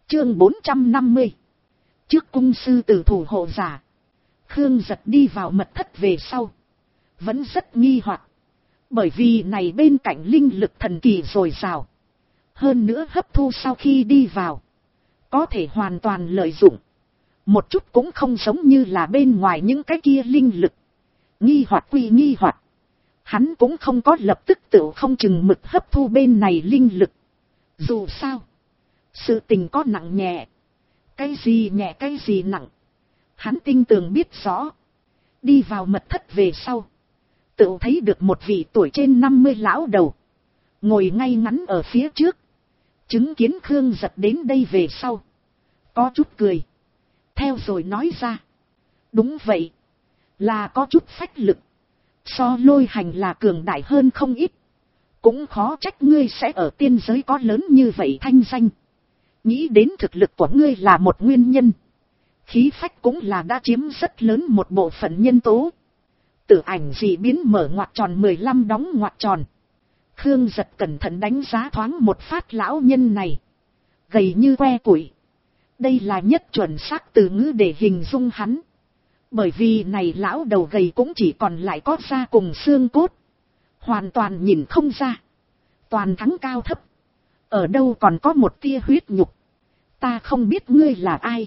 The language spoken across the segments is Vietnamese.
Chương 450. Trước cung sư tử thủ hộ giả. Khương Giật đi vào mật thất về sau, vẫn rất nghi hoặc, bởi vì này bên cạnh linh lực thần kỳ dồi dào, hơn nữa hấp thu sau khi đi vào có thể hoàn toàn lợi dụng, một chút cũng không giống như là bên ngoài những cái kia linh lực. Nghi hoặc quy nghi hoặc, hắn cũng không có lập tức tự không chừng mực hấp thu bên này linh lực. Dù sao, sự tình có nặng nhẹ, cái gì nhẹ cái gì nặng, hắn tinh tường biết rõ. Đi vào mật thất về sau, tự thấy được một vị tuổi trên 50 lão đầu, ngồi ngay ngắn ở phía trước. Chứng kiến Khương Giật đến đây về sau, có chút cười, theo rồi nói ra. Đúng vậy, là có chút phách lực, so Lôi Hành là cường đại hơn không ít. Cũng khó trách ngươi sẽ ở tiên giới có lớn như vậy thanh danh. Nghĩ đến thực lực của ngươi là một nguyên nhân, khí phách cũng là đã chiếm rất lớn một bộ phận nhân tố. Tử ảnh dị biến mở ngoặc tròn 15 đóng ngoặc tròn. Khương Giật cẩn thận đánh giá thoáng một phát lão nhân này, gầy như que củi. Đây là nhất chuẩn xác từ ngữ để hình dung hắn, bởi vì này lão đầu gầy cũng chỉ còn lại có da cùng xương cốt, hoàn toàn nhìn không ra toàn thắng cao thấp, ở đâu còn có một tia huyết nhục. Ta không biết ngươi là ai,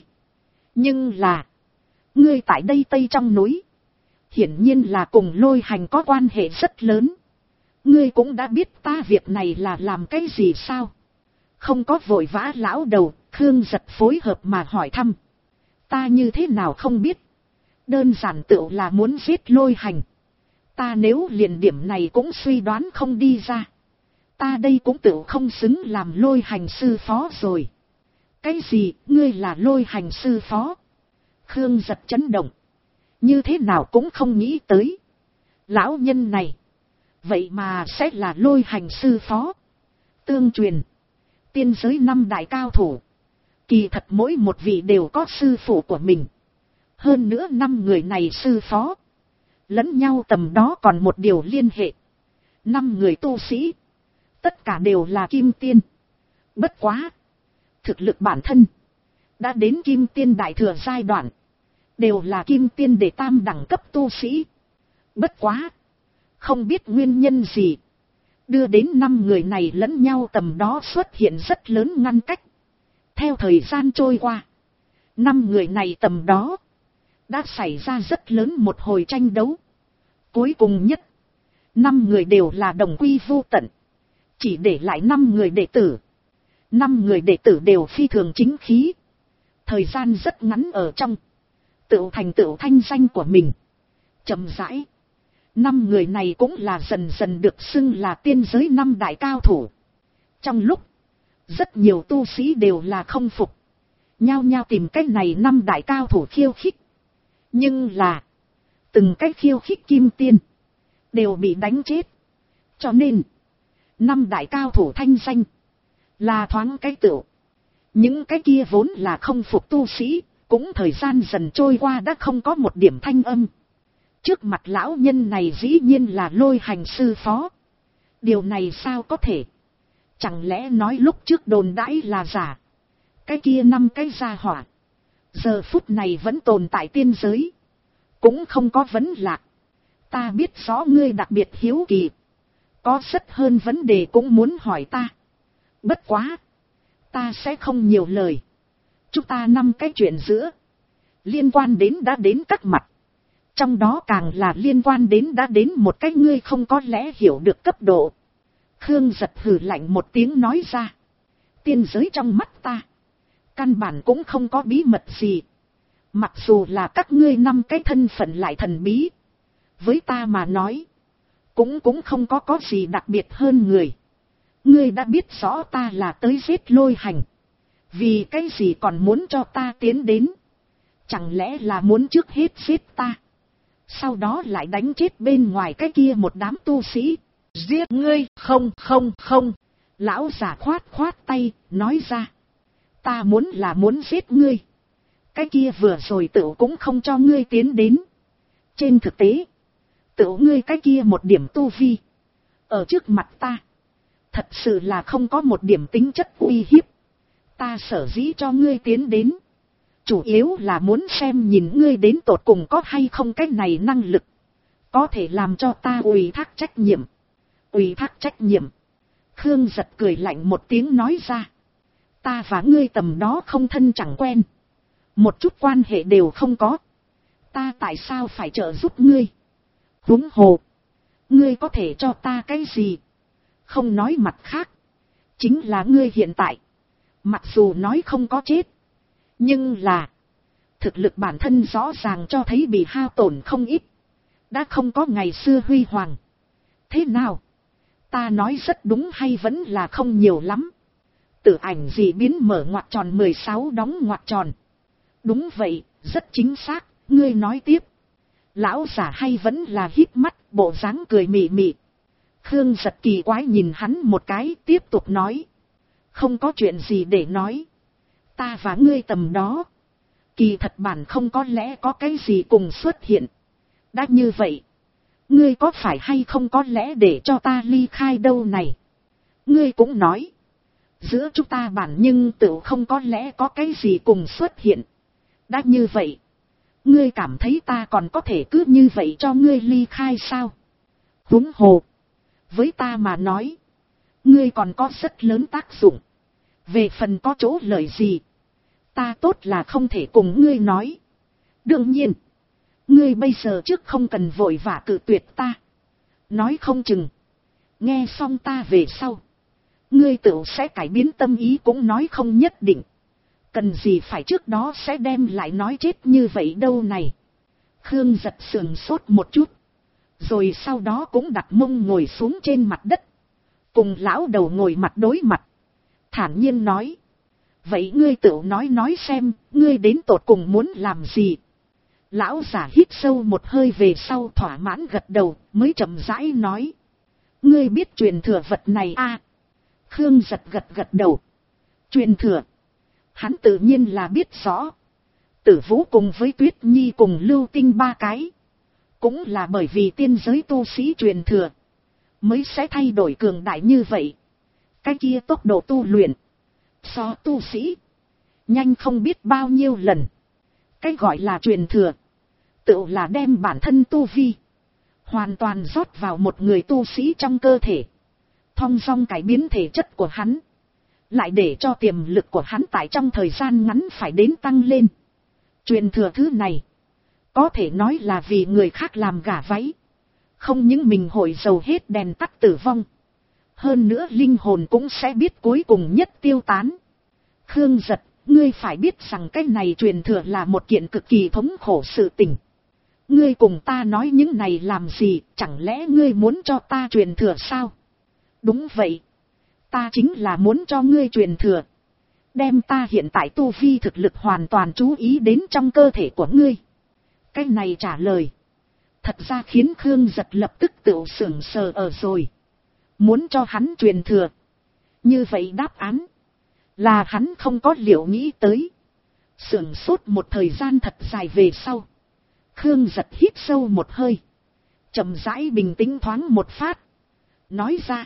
nhưng là ngươi tại đây Tây trong núi, hiển nhiên là cùng Lôi Hành có quan hệ rất lớn. Ngươi cũng đã biết ta việc này là làm cái gì sao? Không có vội vã lão đầu, Khương Giật phối hợp mà hỏi thăm. Ta như thế nào không biết, đơn giản tựu là muốn giết Lôi Hành. Ta nếu liền điểm này cũng suy đoán không đi ra, ta đây cũng tựu không xứng làm Lôi Hành sư phó rồi. Cái gì, ngươi là Lôi Hành sư phó? Khương Giật chấn động, như thế nào cũng không nghĩ tới, lão nhân này vậy mà sẽ là Lôi Hành sư phó. Tương truyền, tiên giới 5 đại cao thủ, kỳ thật mỗi một vị đều có sư phụ của mình. Hơn nữa 5 người này sư phó lẫn nhau tầm đó còn một điều liên hệ. 5 người tu sĩ, tất cả đều là kim tiên. Bất quá, thực lực bản thân đã đến kim tiên đại thừa giai đoạn, đều là kim tiên để tam đẳng cấp tu sĩ. Bất quá, không biết nguyên nhân gì, đưa đến 5 người này lẫn nhau tầm đó xuất hiện rất lớn ngăn cách. Theo thời gian trôi qua, 5 người này tầm đó đã xảy ra rất lớn một hồi tranh đấu. Cuối cùng nhất, 5 người đều là đồng quy vô tận, chỉ để lại 5 người đệ tử. 5 người đệ tử đều phi thường chính khí, thời gian rất ngắn ở trong tựu thành tựu thanh danh của mình. Chậm rãi, 5 người này cũng là dần dần được xưng là tiên giới 5 đại cao thủ. Trong lúc, rất nhiều tu sĩ đều là không phục, nhao nhao tìm cách này 5 đại cao thủ khiêu khích. Nhưng là, từng cách khiêu khích kim tiên đều bị đánh chết. Cho nên, 5 đại cao thủ thanh danh là thoáng cái tựu. Những cái kia vốn là không phục tu sĩ, cũng thời gian dần trôi qua đã không có một điểm thanh âm. Trước mặt lão nhân này dĩ nhiên là Lôi Hành sư phó. Điều này sao có thể? Chẳng lẽ nói lúc trước đồn đãi là giả? Cái kia 5 cái gia hỏa, giờ phút này vẫn tồn tại tiên giới, cũng không có vấn lạc. Ta biết rõ ngươi đặc biệt hiếu kỳ, có rất hơn vấn đề cũng muốn hỏi ta. Bất quá, ta sẽ không nhiều lời. Chúng ta 5 cái chuyện giữa, liên quan đến đã đến các mặt. Trong đó càng là liên quan đến đã đến một cái ngươi không có lẽ hiểu được cấp độ. Khương Giật hừ lạnh một tiếng nói ra. Tiên giới trong mắt ta, căn bản cũng không có bí mật gì. Mặc dù là các ngươi 5 cái thân phận lại thần bí, với ta mà nói, cũng không có gì đặc biệt hơn người. Ngươi đã biết rõ ta là tới giết Lôi Hành, vì cái gì còn muốn cho ta tiến đến? Chẳng lẽ là muốn trước hết giết ta, sau đó lại đánh chết bên ngoài cái kia một đám tu sĩ? Giết ngươi? Không. Lão già khoát tay, nói ra. Ta muốn giết ngươi, cái kia vừa rồi tựu cũng không cho ngươi tiến đến. Trên thực tế, tựu ngươi cái kia một điểm tu vi, ở trước mặt ta, thật sự là không có một điểm tính chất uy hiếp. Ta sở dĩ cho ngươi tiến đến, chủ yếu là muốn xem nhìn ngươi đến tột cùng có hay không cái này năng lực, có thể làm cho ta ủy thác trách nhiệm. Ủy thác trách nhiệm. Khương Giật cười lạnh một tiếng nói ra. Ta và ngươi tầm đó không thân chẳng quen, một chút quan hệ đều không có, ta tại sao phải trợ giúp ngươi? Huống hồ, ngươi có thể cho ta cái gì? Không nói mặt khác, chính là ngươi hiện tại, mặc dù nói không có chết, nhưng là thực lực bản thân rõ ràng cho thấy bị hao tổn không ít, đã không có ngày xưa huy hoàng. Thế nào, ta nói rất đúng hay vẫn là không nhiều lắm? Tử ảnh dị biến mở ngoặc tròn 16 đóng ngoặc tròn. Đúng vậy, rất chính xác, ngươi nói tiếp. Lão giả hay vẫn là hít mắt, bộ dáng cười mị mị. Khương Giật kỳ quái nhìn hắn một cái, tiếp tục nói. Không có chuyện gì để nói. Ta và ngươi tầm đó, kỳ thật bản không có lẽ có cái gì cùng xuất hiện. Đã như vậy, ngươi có phải hay không có lẽ để cho ta ly khai đâu này? Ngươi cũng nói, giữa chúng ta bản nhưng tự không có lẽ có cái gì cùng xuất hiện. Đã như vậy, ngươi cảm thấy ta còn có thể cứ như vậy cho ngươi ly khai sao? Huống hồ, với ta mà nói, ngươi còn có rất lớn tác dụng. Về phần có chỗ lợi gì, ta tốt là không thể cùng ngươi nói. Đương nhiên, ngươi bây giờ trước không cần vội vã cự tuyệt ta. Nói không chừng, nghe xong ta về sau, ngươi tự sẽ cải biến tâm ý cũng nói không nhất định. Cần gì phải trước đó sẽ đem lại nói chết như vậy đâu này. Khương Giật sườn sốt một chút, rồi sau đó cũng đặt mông ngồi xuống trên mặt đất, cùng lão đầu ngồi mặt đối mặt, thản nhiên nói. Vậy ngươi tự nói xem, ngươi đến tột cùng muốn làm gì? Lão giả hít sâu một hơi về sau thỏa mãn gật đầu, mới chậm rãi nói. Ngươi biết truyền thừa vật này à? Khương Giật gật đầu. Truyền thừa, hắn tự nhiên là biết rõ. Tử Vũ cùng với Tuyết Nhi cùng Lưu Tinh ba cái, cũng là bởi vì tiên giới tu sĩ truyền thừa, mới sẽ thay đổi cường đại như vậy. Cái kia tốc độ tu luyện, so tu sĩ nhanh không biết bao nhiêu lần. Cái gọi là truyền thừa, tự là đem bản thân tu vi hoàn toàn rót vào một người tu sĩ trong cơ thể, thong dong cải biến thể chất của hắn, lại để cho tiềm lực của hắn tại trong thời gian ngắn phải đến tăng lên. Truyền thừa thứ này, có thể nói là vì người khác làm gả váy, không những mình hội dầu hết đèn tắt tử vong, hơn nữa linh hồn cũng sẽ biết cuối cùng nhất tiêu tán. Khương Giật, ngươi phải biết rằng cái này truyền thừa là một kiện cực kỳ thống khổ sự tình. Ngươi cùng ta nói những này làm gì, chẳng lẽ ngươi muốn cho ta truyền thừa sao? Đúng vậy, ta chính là muốn cho ngươi truyền thừa, đem ta hiện tại tu vi thực lực hoàn toàn chú ý đến trong cơ thể của ngươi. Cái này trả lời, thật ra khiến Khương Giật lập tức tự sững sờ ở rồi. Muốn cho hắn truyền thừa, như vậy đáp án là hắn không có liệu nghĩ tới. Sững sốt một thời gian thật dài về sau, Khương Giật hít sâu một hơi, chậm rãi bình tĩnh thoáng một phát, nói ra.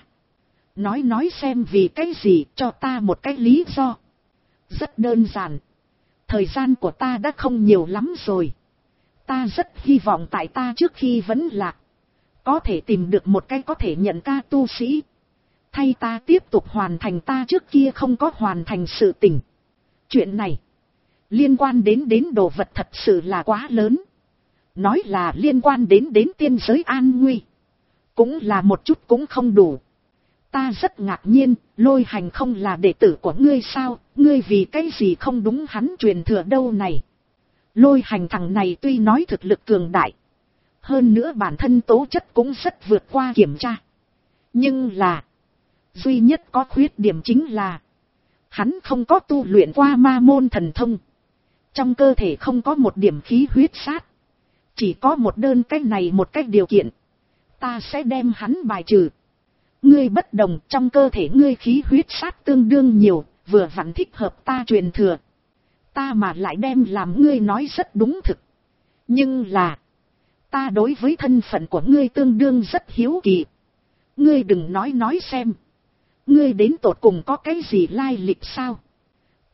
Nói xem vì cái gì, cho ta một cái lý do. Rất đơn giản, thời gian của ta đã không nhiều lắm rồi. Ta rất hy vọng tại ta trước khi vẫn lạc, có thể tìm được một cái có thể nhận ca tu sĩ, thay ta tiếp tục hoàn thành ta trước kia không có hoàn thành sự tình. Chuyện này liên quan đến đồ vật thật sự là quá lớn. Nói là liên quan đến tiên giới an nguy, cũng là một chút cũng không đủ. Ta rất ngạc nhiên, Lôi Hành không là đệ tử của ngươi sao? Ngươi vì cái gì không đúng hắn truyền thừa đâu này? Lôi Hành thằng này tuy nói thực lực cường đại, hơn nữa bản thân tố chất cũng rất vượt qua kiểm tra, nhưng là duy nhất có khuyết điểm chính là hắn không có tu luyện qua ma môn thần thông, trong cơ thể không có một điểm khí huyết sát, chỉ có một đơn cách này một cách điều kiện, ta sẽ đem hắn bài trừ. Ngươi bất đồng, trong cơ thể ngươi khí huyết sát tương đương nhiều, vừa vặn thích hợp ta truyền thừa. Ta mà lại đem làm ngươi nói rất đúng thực. Nhưng là, ta đối với thân phận của ngươi tương đương rất hiếu kỳ. Ngươi đừng nói xem. Ngươi đến tột cùng có cái gì lai lịch sao?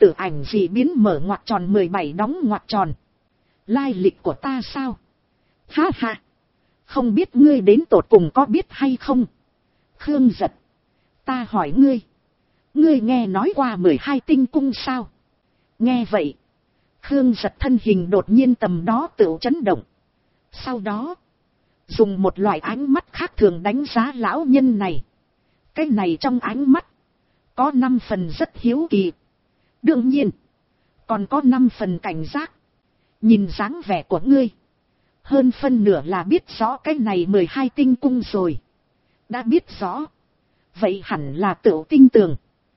Tử ảnh dị biến mở ngoặc tròn 17 đóng ngoặc tròn. Lai lịch của ta sao? Ha ha. Không biết ngươi đến tột cùng có biết hay không? Khương Giật. Ta hỏi ngươi. Ngươi nghe nói qua 12 tinh cung sao? Nghe vậy. Khương Giật thân hình đột nhiên tầm đó tựu chấn động. Sau đó. Dùng một loại ánh mắt khác thường đánh giá lão nhân này. Cái này trong ánh mắt. Có 5 phần rất hiếu kỳ. Đương nhiên. Còn có 5 phần cảnh giác. Nhìn dáng vẻ của ngươi. Hơn phân nửa là biết rõ cái này 12 tinh cung rồi. Đã biết rõ. Vậy hẳn là tựu tinh tường.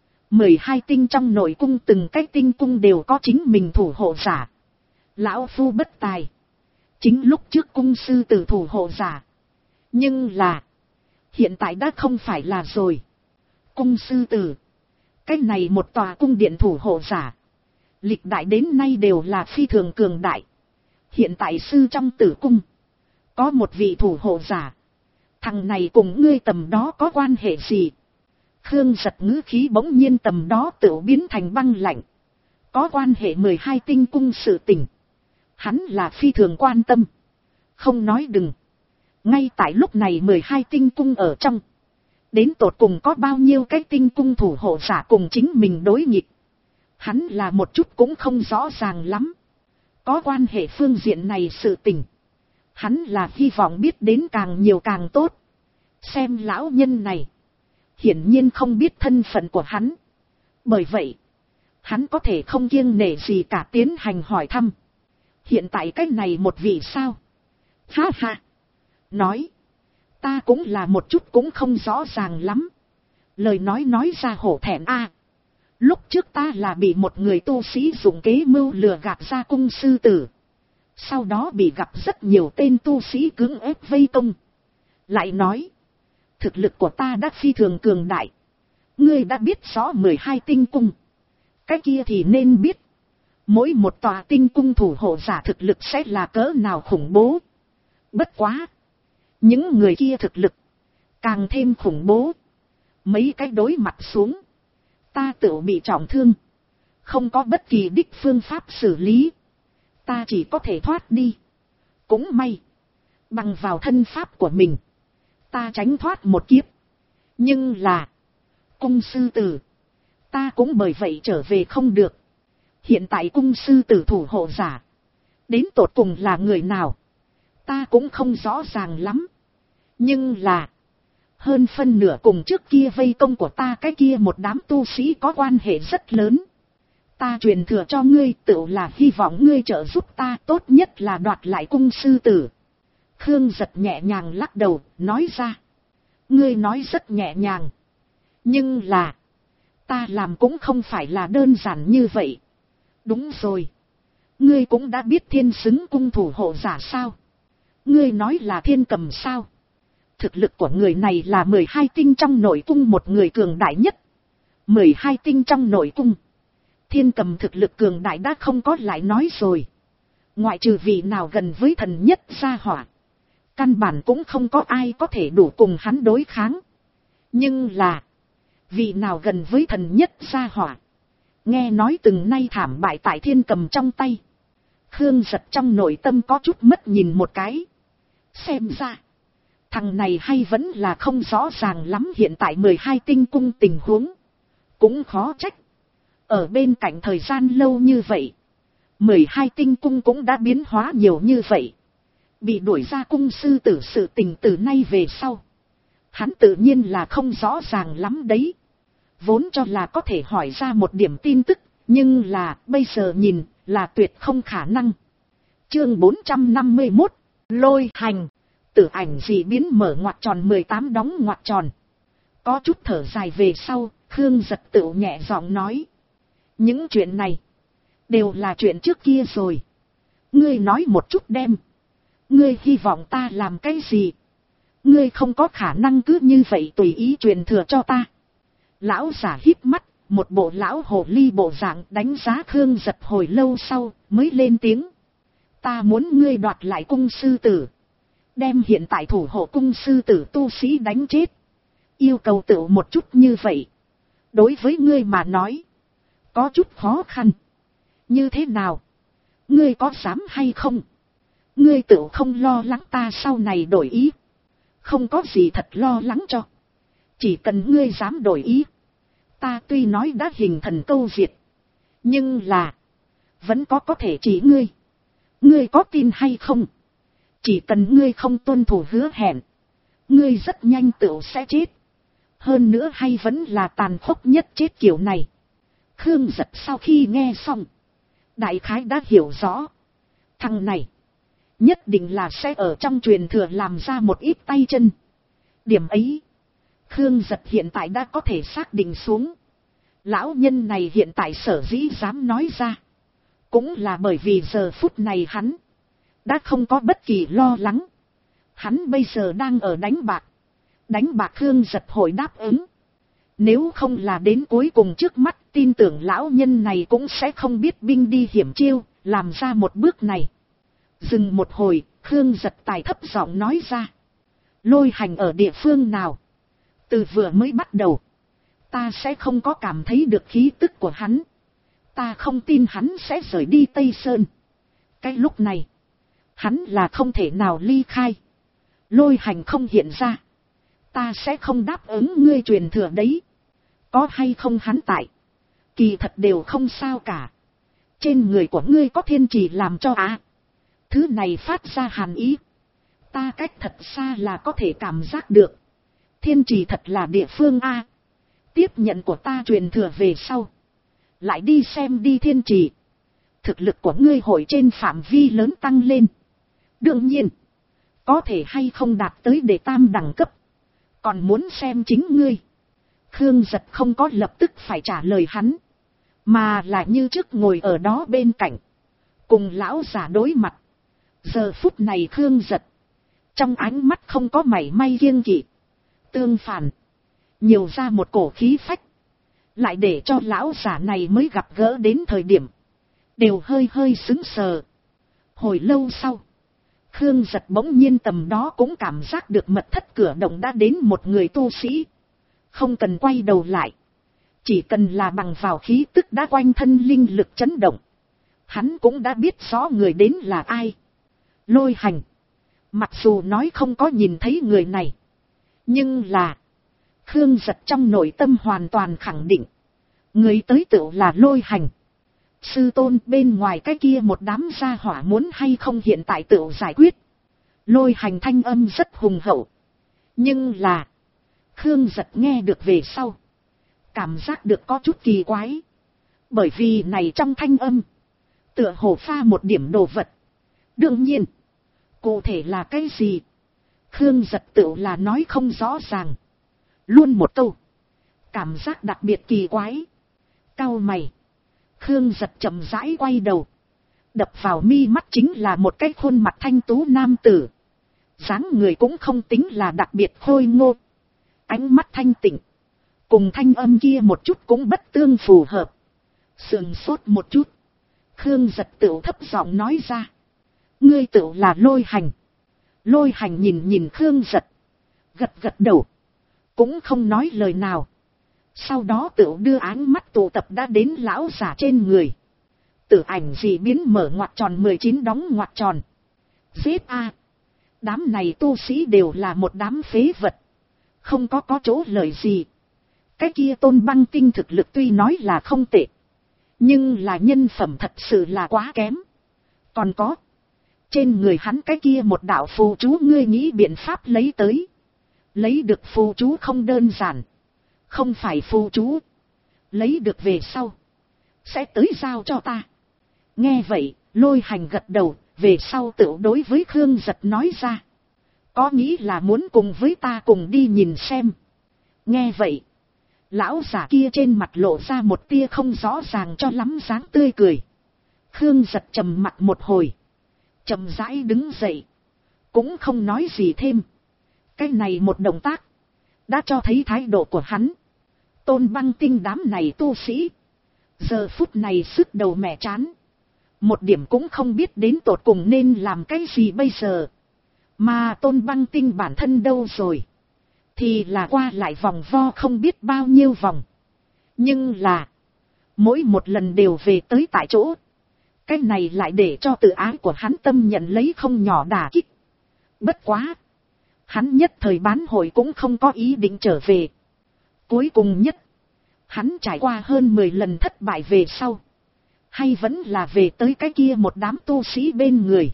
12 tinh trong nội cung từng cái tinh cung đều có chính mình thủ hộ giả. Lão phu bất tài. Chính lúc trước cung sư tử thủ hộ giả. Nhưng là. Hiện tại đã không phải là rồi. Cung sư tử. Cái này một tòa cung điện thủ hộ giả. Lịch đại đến nay đều là phi thường cường đại. Hiện tại sư trong tử cung. Có một vị thủ hộ giả. Thằng này cùng ngươi tầm đó có quan hệ gì? Khương Giật ngữ khí bỗng nhiên tầm đó tự biến thành băng lạnh. Có quan hệ 12 tinh cung sự tình. Hắn là phi thường quan tâm. Không nói đừng. Ngay tại lúc này 12 tinh cung ở trong. Đến tột cùng có bao nhiêu cái tinh cung thủ hộ giả cùng chính mình đối nghịch. Hắn là một chút cũng không rõ ràng lắm. Có quan hệ phương diện này sự tình. Hắn là hy vọng biết đến càng nhiều càng tốt. Xem lão nhân này. Hiển nhiên không biết thân phận của hắn. Bởi vậy. Hắn có thể không kiêng nể gì cả tiến hành hỏi thăm. Hiện tại cách này một vị sao? Ha ha. Nói. Ta cũng là một chút cũng không rõ ràng lắm. Lời nói ra hổ thẹn a. Lúc trước ta là bị một người tu sĩ dùng kế mưu lừa gạt ra cung sư tử. Sau đó bị gặp rất nhiều tên tu sĩ cưỡng ép vây công. Lại nói. Thực lực của ta đã phi thường cường đại. Ngươi đã biết rõ 12 tinh cung. Cái kia thì nên biết. Mỗi một tòa tinh cung thủ hộ giả thực lực sẽ là cỡ nào khủng bố. Bất quá. Những người kia thực lực. Càng thêm khủng bố. Mấy cái đối mặt xuống. Ta tự bị trọng thương. Không có bất kỳ đích phương pháp xử lý. Ta chỉ có thể thoát đi. Cũng may. Bằng vào thân pháp của mình. Ta tránh thoát một kiếp. Nhưng là. Cung sư tử. Ta cũng bởi vậy trở về không được. Hiện tại cung sư tử thủ hộ giả. Đến tột cùng là người nào. Ta cũng không rõ ràng lắm. Nhưng là. Hơn phân nửa cùng trước kia vây công của ta cái kia một đám tu sĩ có quan hệ rất lớn. Ta truyền thừa cho ngươi tự là hy vọng ngươi trợ giúp ta tốt nhất là đoạt lại cung sư tử. Khương Giật nhẹ nhàng lắc đầu, nói ra. Ngươi nói rất nhẹ nhàng. Nhưng là. Ta làm cũng không phải là đơn giản như vậy. Đúng rồi. Ngươi cũng đã biết thiên xứng cung thủ hộ giả sao. Ngươi nói là Thiên Cầm sao. Thực lực của người này là 12 tinh trong nội cung một người cường đại nhất. 12 tinh trong nội cung. Thiên Cầm thực lực cường đại đã không có lại nói rồi. Ngoại trừ vị nào gần với thần nhất gia hỏa. Căn bản cũng không có ai có thể đủ cùng hắn đối kháng. Nhưng là. Vị nào gần với thần nhất gia hỏa. Nghe nói từng nay thảm bại tại Thiên Cầm trong tay. Khương Giật trong nội tâm có chút mất nhìn một cái. Xem ra. Thằng này hay vẫn là không rõ ràng lắm hiện tại 12 tinh cung tình huống. Cũng khó trách. Ở bên cạnh thời gian lâu như vậy. 12 tinh cung cũng đã biến hóa nhiều như vậy. Bị đuổi ra cung sư tử sự tình từ nay về sau. Hắn tự nhiên là không rõ ràng lắm đấy. Vốn cho là có thể hỏi ra một điểm tin tức. Nhưng là bây giờ nhìn là tuyệt không khả năng. Chương 451. Lôi hành. Tử ảnh dị biến mở ngoặc tròn 18 đóng ngoặc tròn. Có chút thở dài về sau, Khương Giật tự nhẹ giọng nói. Những chuyện này, đều là chuyện trước kia rồi. Ngươi nói một chút đem. Ngươi hy vọng ta làm cái gì? Ngươi không có khả năng cứ như vậy tùy ý truyền thừa cho ta. Lão giả híp mắt, một bộ lão hồ ly bộ dạng đánh giá Khương Giật hồi lâu sau, mới lên tiếng. Ta muốn ngươi đoạt lại cung sư tử. Đem hiện tại thủ hộ cung sư tử tu sĩ đánh chết. Yêu cầu tự một chút như vậy. Đối với ngươi mà nói. có chút khó khăn. Như thế nào? Ngươi có dám hay không? Ngươi tự không lo lắng ta sau này đổi ý? Không có gì thật lo lắng cho. Chỉ cần ngươi dám đổi ý. Ta tuy nói đã hình thần câu diệt. Nhưng là. Vẫn có thể chỉ ngươi. Ngươi có tin hay không? Chỉ cần ngươi không tuân thủ hứa hẹn. Ngươi rất nhanh tự sẽ chết. Hơn nữa hay vẫn là tàn khốc nhất chết kiểu này. Khương Giật sau khi nghe xong. Đại khái đã hiểu rõ. Thằng này. Nhất định là sẽ ở trong truyền thừa làm ra một ít tay chân. Điểm ấy. Khương Giật hiện tại đã có thể xác định xuống. Lão nhân này hiện tại sở dĩ dám nói ra. Cũng là bởi vì giờ phút này hắn. Đã không có bất kỳ lo lắng. Hắn bây giờ đang ở đánh bạc. Đánh bạc Khương Giật hội đáp ứng. Nếu không là đến cuối cùng trước mắt, tin tưởng lão nhân này cũng sẽ không biết binh đi hiểm chiêu, làm ra một bước này. Dừng một hồi, Khương Giật tài thấp giọng nói ra. Lôi Hành ở địa phương nào? Từ vừa mới bắt đầu, ta sẽ không có cảm thấy được khí tức của hắn. Ta không tin hắn sẽ rời đi Tây Sơn. Cái lúc này, hắn là không thể nào ly khai. Lôi Hành không hiện ra. Ta sẽ không đáp ứng ngươi truyền thừa đấy. Có hay không hắn tại. Kỳ thật đều không sao cả. Trên người của ngươi có thiên trì làm cho thứ này phát ra hàn ý. Ta cách thật xa là có thể cảm giác được. Thiên trì thật là địa phương Tiếp nhận của ta truyền thừa về sau. Lại đi xem đi thiên trì. Thực lực của ngươi hội trên phạm vi lớn tăng lên. Đương nhiên. Có thể hay không đạt tới đệ tam đẳng cấp. Còn muốn xem chính ngươi. Khương Giật không có lập tức phải trả lời hắn. Mà là như trước ngồi ở đó bên cạnh. Cùng lão giả đối mặt. Giờ phút này Khương Giật. Trong ánh mắt không có mảy may kiêng kỵ. Tương phản. Nhiều ra một cổ khí phách. Lại để cho lão giả này mới gặp gỡ đến thời điểm. Đều hơi hơi sững sờ. Hồi lâu sau. Khương Giật bỗng nhiên tầm đó cũng cảm giác được mật thất cửa động đã đến một người tu sĩ. Không cần quay đầu lại. Chỉ cần là bằng vào khí tức đã quanh thân linh lực chấn động. Hắn cũng đã biết rõ người đến là ai. Lôi Hành. Mặc dù nói không có nhìn thấy người này. Nhưng là. Khương Giật trong nội tâm hoàn toàn khẳng định. Người tới tựu là Lôi Hành. Sư tôn bên ngoài cái kia một đám gia hỏa muốn hay không hiện tại tựu giải quyết. Lôi Hành thanh âm rất hùng hậu. Nhưng là. Khương Giật nghe được về sau. Cảm giác được có chút kỳ quái. Bởi vì này trong thanh âm. Tựa hồ pha một điểm đồ vật. Đương nhiên. Cụ thể là cái gì? Khương Giật tựu là nói không rõ ràng. Luôn một câu. Cảm giác đặc biệt kỳ quái. Cau mày. Khương Giật chậm rãi quay đầu. Đập vào mi mắt chính là một cái khuôn mặt thanh tú nam tử. Dáng người cũng không tính là đặc biệt khôi ngô. Ánh mắt thanh tịnh. Cùng thanh âm kia một chút cũng bất tương phù hợp. Sườn sốt một chút. Khương Giật tựu thấp giọng nói ra. Ngươi tựu là Lôi Hành. Lôi Hành nhìn nhìn Khương Giật. Gật gật đầu. Cũng không nói lời nào. Sau đó tựu đưa ánh mắt tụ tập đã đến lão giả trên người. Tử ảnh dị biến mở ngoặc tròn 19 đóng ngoặc tròn. Giết Đám này tu sĩ đều là một đám phế vật. Không có chỗ lợi gì. Cái kia Tôn Băng Tinh thực lực tuy nói là không tệ. Nhưng là nhân phẩm thật sự là quá kém. Còn có. Trên người hắn cái kia một đạo phù chú ngươi nghĩ biện pháp lấy tới. Lấy được phù chú không đơn giản. Không phải phù chú. Lấy được về sau. Sẽ tới giao cho ta. Nghe vậy, Lôi Hành gật đầu. Về sau tự đối với Khương Giật nói ra. Có nghĩ là muốn cùng với ta cùng đi nhìn xem. Nghe vậy. Lão giả kia trên mặt lộ ra một tia không rõ ràng cho lắm dáng tươi cười. Khương Giật trầm mặt một hồi. Chậm rãi đứng dậy. Cũng không nói gì thêm. Cái này một động tác. Đã cho thấy thái độ của hắn. Tôn Băng Tinh đám này tu sĩ. Giờ phút này sức đầu mẹ chán. Một điểm cũng không biết đến tột cùng nên làm cái gì bây giờ. Mà Tôn Băng Tinh bản thân đâu rồi. Thì là qua lại vòng vo không biết bao nhiêu vòng. Nhưng là. mỗi một lần đều về tới tại chỗ. Cái này lại để cho tự ái của hắn tâm nhận lấy không nhỏ đả kích. Bất quá, hắn nhất thời bán hội cũng không có ý định trở về. Cuối cùng nhất, hắn trải qua hơn 10 lần thất bại về sau, hay vẫn là về tới cái kia một đám tu sĩ bên người.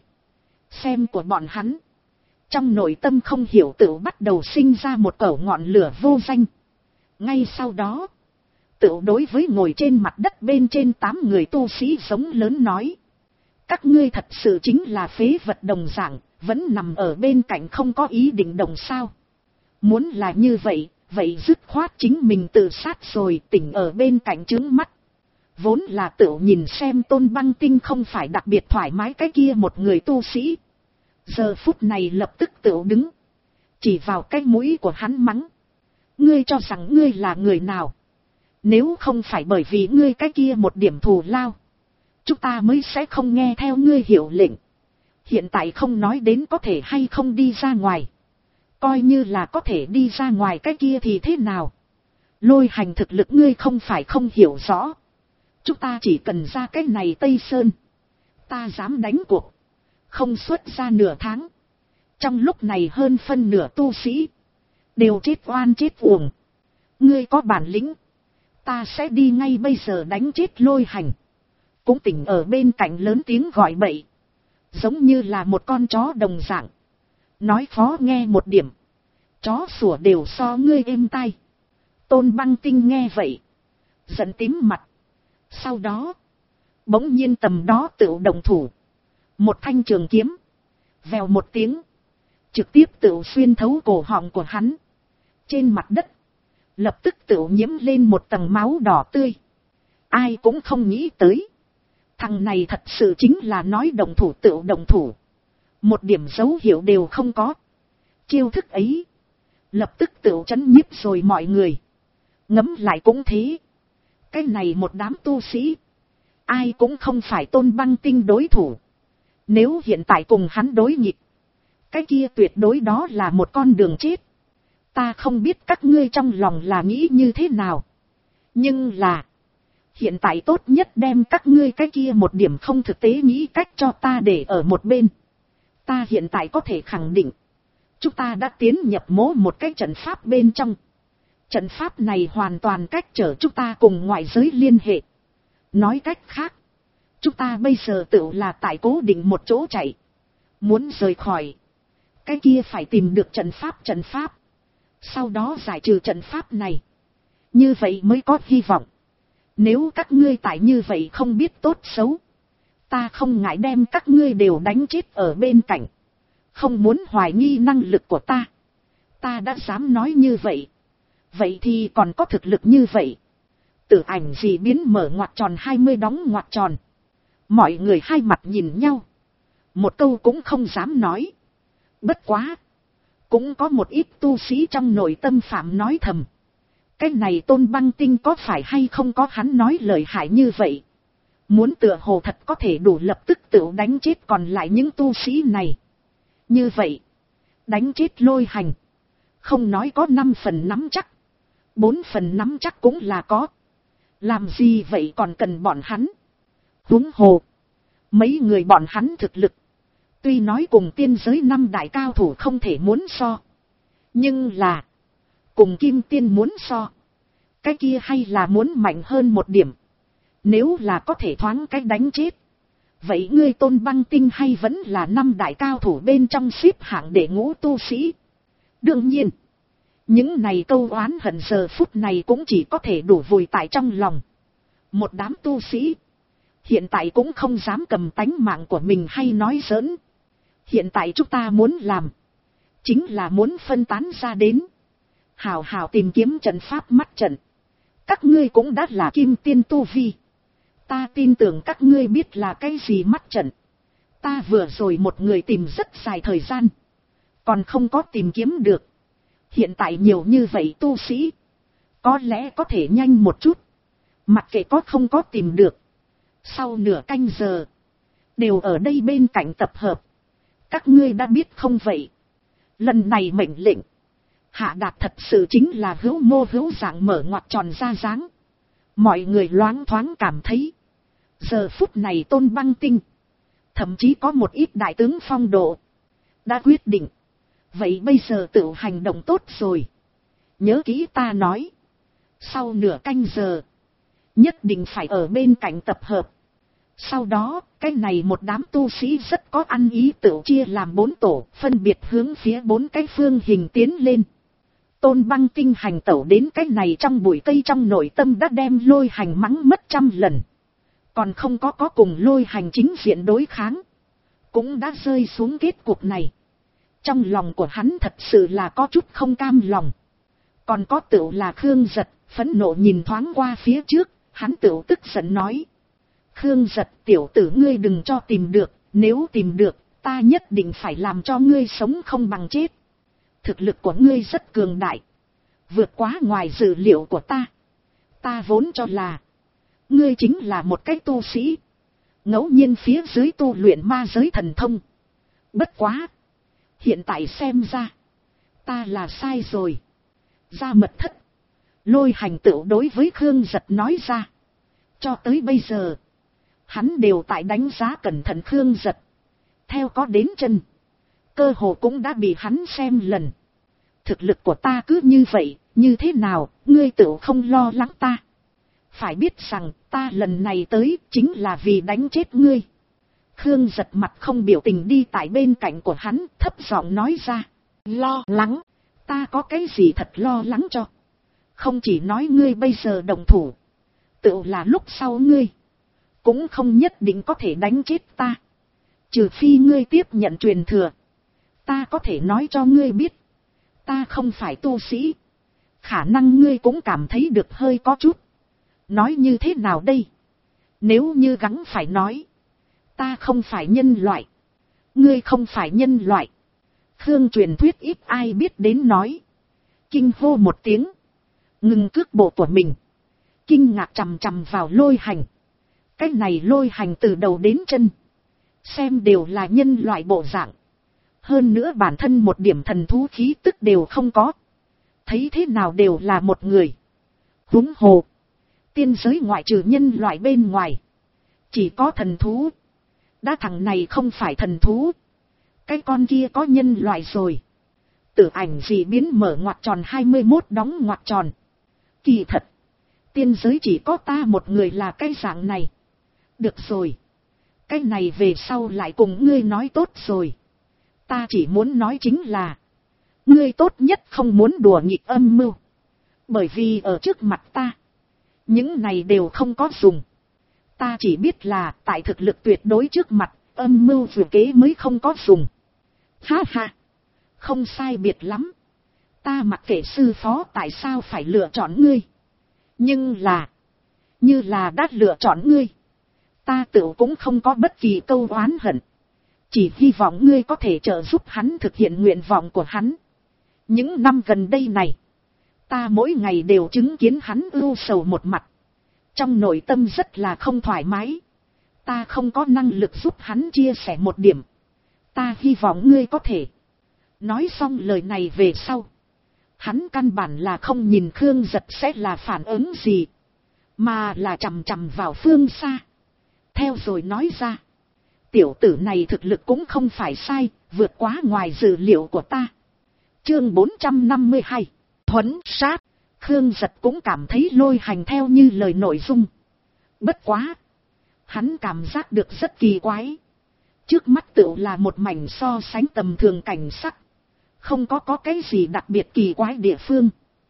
Xem của bọn hắn, trong nội tâm không hiểu tự bắt đầu sinh ra một cẩu ngọn lửa vô danh. Ngay sau đó, tự đối với ngồi trên mặt đất bên trên 8 người tu sĩ sống lớn nói: các ngươi thật sự chính là phế vật đồng dạng, vẫn nằm ở bên cạnh không có ý định đồng sao. Muốn là như vậy, vậy dứt khoát chính mình tự sát rồi, tỉnh ở bên cạnh trướng mắt. Vốn là tự nhìn xem Tôn Băng Tinh không phải đặc biệt thoải mái cái kia một người tu sĩ. Giờ phút này lập tức tự đứng, chỉ vào cái mũi của hắn mắng: ngươi cho rằng ngươi là người nào? Nếu không phải bởi vì ngươi cái kia một điểm thù lao, chúng ta mới sẽ không nghe theo ngươi hiệu lệnh. Hiện tại không nói đến có thể hay không đi ra ngoài, coi như là có thể đi ra ngoài cái kia thì thế nào? Lôi hành thực lực ngươi không phải không hiểu rõ. Chúng ta chỉ cần ra cái này Tây Sơn, ta dám đánh cuộc, không xuất ra nửa tháng, trong lúc này hơn phân nửa tu sĩ đều chết oan chết uổng. Ngươi có bản lĩnh, ta sẽ đi ngay bây giờ đánh chết Lôi hành. Cũng tỉnh ở bên cạnh lớn tiếng gọi bậy, giống như là một con chó đồng dạng. Nói phó nghe một điểm, chó sủa đều so ngươi êm tai. Tôn Băng Tinh nghe vậy, giận tím mặt. Sau đó, bỗng nhiên tầm đó tự động thủ. Một thanh trường kiếm, vèo một tiếng, trực tiếp tự xuyên thấu cổ họng của hắn. Trên mặt đất, lập tức tự nhiễm lên một tầng máu đỏ tươi. Ai cũng không nghĩ tới, thằng này thật sự chính là nói động thủ tự động thủ, một điểm dấu hiệu đều không có. Chiêu thức ấy, lập tức tự chấn nhiếp rồi mọi người. Ngẫm lại cũng thế, cái này một đám tu sĩ, ai cũng không phải Tôn Băng Tinh đối thủ. Nếu hiện tại cùng hắn đối nghịch, cái kia tuyệt đối đó là một con đường chết. Ta không biết các ngươi trong lòng là nghĩ như thế nào, nhưng là hiện tại tốt nhất đem các ngươi cái kia một điểm không thực tế nghĩ cách cho ta để ở một bên. Ta hiện tại có thể khẳng định, chúng ta đã tiến nhập một cái trận pháp bên trong. Trận pháp này hoàn toàn cách trở chúng ta cùng ngoại giới liên hệ. Nói cách khác, chúng ta bây giờ tự là tại cố định một chỗ chạy. Muốn rời khỏi, cái kia phải tìm được trận pháp. Sau đó giải trừ trận pháp này. Như vậy mới có hy vọng. Nếu các ngươi tại như vậy không biết tốt xấu, ta không ngại đem các ngươi đều đánh chết ở bên cạnh. Không muốn hoài nghi năng lực của ta. Ta đã dám nói như vậy, vậy thì còn có thực lực như vậy. Tử ảnh gì biến mở ngoặc tròn 20 đóng ngoặc tròn. Mọi người hai mặt nhìn nhau, một câu cũng không dám nói. Bất quá, cũng có một ít tu sĩ trong nội tâm phạm nói thầm, cái này Tôn Băng Tinh có phải hay không có hắn nói lời hại như vậy. Muốn tựa hồ thật có thể đủ lập tức tự đánh chết còn lại những tu sĩ này. Như vậy, đánh chết Lôi hành, không nói có 5 phần nắm chắc, 4 phần nắm chắc cũng là có. Làm gì vậy còn cần bọn hắn? Huống hồ, mấy người bọn hắn thực lực, tuy nói cùng tiên giới 5 đại cao thủ không thể muốn so, nhưng là cùng kim tiên muốn so, cái kia hay là muốn mạnh hơn một điểm. Nếu là có thể thoáng cách đánh chết, vậy ngươi Tôn Băng Tinh hay vẫn là 5 đại cao thủ bên trong xếp hạng đệ ngũ tu sĩ. Đương nhiên, những này câu oán hận giờ phút này cũng chỉ có thể đủ vùi tại trong lòng. Một đám tu sĩ, hiện tại cũng không dám cầm tánh mạng của mình hay nói giỡn. Hiện tại chúng ta muốn làm, chính là muốn phân tán ra đến, hào hào tìm kiếm trận pháp mắt trận. Các ngươi cũng đã là kim tiên tu vi, ta tin tưởng các ngươi biết là cái gì mắt trận. Ta vừa rồi một người tìm rất dài thời gian, còn không có tìm kiếm được. Hiện tại nhiều như vậy tu sĩ, có lẽ có thể nhanh một chút, mặc kệ có không có tìm được. Sau nửa canh giờ, đều ở đây bên cạnh tập hợp. Các ngươi đã biết không vậy? Lần này mệnh lệnh hạ đạt thật sự chính là hữu mô hữu dạng mở ngoặc tròn ra dáng. Mọi người loáng thoáng cảm thấy, giờ phút này Tôn Băng Tinh, thậm chí có một ít đại tướng phong độ, đã quyết định. Vậy bây giờ tự hành động tốt rồi. Nhớ kỹ ta nói, sau nửa canh giờ, nhất định phải ở bên cạnh tập hợp. Sau đó, cái này một đám tu sĩ rất có ăn ý tự chia làm 4 tổ, phân biệt hướng phía 4 cái phương hình tiến lên. Tôn Băng Tinh hành tẩu đến cái này trong bụi cây trong nội tâm đã đem Lôi Hành mắng mất 100 lần. Còn không có cùng Lôi Hành chính diện đối kháng. Cũng đã rơi xuống kết cục này. Trong lòng của hắn thật sự là có chút không cam lòng. Còn có tựu là Khương Giật, phẫn nộ nhìn thoáng qua phía trước, hắn tựu tức giận nói. Khương Giật, tiểu tử ngươi đừng cho tìm được, nếu tìm được, ta nhất định phải làm cho ngươi sống không bằng chết. Thực lực của ngươi rất cường đại, vượt quá ngoài dự liệu của ta. Ta vốn cho là, ngươi chính là một cái tu sĩ, ngẫu nhiên phía dưới tu luyện ma giới thần thông. Bất quá, hiện tại xem ra, ta là sai rồi. Ra mật thất, Lôi Hành tựu đối với Khương Giật nói ra. Cho tới bây giờ, hắn đều tại đánh giá cẩn thận Khương Giật. Theo có đến chân, cơ hồ cũng đã bị hắn xem lần. Thực lực của ta cứ như vậy, như thế nào, ngươi tựu không lo lắng ta. Phải biết rằng, ta lần này tới, chính là vì đánh chết ngươi. Khương Giật mặt không biểu tình đi tại bên cạnh của hắn, thấp giọng nói ra. Lo lắng, ta có cái gì thật lo lắng cho. Không chỉ nói ngươi bây giờ đồng thủ, tựu là lúc sau ngươi, cũng không nhất định có thể đánh chết ta. Trừ phi ngươi tiếp nhận truyền thừa. Ta có thể nói cho ngươi biết, ta không phải tu sĩ. Khả năng ngươi cũng cảm thấy được hơi có chút. Nói như thế nào đây? Nếu như gắng phải nói, ta không phải nhân loại. Ngươi không phải nhân loại. Khương truyền thuyết ít ai biết đến nói. Kinh hô một tiếng, ngừng cước bộ của mình, kinh ngạc chằm chằm vào Lôi Hành. Cái này Lôi Hành từ đầu đến chân, xem đều là nhân loại bộ dạng. Hơn nữa bản thân một điểm thần thú khí tức đều không có. Thấy thế nào đều là một người. Huống hồ, tiên giới ngoại trừ nhân loại bên ngoài, chỉ có thần thú. Đã thằng này không phải thần thú, cái con kia có nhân loại rồi. Tử ảnh dị biến mở ngoặc tròn 21 đóng ngoặc tròn. Kỳ thật, tiên giới chỉ có ta một người là cái dạng này. Được rồi, cái này về sau lại cùng ngươi nói tốt rồi. Ta chỉ muốn nói chính là, ngươi tốt nhất không muốn đùa nghịch âm mưu. Bởi vì ở trước mặt ta, những này đều không có dùng. Ta chỉ biết là tại thực lực tuyệt đối trước mặt, âm mưu vừa kế mới không có dùng. Ha ha, không sai biệt lắm. Ta mặc kệ sư phó tại sao phải lựa chọn ngươi. Nhưng là, như là đã lựa chọn ngươi, ta tự cũng không có bất kỳ câu oán hận. Chỉ hy vọng ngươi có thể trợ giúp hắn thực hiện nguyện vọng của hắn. Những năm gần đây này, ta mỗi ngày đều chứng kiến hắn ưu sầu một mặt. Trong nội tâm rất là không thoải mái. Ta không có năng lực giúp hắn chia sẻ một điểm. Ta hy vọng ngươi có thể. Nói xong lời này về sau, hắn căn bản là không nhìn Khương Giật sẽ là phản ứng gì, mà là chằm chằm vào phương xa. Theo rồi nói ra, tiểu tử này thực lực cũng không phải sai, vượt quá ngoài dự liệu của ta. Chương 452, thuấn sát. Khương Giật cũng cảm thấy Lôi Hành theo như lời nội dung. Bất quá, hắn cảm giác được rất kỳ quái. Trước mắt tựu là một mảnh so sánh tầm thường cảnh sắc, không có cái gì đặc biệt kỳ quái địa phương.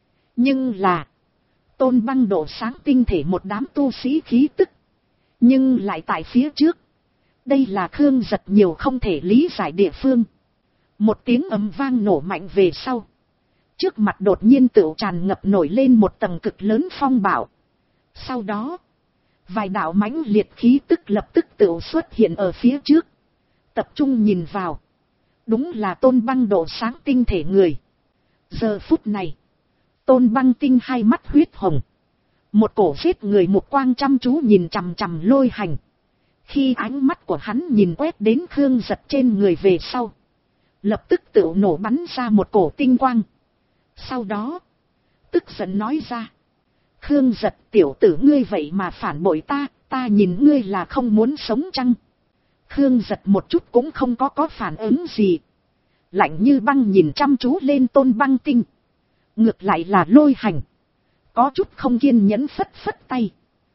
Nhưng là, Tôn Băng độ sáng tinh thể một đám tu sĩ khí tức, nhưng lại tại phía trước. Đây là Khương Giật nhiều không thể lý giải địa phương. Một tiếng ầm vang nổ mạnh về sau, trước mặt đột nhiên tựu tràn ngập nổi lên một tầng cực lớn phong bạo. Sau đó, vài đạo mãnh liệt khí tức lập tức tựu xuất hiện ở phía trước. Tập trung nhìn vào, đúng là Tôn Băng độ sáng tinh thể người. Giờ phút này, Tôn Băng tinh hai mắt huyết hồng, một cổ giết người một quang chăm chú nhìn chằm chằm Lôi Hành. Khi ánh mắt của hắn nhìn quét đến Khương Giật trên người về sau, lập tức tự nổ bắn ra một cổ tinh quang. Sau đó, tức giận nói ra, Khương Giật, tiểu tử ngươi vậy mà phản bội ta, ta nhìn ngươi là không muốn sống chăng? Khương Giật một chút cũng không có phản ứng gì. Lạnh như băng nhìn chăm chú lên Tôn Băng Tinh. Ngược lại là Lôi Hành. Có chút không kiên nhẫn phất phất tay.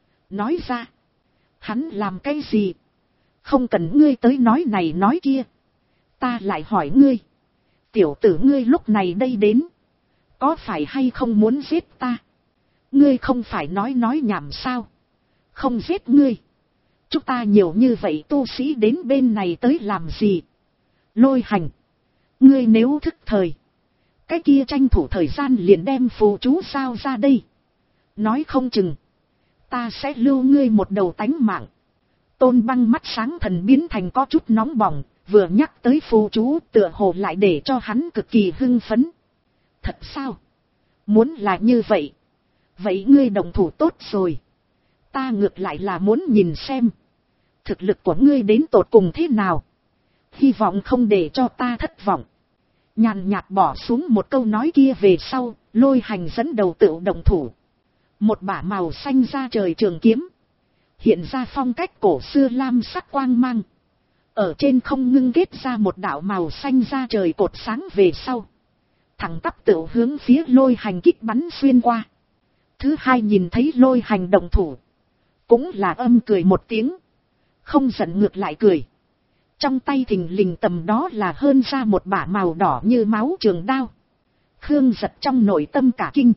Nói ra. Hắn làm cái gì? Không cần ngươi tới nói này nói kia. Ta lại hỏi ngươi. Tiểu tử ngươi lúc này đây đến. Có phải hay không muốn giết ta? Ngươi không phải nói nhảm sao? Không giết ngươi. Chúng ta nhiều như vậy tu sĩ đến bên này tới làm gì? Lôi Hành. Ngươi nếu thức thời. Cái kia tranh thủ thời gian liền đem phù chú sao ra đây. Nói không chừng. Ta sẽ lưu ngươi một đầu tánh mạng. Tôn Băng mắt sáng thần biến thành có chút nóng bỏng. Vừa nhắc tới phù chú tựa hồ lại để cho hắn cực kỳ hưng phấn. Thật sao? Muốn là như vậy. Vậy ngươi đồng thủ tốt rồi. Ta ngược lại là muốn nhìn xem. Thực lực của ngươi đến tột cùng thế nào. Hy vọng không để cho ta thất vọng. Nhàn nhạt bỏ xuống một câu nói kia về sau. Lôi Hành dẫn đầu tự đồng thủ. Một bả màu xanh ra trời trường kiếm. Hiện ra phong cách cổ xưa lam sắc quang mang. Ở trên không ngưng kết ra một đạo màu xanh ra trời cột sáng về sau. Thẳng tắp tự hướng phía Lôi Hành kích bắn xuyên qua. Thứ hai nhìn thấy Lôi Hành động thủ. Cũng là âm cười một tiếng. Không giận ngược lại cười. Trong tay thình lình tầm đó là hơn ra một bả màu đỏ như máu trường đao. Khương Giật trong nội tâm cả kinh.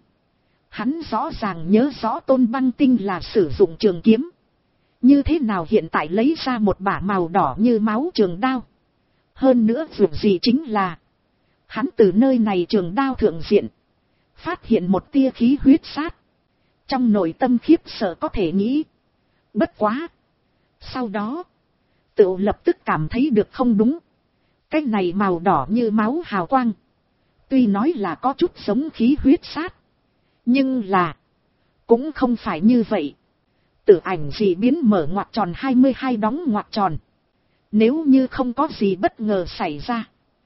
Hắn rõ ràng nhớ rõ Tôn Băng Tinh là sử dụng trường kiếm. Như thế nào hiện tại lấy ra một bả màu đỏ như máu trường đao. Hơn nữa dù gì chính là. Hắn từ nơi này trường đao thượng diện. Phát hiện một tia khí huyết sát. Trong nội tâm khiếp sợ có thể nghĩ. Bất quá. Sau đó. Tự lập tức cảm thấy được không đúng. Cái này màu đỏ như máu hào quang. Tuy nói là có chút giống khí huyết sát. Nhưng là. Cũng không phải như vậy. Tử ảnh dị biến mở ngoặc tròn 22 đóng ngoặc tròn. Nếu như không có gì bất ngờ xảy ra.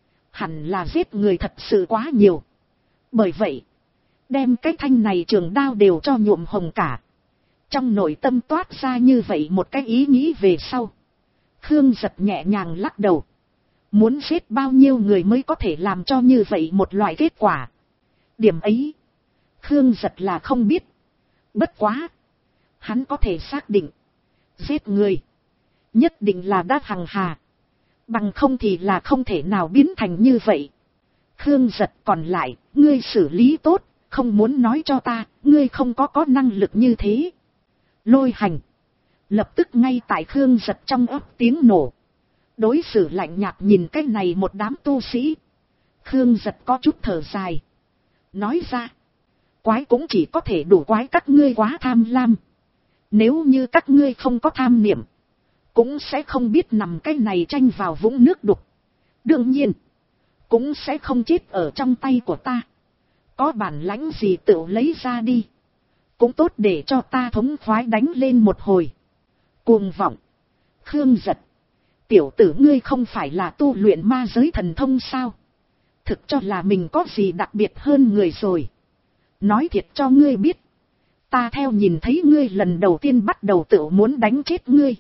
Hẳn là giết người thật sự quá nhiều. Bởi vậy. Đem cái thanh này trường đao đều cho nhuộm hồng cả. Trong nội tâm toát ra như vậy một cái ý nghĩ về sau. Khương Giật nhẹ nhàng lắc đầu. Muốn giết bao nhiêu người mới có thể làm cho như vậy một loại kết quả. Điểm ấy. Khương Giật là không biết. Bất quá. Hắn có thể xác định. Giết người. Nhất định là đã hằng hà. Bằng không thì là không thể nào biến thành như vậy. Khương Giật còn lại. Ngươi xử lý tốt. Không muốn nói cho ta. Ngươi không có năng lực như thế. Lôi Hành. Lập tức ngay tại Khương Giật trong ấp tiếng nổ. Đối xử lạnh nhạt nhìn cái này một đám tu sĩ. Khương Giật có chút thở dài. Nói ra. Quái cũng chỉ có thể đủ quái các ngươi quá tham lam. Nếu như các ngươi không có tham niệm. Cũng sẽ không biết nằm cái này tranh vào vũng nước đục. Đương nhiên. Cũng sẽ không chết ở trong tay của ta. Có bản lãnh gì tự lấy ra đi. Cũng tốt để cho ta thống khoái đánh lên một hồi. Cuồng vọng. Khương Giật. Tiểu tử ngươi không phải là tu luyện ma giới thần thông sao? Thực cho là mình có gì đặc biệt hơn người rồi. Nói thiệt cho ngươi biết. Ta theo nhìn thấy ngươi lần đầu tiên bắt đầu tự muốn đánh chết ngươi.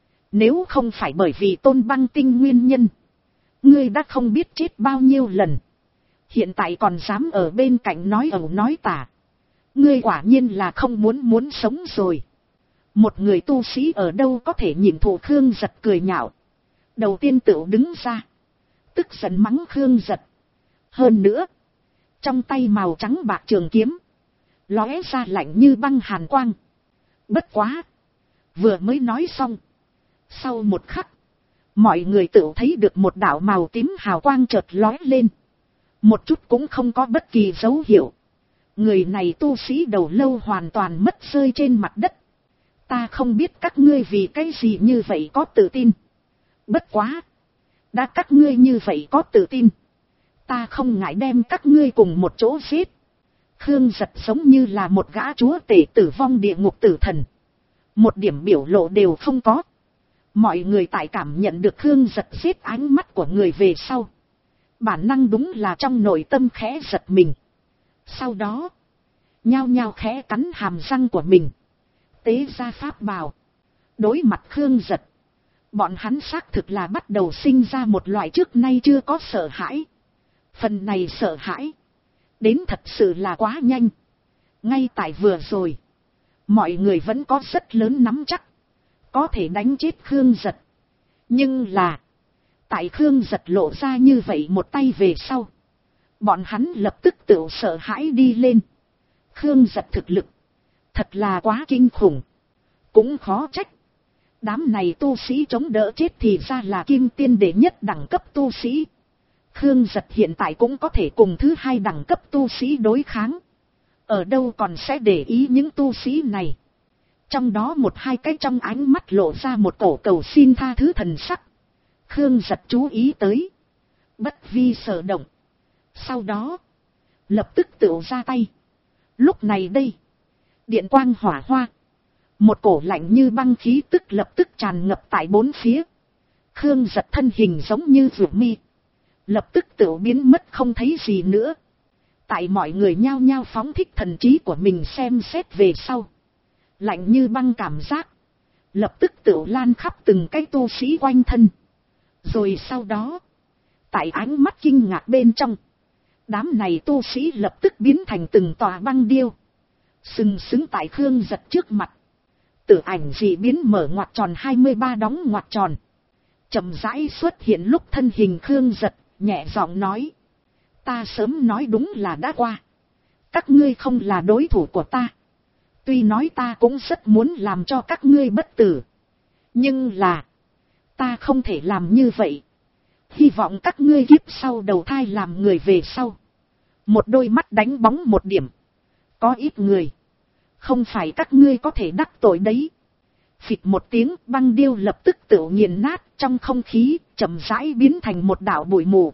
Nếu không phải bởi vì Tôn Băng Tinh nguyên nhân. Ngươi đã không biết chết bao nhiêu lần. Hiện tại còn dám ở bên cạnh nói ẩu nói tả. Ngươi quả nhiên là không muốn sống rồi. Một người tu sĩ ở đâu có thể nhìn thụ Khương Giật cười nhạo. Đầu tiên tự đứng ra. Tức giận mắng Khương Giật. Hơn nữa. Trong tay màu trắng bạc trường kiếm. Lóe ra lạnh như băng hàn quang. Bất quá. Vừa mới nói xong. Sau một khắc. Mọi người tự thấy được một đạo màu tím hào quang chợt lóe lên. Một chút cũng không có bất kỳ dấu hiệu. Người này tu sĩ đầu lâu hoàn toàn mất rơi trên mặt đất. Ta không biết các ngươi vì cái gì như vậy có tự tin. Bất quá. Đã các ngươi như vậy có tự tin. Ta không ngại đem các ngươi cùng một chỗ giết. Khương Giật giống như là một gã chúa tể tử vong địa ngục tử thần. Một điểm biểu lộ đều không có. Mọi người tại cảm nhận được Khương Giật giết ánh mắt của người về sau. Bản năng đúng là trong nội tâm khẽ giật mình. Sau đó. nhao nhao khẽ cắn hàm răng của mình, tế ra pháp bào. Đối mặt Khương Giật, bọn hắn xác thực là bắt đầu sinh ra một loại trước nay chưa có sợ hãi. Phần này sợ hãi đến thật sự là quá nhanh. Ngay tại vừa rồi, mọi người vẫn có rất lớn nắm chắc có thể đánh chết Khương Giật. Nhưng là, tại Khương Giật lộ ra như vậy một tay về sau, bọn hắn lập tức tự sợ hãi đi lên. Khương Giật thực lực thật là quá kinh khủng. Cũng khó trách đám này tu sĩ chống đỡ chết thì ra là kim tiên đệ nhất đẳng cấp tu sĩ. Khương Giật hiện tại cũng có thể cùng thứ hai đẳng cấp tu sĩ đối kháng. Ở đâu còn sẽ để ý những tu sĩ này. Trong đó một hai cái trong ánh mắt lộ ra một cổ cầu xin tha thứ thần sắc. Khương Giật chú ý tới, bất vi sở động. Sau đó lập tức tự ra tay. Lúc này đây, điện quang hỏa hoa, một cổ lạnh như băng khí tức lập tức tràn ngập tại bốn phía. Khương Giật thân hình giống như vượt mi, lập tức tự biến mất không thấy gì nữa. Tại mọi người nhao nhao phóng thích thần trí của mình xem xét về sau, lạnh như băng cảm giác lập tức tự lan khắp từng cái tu sĩ quanh thân. Rồi sau đó, tại ánh mắt kinh ngạc bên trong, đám này tu sĩ lập tức biến thành từng tòa băng điêu, sừng sững tại Khương Giật trước mặt. Tử ảnh dị biến mở ngoặc tròn 23 đóng ngoặc tròn, chậm rãi xuất hiện lúc thân hình Khương Giật, nhẹ giọng nói: ta sớm nói đúng là đã qua. Các ngươi không là đối thủ của ta. Tuy nói ta cũng rất muốn làm cho các ngươi bất tử, nhưng là ta không thể làm như vậy. Hy vọng các ngươi kiếp sau đầu thai làm người về sau, một đôi mắt đánh bóng một điểm. Có ít người không phải các ngươi có thể đắc tội đấy. Phịch một tiếng, băng điêu lập tức tự nghiền nát, trong không khí chậm rãi biến thành một đạo bụi mù.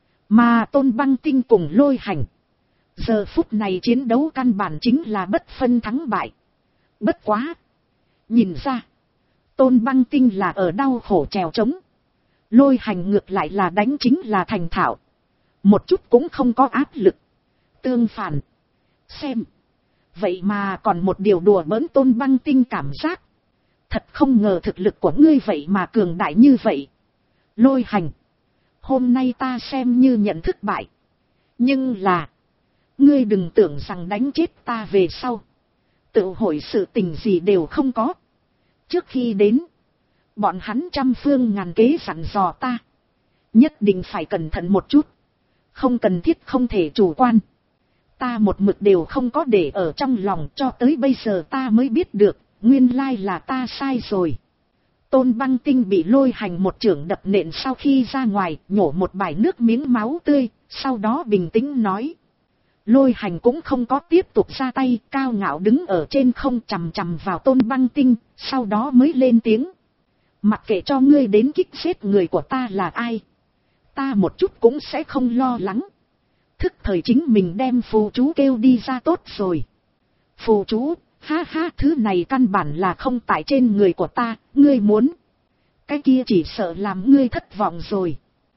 Mà Tôn Băng Tinh cùng Lôi Hành, giờ phút này chiến đấu căn bản chính là bất phân thắng bại. Bất quá, nhìn ra, Tôn Băng Tinh là ở đau khổ trèo trống, Lôi Hành ngược lại là đánh chính là thành thạo, một chút cũng không có áp lực. Tương phản, xem, vậy mà còn một điều đùa bỡn Tôn Băng Tinh cảm giác. Thật không ngờ thực lực của ngươi vậy mà cường đại như vậy. Lôi Hành, hôm nay ta xem như nhận thức bại. Nhưng là, ngươi đừng tưởng rằng đánh chết ta về sau, tự hội sự tình gì đều không có. Trước khi đến, bọn hắn trăm phương ngàn kế dặn dò ta, nhất định phải cẩn thận một chút, không cần thiết không thể chủ quan. Ta một mực đều không có để ở trong lòng, cho tới bây giờ ta mới biết được, nguyên lai là ta sai rồi. Tôn Băng Tinh bị Lôi Hành một chưởng đập nện sau khi ra ngoài, nhổ một bãi nước miếng máu tươi, sau đó bình tĩnh nói. Lôi Hành cũng không có tiếp tục ra tay, cao ngạo đứng ở trên không chằm chằm vào Tôn Băng Tinh, sau đó mới lên tiếng. Mặc kệ cho ngươi đến kích giết người của ta là ai, ta một chút cũng sẽ không lo lắng. Thức thời chính mình đem phù chú kêu đi ra tốt rồi. Phù chú, ha ha, thứ này căn bản là không tại trên người của ta, ngươi muốn. Cái kia chỉ sợ làm ngươi thất vọng rồi.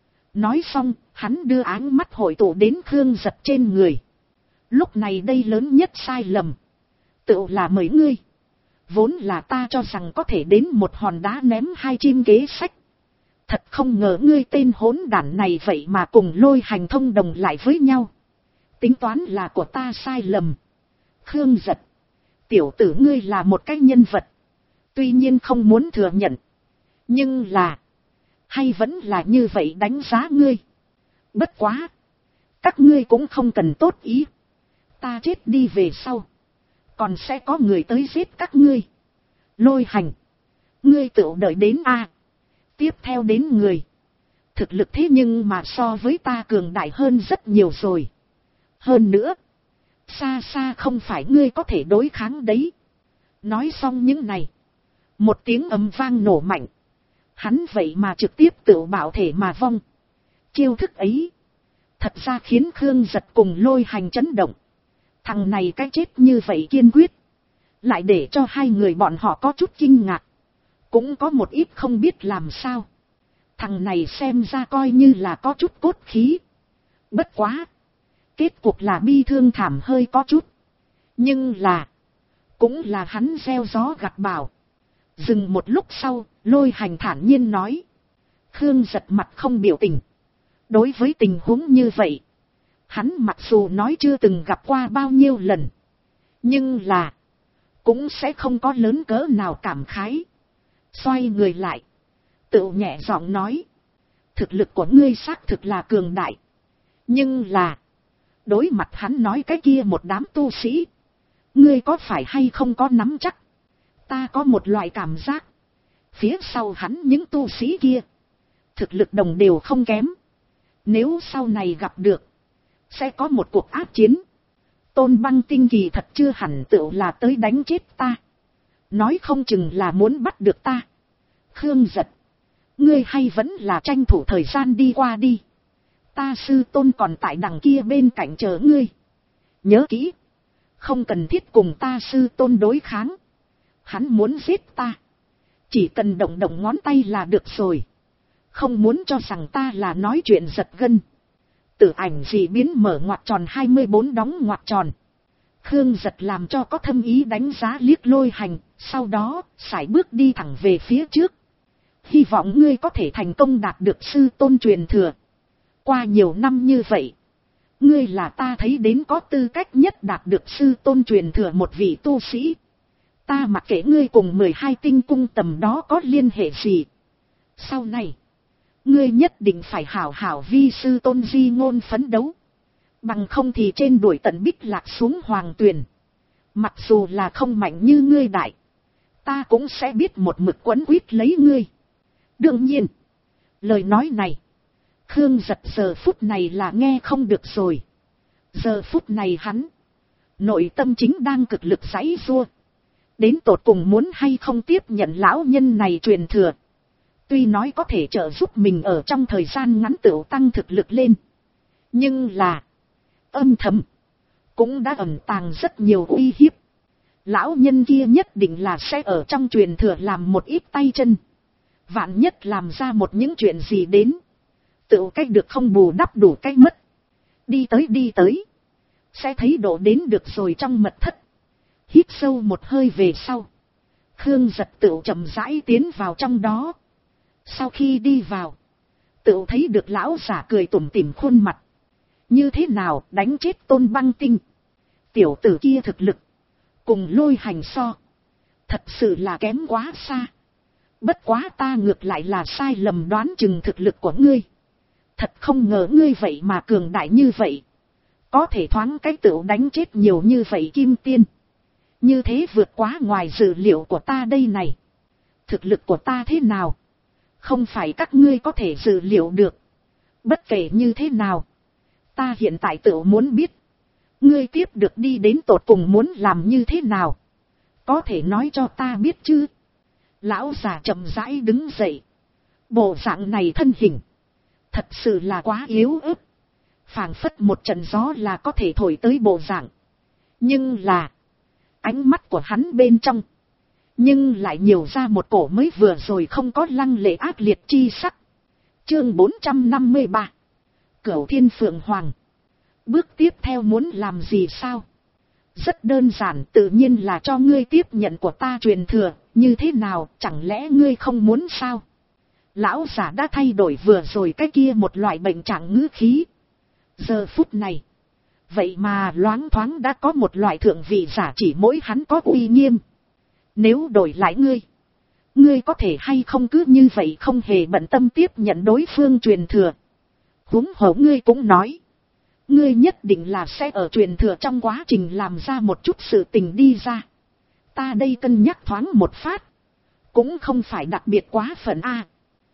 Nói xong, hắn đưa áng mắt hội tụ đến Khương Giật trên người. Lúc này đây lớn nhất sai lầm, tự là mời ngươi. Vốn là ta cho rằng có thể đến một hòn đá ném hai chim kế sách. Thật không ngờ ngươi tên hỗn đản này vậy mà cùng Lôi Hành thông đồng lại với nhau. Tính toán là của ta sai lầm. Khương Giật, tiểu tử ngươi là một cái nhân vật, tuy nhiên không muốn thừa nhận, nhưng là, hay vẫn là như vậy đánh giá ngươi. Bất quá, các ngươi cũng không cần tốt ý. Ta chết đi về sau, còn sẽ có người tới giết các ngươi. Lôi Hành, ngươi tự đợi đến a. Tiếp theo đến người, thực lực thế nhưng mà so với ta cường đại hơn rất nhiều rồi. Hơn nữa, xa xa không phải ngươi có thể đối kháng đấy. Nói xong những này, một tiếng ầm vang nổ mạnh, hắn vậy mà trực tiếp tự bảo thể mà vong. Chiêu thức ấy thật ra khiến Khương Giật cùng Lôi Hành chấn động. Thằng này cái chết như vậy kiên quyết, lại để cho hai người bọn họ có chút kinh ngạc, cũng có một ít không biết làm sao. Thằng này xem ra coi như là có chút cốt khí. Bất quá, kết cục là bi thương thảm hơi có chút. Nhưng là, cũng là hắn gieo gió gặt bão. Dừng một lúc sau, Lôi Hành thản nhiên nói. Khương Giật mặt không biểu tình. Đối với tình huống như vậy, hắn mặc dù nói chưa từng gặp qua bao nhiêu lần, nhưng là, cũng sẽ không có lớn cỡ nào cảm khái. Xoay người lại, tự nhẹ giọng nói. Thực lực của ngươi xác thực là cường đại. Nhưng là, đối mặt hắn nói cái kia một đám tu sĩ, ngươi có phải hay không có nắm chắc? Ta có một loại cảm giác, phía sau hắn những tu sĩ kia, thực lực đồng đều không kém. Nếu sau này gặp được, sẽ có một cuộc ác chiến. Tôn Băng Tinh kỳ thật chưa hẳn tựu là tới đánh chết ta. Nói không chừng là muốn bắt được ta. Khương Giật, ngươi hay vẫn là tranh thủ thời gian đi qua đi. Ta sư tôn còn tại đằng kia bên cạnh chờ ngươi. Nhớ kỹ, không cần thiết cùng ta sư tôn đối kháng. Hắn muốn giết ta, chỉ cần động động ngón tay là được rồi. Không muốn cho rằng ta là nói chuyện giật gân. Tử ảnh dị biến mở ngoặc tròn 24 đóng ngoặc tròn. Khương Giật làm cho có thâm ý đánh giá liếc Lôi Hành, sau đó sải bước đi thẳng về phía trước. Hy vọng ngươi có thể thành công đạt được sư tôn truyền thừa. Qua nhiều năm như vậy, ngươi là ta thấy đến có tư cách nhất đạt được sư tôn truyền thừa một vị tu sĩ. Ta mặc kệ ngươi cùng 12 tinh cung tầm đó có liên hệ gì. Sau này, ngươi nhất định phải hảo hảo vi sư tôn di ngôn phấn đấu. Bằng không thì trên đuổi tận Bích Lạc xuống Hoàng Tuyền. Mặc dù là không mạnh như ngươi đại, ta cũng sẽ biết một mực quấn quýt lấy ngươi. Đương nhiên, lời nói này, Khương Giật giờ phút này là nghe không được rồi. Giờ phút này hắn, nội tâm chính đang cực lực giãy giụa. Đến tột cùng muốn hay không tiếp nhận lão nhân này truyền thừa. Tuy nói có thể trợ giúp mình ở trong thời gian ngắn tựu tăng thực lực lên. Nhưng là, âm thầm, cũng đã ẩn tàng rất nhiều uy hiếp. Lão nhân kia nhất định là sẽ ở trong truyền thừa làm một ít tay chân. Vạn nhất làm ra một những chuyện gì đến, tựu cách được không bù đắp đủ cách mất. Đi tới, sẽ thấy độ đến được rồi trong mật thất. Hít sâu một hơi về sau, Khương Giật tựu chậm rãi tiến vào trong đó. Sau khi đi vào, tựu thấy được lão giả cười tủm tỉm khuôn mặt. Như thế nào đánh chết Tôn Băng Tinh? Tiểu tử kia thực lực, cùng Lôi Hành so, thật sự là kém quá xa. Bất quá ta ngược lại là sai lầm đoán chừng thực lực của ngươi. Thật không ngờ ngươi vậy mà cường đại như vậy. Có thể thoáng cái tựu đánh chết nhiều như vậy kim tiên. Như thế vượt quá ngoài dự liệu của ta đây này. Thực lực của ta thế nào? Không phải các ngươi có thể dự liệu được. Bất kể như thế nào, ta hiện tại tựu muốn biết, ngươi tiếp được đi đến tột cùng muốn làm như thế nào. Có thể nói cho ta biết chứ? Lão già chậm rãi đứng dậy. Bộ dạng này thân hình, thật sự là quá yếu ớt. Phảng phất một trận gió là có thể thổi tới bộ dạng. Nhưng là, ánh mắt của hắn bên trong, nhưng lại nhiều ra một cổ mới vừa rồi không có lăng lệ ác liệt chi sắc. Chương 453, Cửu Thiên Phượng Hoàng. Bước tiếp theo muốn làm gì sao? Rất đơn giản, tự nhiên là cho ngươi tiếp nhận của ta truyền thừa. Như thế nào, chẳng lẽ ngươi không muốn sao? Lão giả đã thay đổi vừa rồi cái kia một loại bệnh trạng ngữ khí. Giờ phút này, vậy mà loáng thoáng đã có một loại thượng vị giả chỉ mỗi hắn có uy nghiêm. Nếu đổi lại ngươi có thể hay không cứ như vậy không hề bận tâm tiếp nhận đối phương truyền thừa. Huống hồ ngươi cũng nói, ngươi nhất định là sẽ ở truyền thừa trong quá trình làm ra một chút sự tình đi ra. Ta đây cân nhắc thoáng một phát, cũng không phải đặc biệt quá phận a,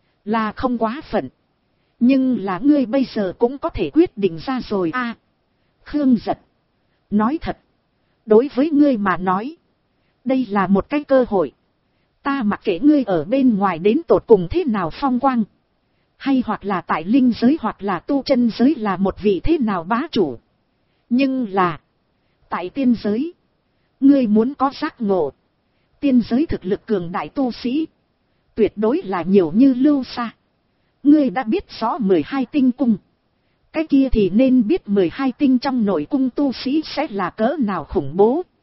là không quá phận. Nhưng là ngươi bây giờ cũng có thể quyết định ra rồi a. Khương Giật, nói thật, đối với ngươi mà nói, đây là một cái cơ hội. Ta mặc kệ ngươi ở bên ngoài đến tột cùng thế nào phong quang, hay hoặc là tại linh giới hoặc là tu chân giới là một vị thế nào bá chủ. Nhưng là, tại tiên giới, ngươi muốn có giác ngộ. Tiên giới thực lực cường đại tu sĩ, tuyệt đối là nhiều như lưu xa. Ngươi đã biết rõ 12 tinh cung, cái kia thì nên biết 12 tinh trong nội cung tu sĩ sẽ là cỡ nào khủng bố.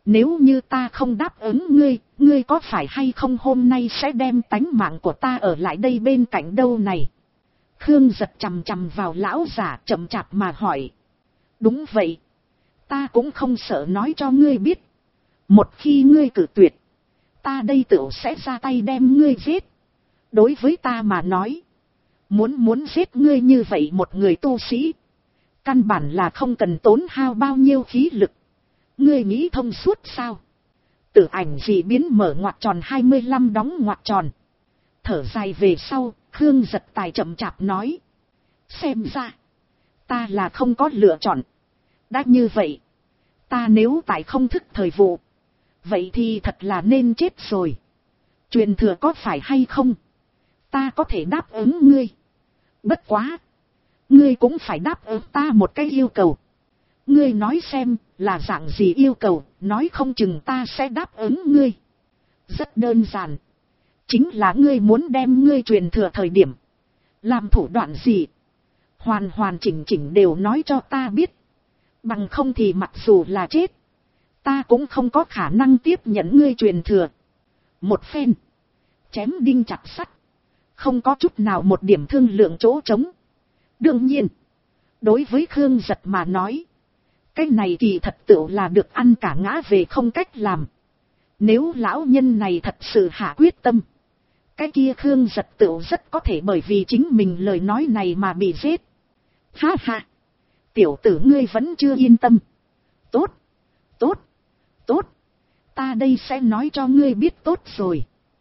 Nếu như ta không đáp ứng ngươi, ngươi có phải hay không hôm nay sẽ đem tánh mạng của ta ở lại đây bên cạnh đâu này? Khương Giật chằm chằm vào lão giả chậm chạp mà hỏi. Đúng vậy. Ta cũng không sợ nói cho ngươi biết. Một khi ngươi cự tuyệt, ta đây tựu sẽ ra tay đem ngươi giết. Đối với ta mà nói, muốn giết ngươi như vậy một người tu sĩ, căn bản là không cần tốn hao bao nhiêu khí lực. Ngươi nghĩ thông suốt sao? Tử ảnh dị biến mở ngoặc tròn 25 đóng ngoặc tròn. Thở dài về sau, Khương Giật Tài chậm chạp nói. Xem ra, ta là không có lựa chọn. Đã như vậy, ta nếu tại không thức thời vụ, vậy thì thật là nên chết rồi. Truyền thừa có phải hay không? Ta có thể đáp ứng ngươi. Bất quá, ngươi cũng phải đáp ứng ta một cái yêu cầu. Ngươi nói xem, là dạng gì yêu cầu, nói không chừng ta sẽ đáp ứng ngươi. Rất đơn giản. Chính là ngươi muốn đem ngươi truyền thừa thời điểm, làm thủ đoạn gì, hoàn chỉnh đều nói cho ta biết. Bằng không thì mặc dù là chết, ta cũng không có khả năng tiếp nhận ngươi truyền thừa. Một phen, chém đinh chặt sắt, không có chút nào một điểm thương lượng chỗ trống. Đương nhiên, đối với Khương Giật mà nói, cái này kỳ thật tựu là được ăn cả ngã về không cách làm. Nếu lão nhân này thật sự hạ quyết tâm, cái kia Khương Giật tựu rất có thể bởi vì chính mình lời nói này mà bị giết. Ha ha, tiểu tử ngươi vẫn chưa yên tâm. Tốt, ta đây sẽ nói cho ngươi biết tốt rồi.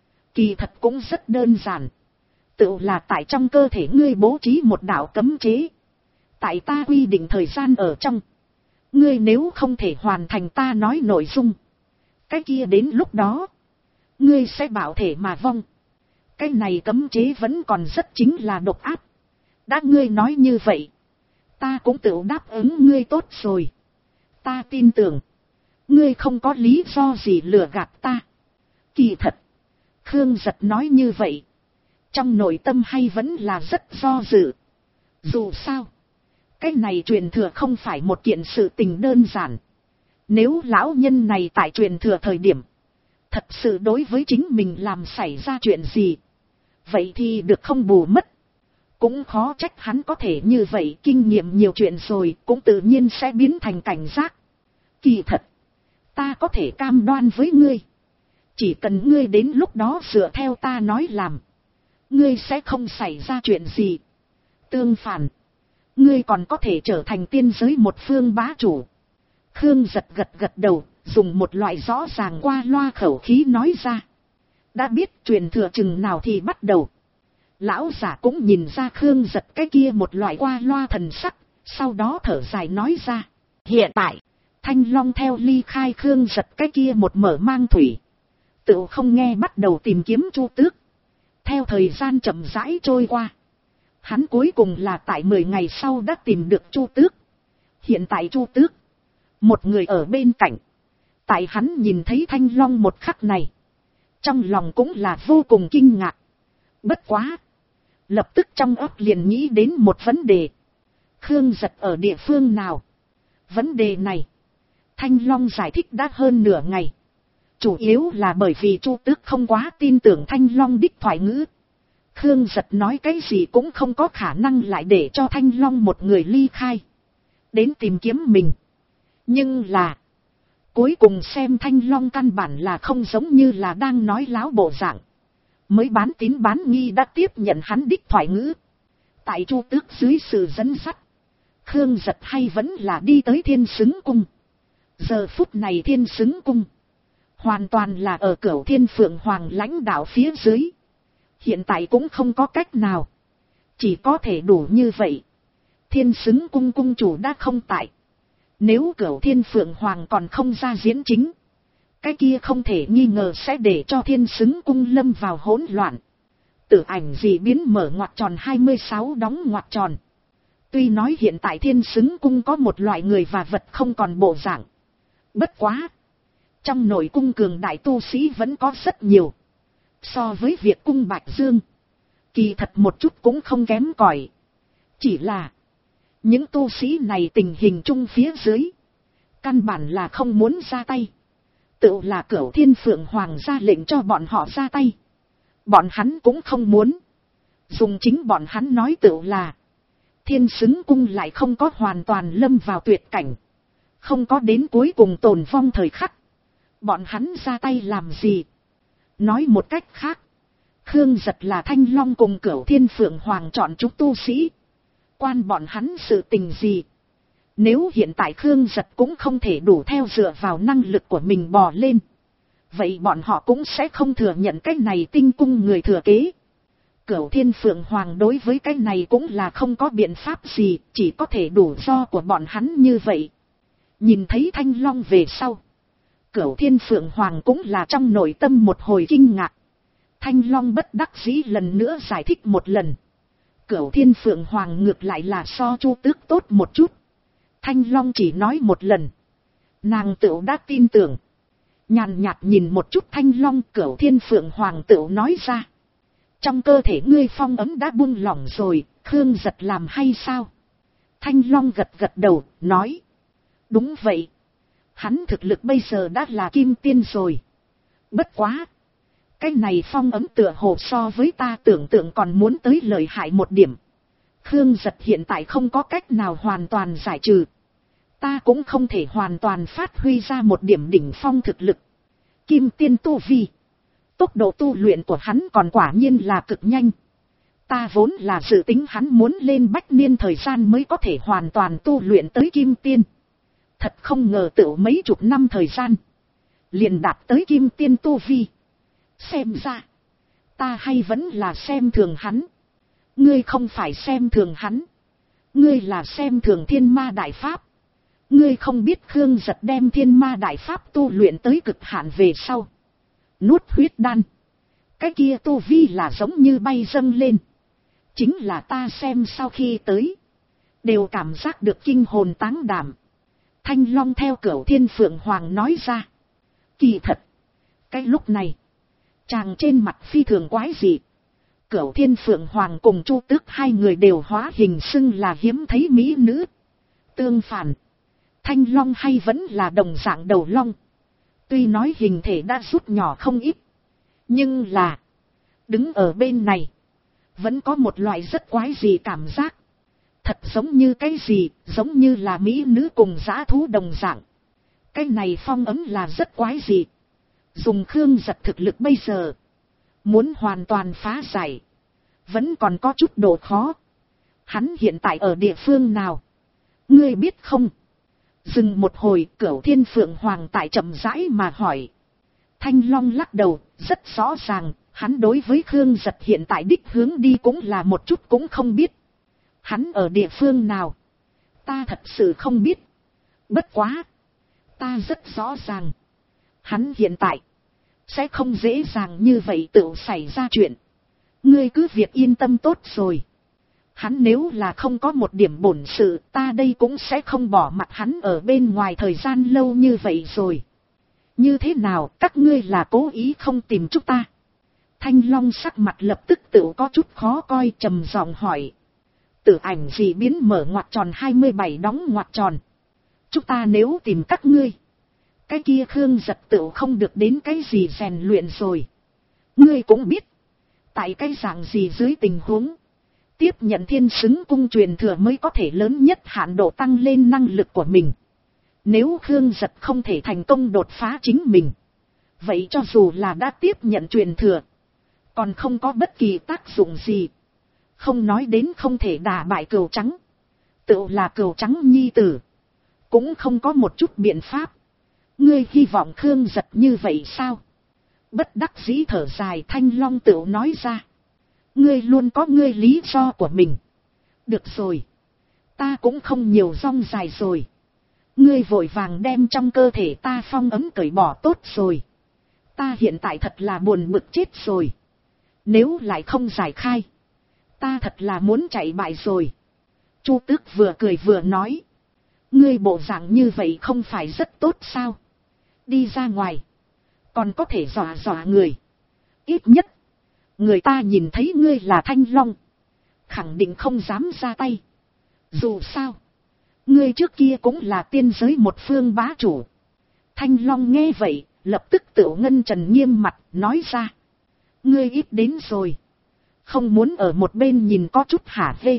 Kỳ thật cũng rất đơn giản. Tựu là tại trong cơ thể ngươi bố trí một đạo cấm chế. Tại ta quy định thời gian ở trong, ngươi nếu không thể hoàn thành ta nói nội dung, cái kia đến lúc đó, ngươi sẽ bảo thể mà vong. Cái này cấm chế vẫn còn rất chính là độc áp. Đã ngươi nói như vậy, ta cũng tự đáp ứng ngươi tốt rồi. Ta tin tưởng, ngươi không có lý do gì lừa gạt ta. Kỳ thật, Khương Giật nói như vậy, trong nội tâm hay vẫn là rất do dự. Dù sao, cái này truyền thừa không phải một kiện sự tình đơn giản. Nếu lão nhân này tại truyền thừa thời điểm, thật sự đối với chính mình làm xảy ra chuyện gì, vậy thì được không bù mất. Cũng khó trách hắn có thể như vậy, kinh nghiệm nhiều chuyện rồi cũng tự nhiên sẽ biến thành cảnh giác. Kỳ thật, ta có thể cam đoan với ngươi, chỉ cần ngươi đến lúc đó dựa theo ta nói làm, ngươi sẽ không xảy ra chuyện gì. Tương phản, ngươi còn có thể trở thành tiên giới một phương bá chủ. Khương Giật gật đầu, dùng một loại rõ ràng qua loa khẩu khí nói ra. Đã biết truyền thừa chừng nào thì bắt đầu. Lão giả cũng nhìn ra Khương Giật cái kia một loại qua loa thần sắc, sau đó thở dài nói ra. Hiện tại, Thanh Long theo ly khai Khương Giật cái kia một mở mang thủy, tự không nghe bắt đầu tìm kiếm Chu Tước. Theo thời gian chậm rãi trôi qua, hắn cuối cùng là tại 10 ngày sau đã tìm được Chu Tước. Hiện tại Chu Tước, một người ở bên cạnh. Tại hắn nhìn thấy Thanh Long một khắc này, trong lòng cũng là vô cùng kinh ngạc. Bất quá, lập tức trong óc liền nghĩ đến một vấn đề. Khương Giật ở địa phương nào? Vấn đề này, Thanh Long giải thích đã hơn nửa ngày. Chủ yếu là bởi vì Chu Tước không quá tin tưởng Thanh Long đích thoại ngữ. Khương Giật nói cái gì cũng không có khả năng lại để cho Thanh Long một người ly khai, đến tìm kiếm mình. Nhưng là, cuối cùng xem Thanh Long căn bản là không giống như là đang nói láo bộ dạng. Mới bán tín bán nghi đã tiếp nhận hắn đích thoại ngữ. Tại Chu Tước dưới sự dẫn dắt, Khương Giật hay vẫn là đi tới Thiên Xứng Cung. Giờ phút này Thiên Xứng Cung hoàn toàn là ở Cửu Thiên Phượng Hoàng lãnh đạo phía dưới. Hiện tại cũng không có cách nào, chỉ có thể đủ như vậy. Thiên Xứng Cung cung chủ đã không tại. Nếu Cửu Thiên Phượng Hoàng còn không ra diễn chính, cái kia không thể nghi ngờ sẽ để cho Thiên Xứng Cung lâm vào hỗn loạn. Tử ảnh dị biến mở ngoặc tròn 26 đóng ngoặc tròn. Tuy nói hiện tại Thiên Xứng Cung có một loại người và vật không còn bộ dạng, bất quá, trong nội cung cường đại tu sĩ vẫn có rất nhiều. So với việc cung Bạch Dương, kỳ thật một chút cũng không kém cỏi. Chỉ là, những tu sĩ này tình hình chung phía dưới, căn bản là không muốn ra tay. Tựu là Cửu Thiên Phượng Hoàng ra lệnh cho bọn họ ra tay. Bọn hắn cũng không muốn. Dùng chính bọn hắn nói tựu là Thiên Xứng Cung lại không có hoàn toàn lâm vào tuyệt cảnh. Không có đến cuối cùng tồn vong thời khắc. Bọn hắn ra tay làm gì? Nói một cách khác, Khương Giật là Thanh Long cùng Cửu Thiên Phượng Hoàng chọn chúng tu sĩ. Quan bọn hắn sự tình gì? Nếu hiện tại Khương Giật cũng không thể đủ theo dựa vào năng lực của mình bò lên, vậy bọn họ cũng sẽ không thừa nhận cái này tinh cung người thừa kế. Cửu Thiên Phượng Hoàng đối với cái này cũng là không có biện pháp gì, chỉ có thể đủ do của bọn hắn như vậy. Nhìn thấy Thanh Long về sau, Cửu Thiên Phượng Hoàng cũng là trong nội tâm một hồi kinh ngạc. Thanh Long bất đắc dĩ lần nữa giải thích một lần. Cửu Thiên Phượng Hoàng ngược lại là so Chu Tước tốt một chút. Thanh Long chỉ nói một lần, nàng tựu đã tin tưởng. Nhàn nhạt nhìn một chút Thanh Long, Cửu Thiên Phượng Hoàng tựu nói ra. Trong cơ thể ngươi phong ấm đã buông lỏng rồi, Khương Giật làm hay sao? Thanh Long gật gật đầu, nói. Đúng vậy. Hắn thực lực bây giờ đã là kim tiên rồi. Bất quá. Cái này phong ấm tựa hồ so với ta tưởng tượng còn muốn tới lợi hại một điểm. Khương Giật hiện tại không có cách nào hoàn toàn giải trừ. Ta cũng không thể hoàn toàn phát huy ra một điểm đỉnh phong thực lực. Kim tiên tu vi. Tốc độ tu luyện của hắn còn quả nhiên là cực nhanh. Ta vốn là dự tính hắn muốn lên bách niên thời gian mới có thể hoàn toàn tu luyện tới kim tiên. Thật không ngờ tựu mấy chục năm thời gian liền đạt tới kim tiên tu vi. Xem ra, ta hay vẫn là xem thường hắn. Ngươi không phải xem thường hắn. Ngươi là xem thường Thiên Ma Đại Pháp. Ngươi không biết Khương Giật đem Thiên Ma Đại Pháp tu luyện tới cực hạn về sau. Nuốt huyết đan. Cái kia tu vi là giống như bay dâng lên. Chính là ta xem sau khi tới, đều cảm giác được kinh hồn táng đảm. Thanh Long theo Cửu Thiên Phượng Hoàng nói ra. Kỳ thật, cái lúc này, chàng trên mặt phi thường quái dị. Cửu Thiên Phượng Hoàng cùng Chu Tước hai người đều hóa hình xưng là hiếm thấy mỹ nữ. Tương phản, Thanh Long hay vẫn là đồng dạng đầu long. Tuy nói hình thể đã rút nhỏ không ít, nhưng là đứng ở bên này vẫn có một loại rất quái dị cảm giác. Thật giống như cái gì, giống như là mỹ nữ cùng dã thú đồng dạng. Cái này phong ấm là rất quái dị. Dùng Khương Giật thực lực bây giờ, muốn hoàn toàn phá giải, vẫn còn có chút độ khó. Hắn hiện tại ở địa phương nào? Ngươi biết không? Dừng một hồi, Cửu Thiên Phượng Hoàng tại chậm rãi mà hỏi. Thanh Long lắc đầu, rất rõ ràng, hắn đối với Khương Giật hiện tại đích hướng đi cũng là một chút cũng không biết. Hắn ở địa phương nào? Ta thật sự không biết. Bất quá, ta rất rõ ràng, hắn hiện tại sẽ không dễ dàng như vậy tự xảy ra chuyện. Ngươi cứ việc yên tâm tốt rồi. Hắn nếu là không có một điểm bổn sự, ta đây cũng sẽ không bỏ mặt hắn ở bên ngoài thời gian lâu như vậy rồi. Như thế nào, các ngươi là cố ý không tìm chúng ta? Thanh Long sắc mặt lập tức tự có chút khó coi, trầm giọng hỏi. Tử ảnh dị biến mở ngoặc tròn 27 đóng ngoặc tròn. Chúng ta nếu tìm các ngươi, cái kia Khương Giật tự không được đến cái gì rèn luyện rồi. Ngươi cũng biết, tại cái dạng gì dưới tình huống, tiếp nhận Thiên Xứng Cung truyền thừa mới có thể lớn nhất hạn độ tăng lên năng lực của mình. Nếu Khương Giật không thể thành công đột phá chính mình, vậy cho dù là đã tiếp nhận truyền thừa, còn không có bất kỳ tác dụng gì. Không nói đến không thể đả bại Cừu Trắng, tự là Cừu Trắng nhi tử, cũng không có một chút biện pháp. Ngươi hy vọng Khương Giật như vậy sao? Bất đắc dĩ thở dài, Thanh Long tự nói ra. Ngươi luôn có ngươi lý do của mình. Được rồi, ta cũng không nhiều rong dài rồi. Ngươi vội vàng đem trong cơ thể ta phong ấm cởi bỏ tốt rồi. Ta hiện tại thật là buồn bực chết rồi. Nếu lại không giải khai, ta thật là muốn chạy bại rồi. Chu Tước vừa cười vừa nói. Ngươi bộ dạng như vậy không phải rất tốt sao? Đi ra ngoài, còn có thể dọa dọa người. Ít nhất, người ta nhìn thấy ngươi là Thanh Long, khẳng định không dám ra tay. Dù sao, ngươi trước kia cũng là tiên giới một phương bá chủ. Thanh Long nghe vậy, lập tức Tửu Ngân Trần nghiêm mặt nói ra. Ngươi ít đến rồi. Không muốn ở một bên nhìn có chút hả hê.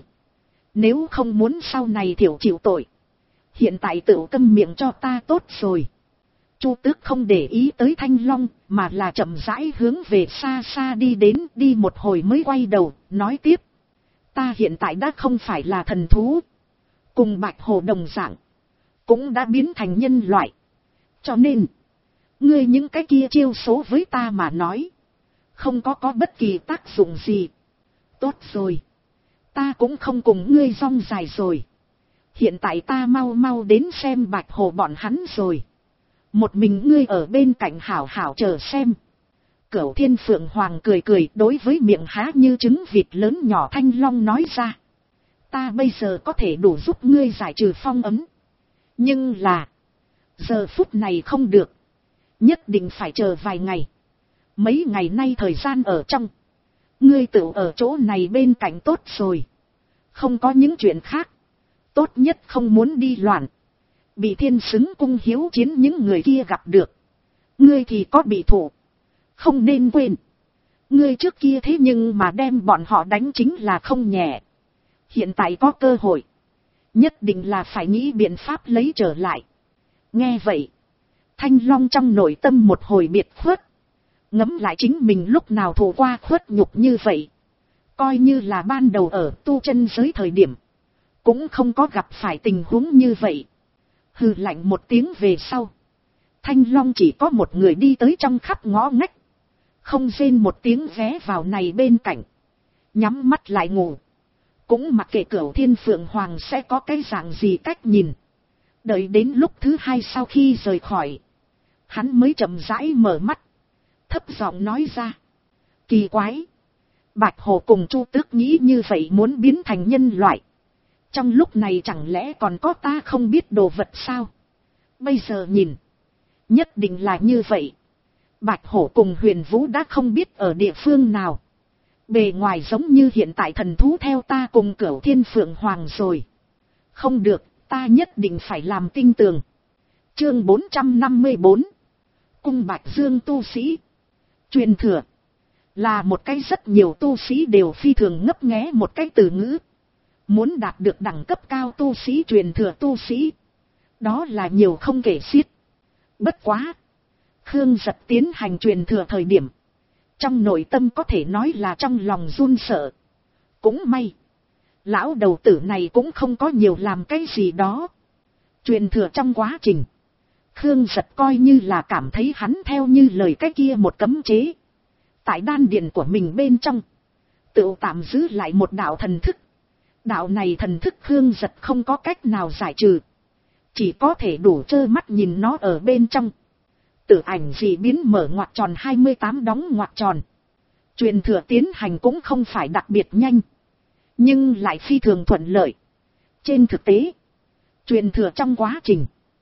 Nếu không muốn sau này thiểu chịu tội. Hiện tại Tửu câm miệng cho ta tốt rồi. Chu Tước không để ý tới Thanh Long, mà là chậm rãi hướng về xa xa đi đến, đi một hồi mới quay đầu, nói tiếp. Ta hiện tại đã không phải là thần thú. Cùng Bạch Hổ đồng dạng. Cũng đã biến thành nhân loại. Cho nên, ngươi những cái kia chiêu số với ta mà nói. Không có bất kỳ tác dụng gì. Tốt rồi. Ta cũng không cùng ngươi rong dài rồi. Hiện tại ta mau mau đến xem Bạch Hổ bọn hắn rồi. Một mình ngươi ở bên cạnh hảo hảo chờ xem. Cửu Thiên Phượng Hoàng cười cười đối với miệng há như trứng vịt lớn nhỏ Thanh Long nói ra. Ta bây giờ có thể đủ giúp ngươi giải trừ phong ấn. Nhưng là, giờ phút này không được. Nhất định phải chờ vài ngày. Mấy ngày nay thời gian ở trong. Ngươi tự ở chỗ này bên cạnh tốt rồi. Không có những chuyện khác. Tốt nhất không muốn đi loạn. Bị Thiên Xứng Cung hiếu chiến những người kia gặp được. Ngươi thì có bị thụ. Không nên quên. Ngươi trước kia thế nhưng mà đem bọn họ đánh chính là không nhẹ. Hiện tại có cơ hội. Nhất định là phải nghĩ biện pháp lấy trở lại. Nghe vậy. Thanh Long trong nội tâm một hồi biệt khuất. Ngẫm lại chính mình lúc nào thụ qua khuất nhục như vậy. Coi như là ban đầu ở tu chân giới thời điểm. Cũng không có gặp phải tình huống như vậy. Hừ lạnh một tiếng về sau. Thanh Long chỉ có một người đi tới trong khắp ngõ ngách. Không rên một tiếng ghé vào này bên cạnh. Nhắm mắt lại ngủ. Cũng mặc kệ Cửu Thiên Phượng Hoàng sẽ có cái dạng gì cách nhìn. Đợi đến lúc thứ hai sau khi rời khỏi. Hắn mới chậm rãi mở mắt. Thấp giọng nói ra. Kỳ quái. Bạch Hổ cùng Chu Tước nghĩ như vậy muốn biến thành nhân loại. Trong lúc này chẳng lẽ còn có ta không biết đồ vật sao? Bây giờ nhìn. Nhất định là như vậy. Bạch Hổ cùng Huyền Vũ đã không biết ở địa phương nào. Bề ngoài giống như hiện tại thần thú theo ta cùng Cửu Thiên Phượng Hoàng rồi. Không được, ta nhất định phải làm tinh tường. Chương 454. Cung Bạch Dương tu sĩ. Truyền thừa. Là một cái rất nhiều tu sĩ đều phi thường ngấp nghé một cái từ ngữ. Muốn đạt được đẳng cấp cao tu sĩ truyền thừa tu sĩ. Đó là nhiều không kể xiết. Bất quá. Khương Giật tiến hành truyền thừa thời điểm. Trong nội tâm có thể nói là trong lòng run sợ. Cũng may. Lão đầu tử này cũng không có nhiều làm cái gì đó. Truyền thừa trong quá trình. Khương Giật coi như là cảm thấy hắn theo như lời cái kia một cấm chế. Tại đan điện của mình bên trong. Tự tạm giữ lại một đạo thần thức. Đạo này thần thức Khương Giật không có cách nào giải trừ. Chỉ có thể đủ trơ mắt nhìn nó ở bên trong. Tử ảnh dị biến mở ngoặc tròn 28 đóng ngoặc tròn. Truyền thừa tiến hành cũng không phải đặc biệt nhanh. Nhưng lại phi thường thuận lợi. Trên thực tế. Truyền thừa trong quá trình.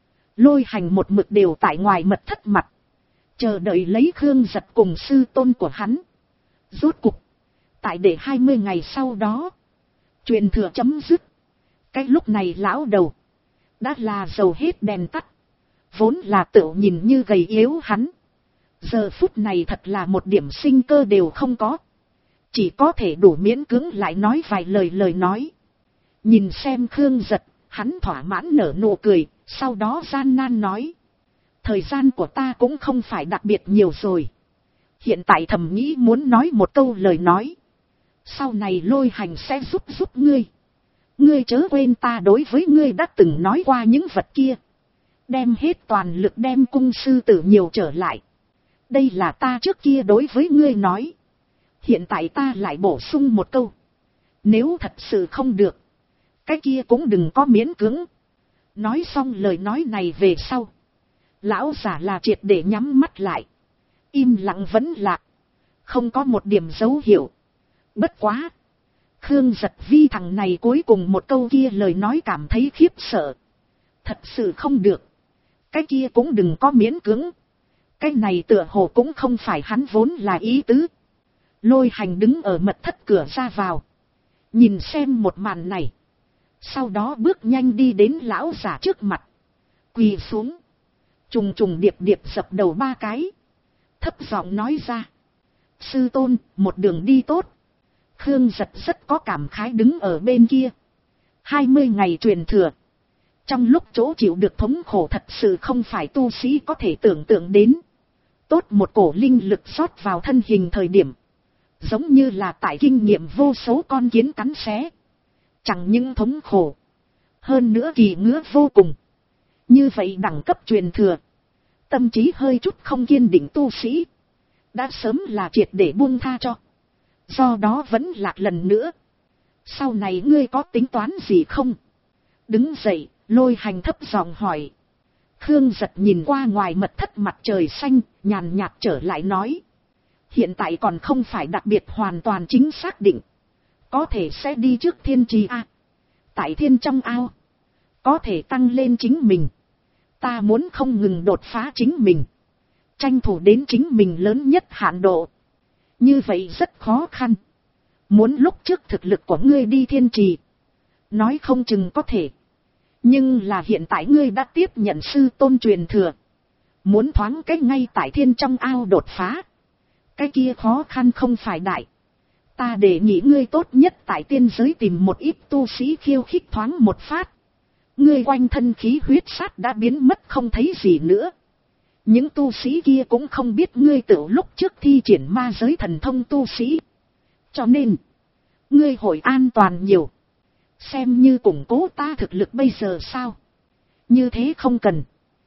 Lôi Hành một mực đều tại ngoài mật thất mặt. Chờ đợi lấy Khương Giật cùng sư tôn của hắn. Rốt cục. Tại để 20 ngày sau đó. Truyền thừa chấm dứt. Cái lúc này lão đầu. Đã là dầu hết đèn tắt. Vốn là tự nhìn như gầy yếu hắn. Giờ phút này thật là một điểm sinh cơ đều không có. Chỉ có thể đủ miễn cưỡng lại nói vài lời nói. Nhìn xem Khương Giật. Hắn thỏa mãn nở nụ cười. Sau đó gian nan nói. Thời gian của ta cũng không phải đặc biệt nhiều rồi. Hiện tại thầm nghĩ muốn nói một câu lời nói. Sau này Lôi Hành sẽ giúp ngươi. Ngươi chớ quên ta đối với ngươi đã từng nói qua những vật kia. Đem hết toàn lực đem cung sư tử nhiều trở lại. Đây là ta trước kia đối với ngươi nói. Hiện tại ta lại bổ sung một câu. Nếu thật sự không được. Cái kia cũng đừng có miễn cưỡng. Nói xong lời nói này về sau. Lão giả là triệt để nhắm mắt lại. Im lặng vẫn lạc. Không có một điểm dấu hiệu. Bất quá. Khương Giật vi thằng này cuối cùng một câu kia lời nói cảm thấy khiếp sợ. Thật sự không được. Cái kia cũng đừng có miễn cưỡng. Cái này tựa hồ cũng không phải hắn vốn là ý tứ. Lôi Hành đứng ở mật thất cửa ra vào. Nhìn xem một màn này. Sau đó bước nhanh đi đến lão giả trước mặt. Quỳ xuống. Trùng trùng điệp điệp dập đầu 3 cái. Thấp giọng nói ra. Sư tôn, một đường đi tốt. Khương Giật rất có cảm khái đứng ở bên kia. 20 ngày truyền thừa. Trong lúc chỗ chịu được thống khổ thật sự không phải tu sĩ có thể tưởng tượng đến. Tốt một cổ linh lực rót vào thân hình thời điểm. Giống như là tại kinh nghiệm vô số con kiến cắn xé. Chẳng những thống khổ. Hơn nữa kỳ ngứa vô cùng. Như vậy đẳng cấp truyền thừa. Tâm trí hơi chút không kiên định tu sĩ. Đã sớm là triệt để buông tha cho. Do đó vẫn lạc lần nữa. Sau này ngươi có tính toán gì không? Đứng dậy, Lôi Hành thấp giọng hỏi. Khương Giật nhìn qua ngoài mật thất mặt trời xanh, nhàn nhạt trở lại nói. Hiện tại còn không phải đặc biệt hoàn toàn chính xác định. Có thể sẽ đi trước thiên trì a. Tại thiên trong ao. Có thể tăng lên chính mình. Ta muốn không ngừng đột phá chính mình. Tranh thủ đến chính mình lớn nhất hạn độ. Như vậy rất khó khăn. Muốn lúc trước thực lực của ngươi đi thiên trì. Nói không chừng có thể. Nhưng là hiện tại ngươi đã tiếp nhận sư tôn truyền thừa. Muốn thoáng cái ngay tại thiên trong ao đột phá. Cái kia khó khăn không phải đại. Ta để nghĩ ngươi tốt nhất tại tiên giới tìm một ít tu sĩ khiêu khích thoáng một phát. Ngươi quanh thân khí huyết sát đã biến mất không thấy gì nữa. Những tu sĩ kia cũng không biết ngươi tự lúc trước thi triển ma giới thần thông tu sĩ. Cho nên, ngươi hội an toàn nhiều. Xem như củng cố ta thực lực bây giờ sao? Như thế không cần.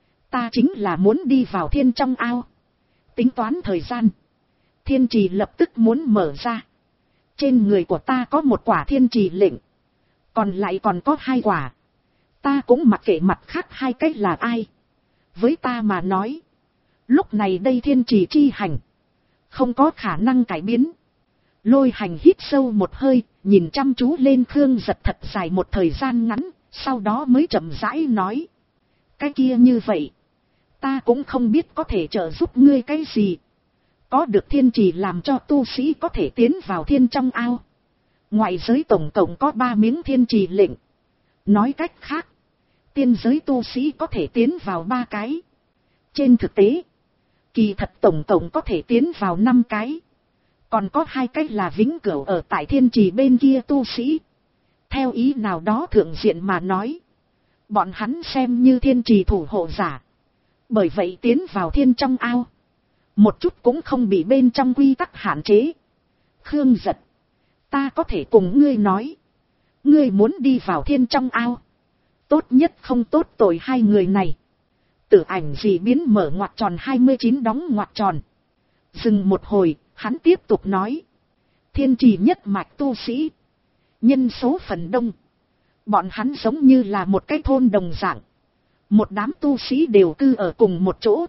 Ta chính là muốn đi vào thiên trong ao. Tính toán thời gian. Thiên trì lập tức muốn mở ra. Trên người của ta có một quả thiên trì lệnh. Còn lại còn có 2 quả. Ta cũng mặc kệ mặt khác 2 cái là ai. Với ta mà nói. Lúc này đây thiên trì chi hành. Không có khả năng cải biến. Lôi Hành hít sâu một hơi. Nhìn chăm chú lên Khương Giật thật dài một thời gian ngắn. Sau đó mới chậm rãi nói. Cái kia như vậy. Ta cũng không biết có thể trợ giúp ngươi cái gì. Có được thiên trì làm cho tu sĩ có thể tiến vào thiên trong ao. Ngoại giới tổng cộng có 3 miếng thiên trì lệnh. Nói cách khác. Tiên giới tu sĩ có thể tiến vào 3 cái. Trên thực tế. Kỳ thật tổng cộng có thể tiến vào 5 cái. Còn có 2 cái là vĩnh cửu ở tại thiên trì bên kia tu sĩ. Theo ý nào đó thượng diện mà nói. Bọn hắn xem như thiên trì thủ hộ giả. Bởi vậy tiến vào thiên trong ao. Một chút cũng không bị bên trong quy tắc hạn chế. Khương Giật. Ta có thể cùng ngươi nói. Ngươi muốn đi vào thiên trong ao. Tốt nhất không tốt tội 2 người này. Tử ảnh dị biến mở ngoặc tròn 29 đóng ngoặc tròn. Dừng một hồi, hắn tiếp tục nói. Thiên trì nhất mạch tu sĩ. Nhân số phần đông. Bọn hắn giống như là một cái thôn đồng dạng. Một đám tu sĩ đều cư ở cùng một chỗ.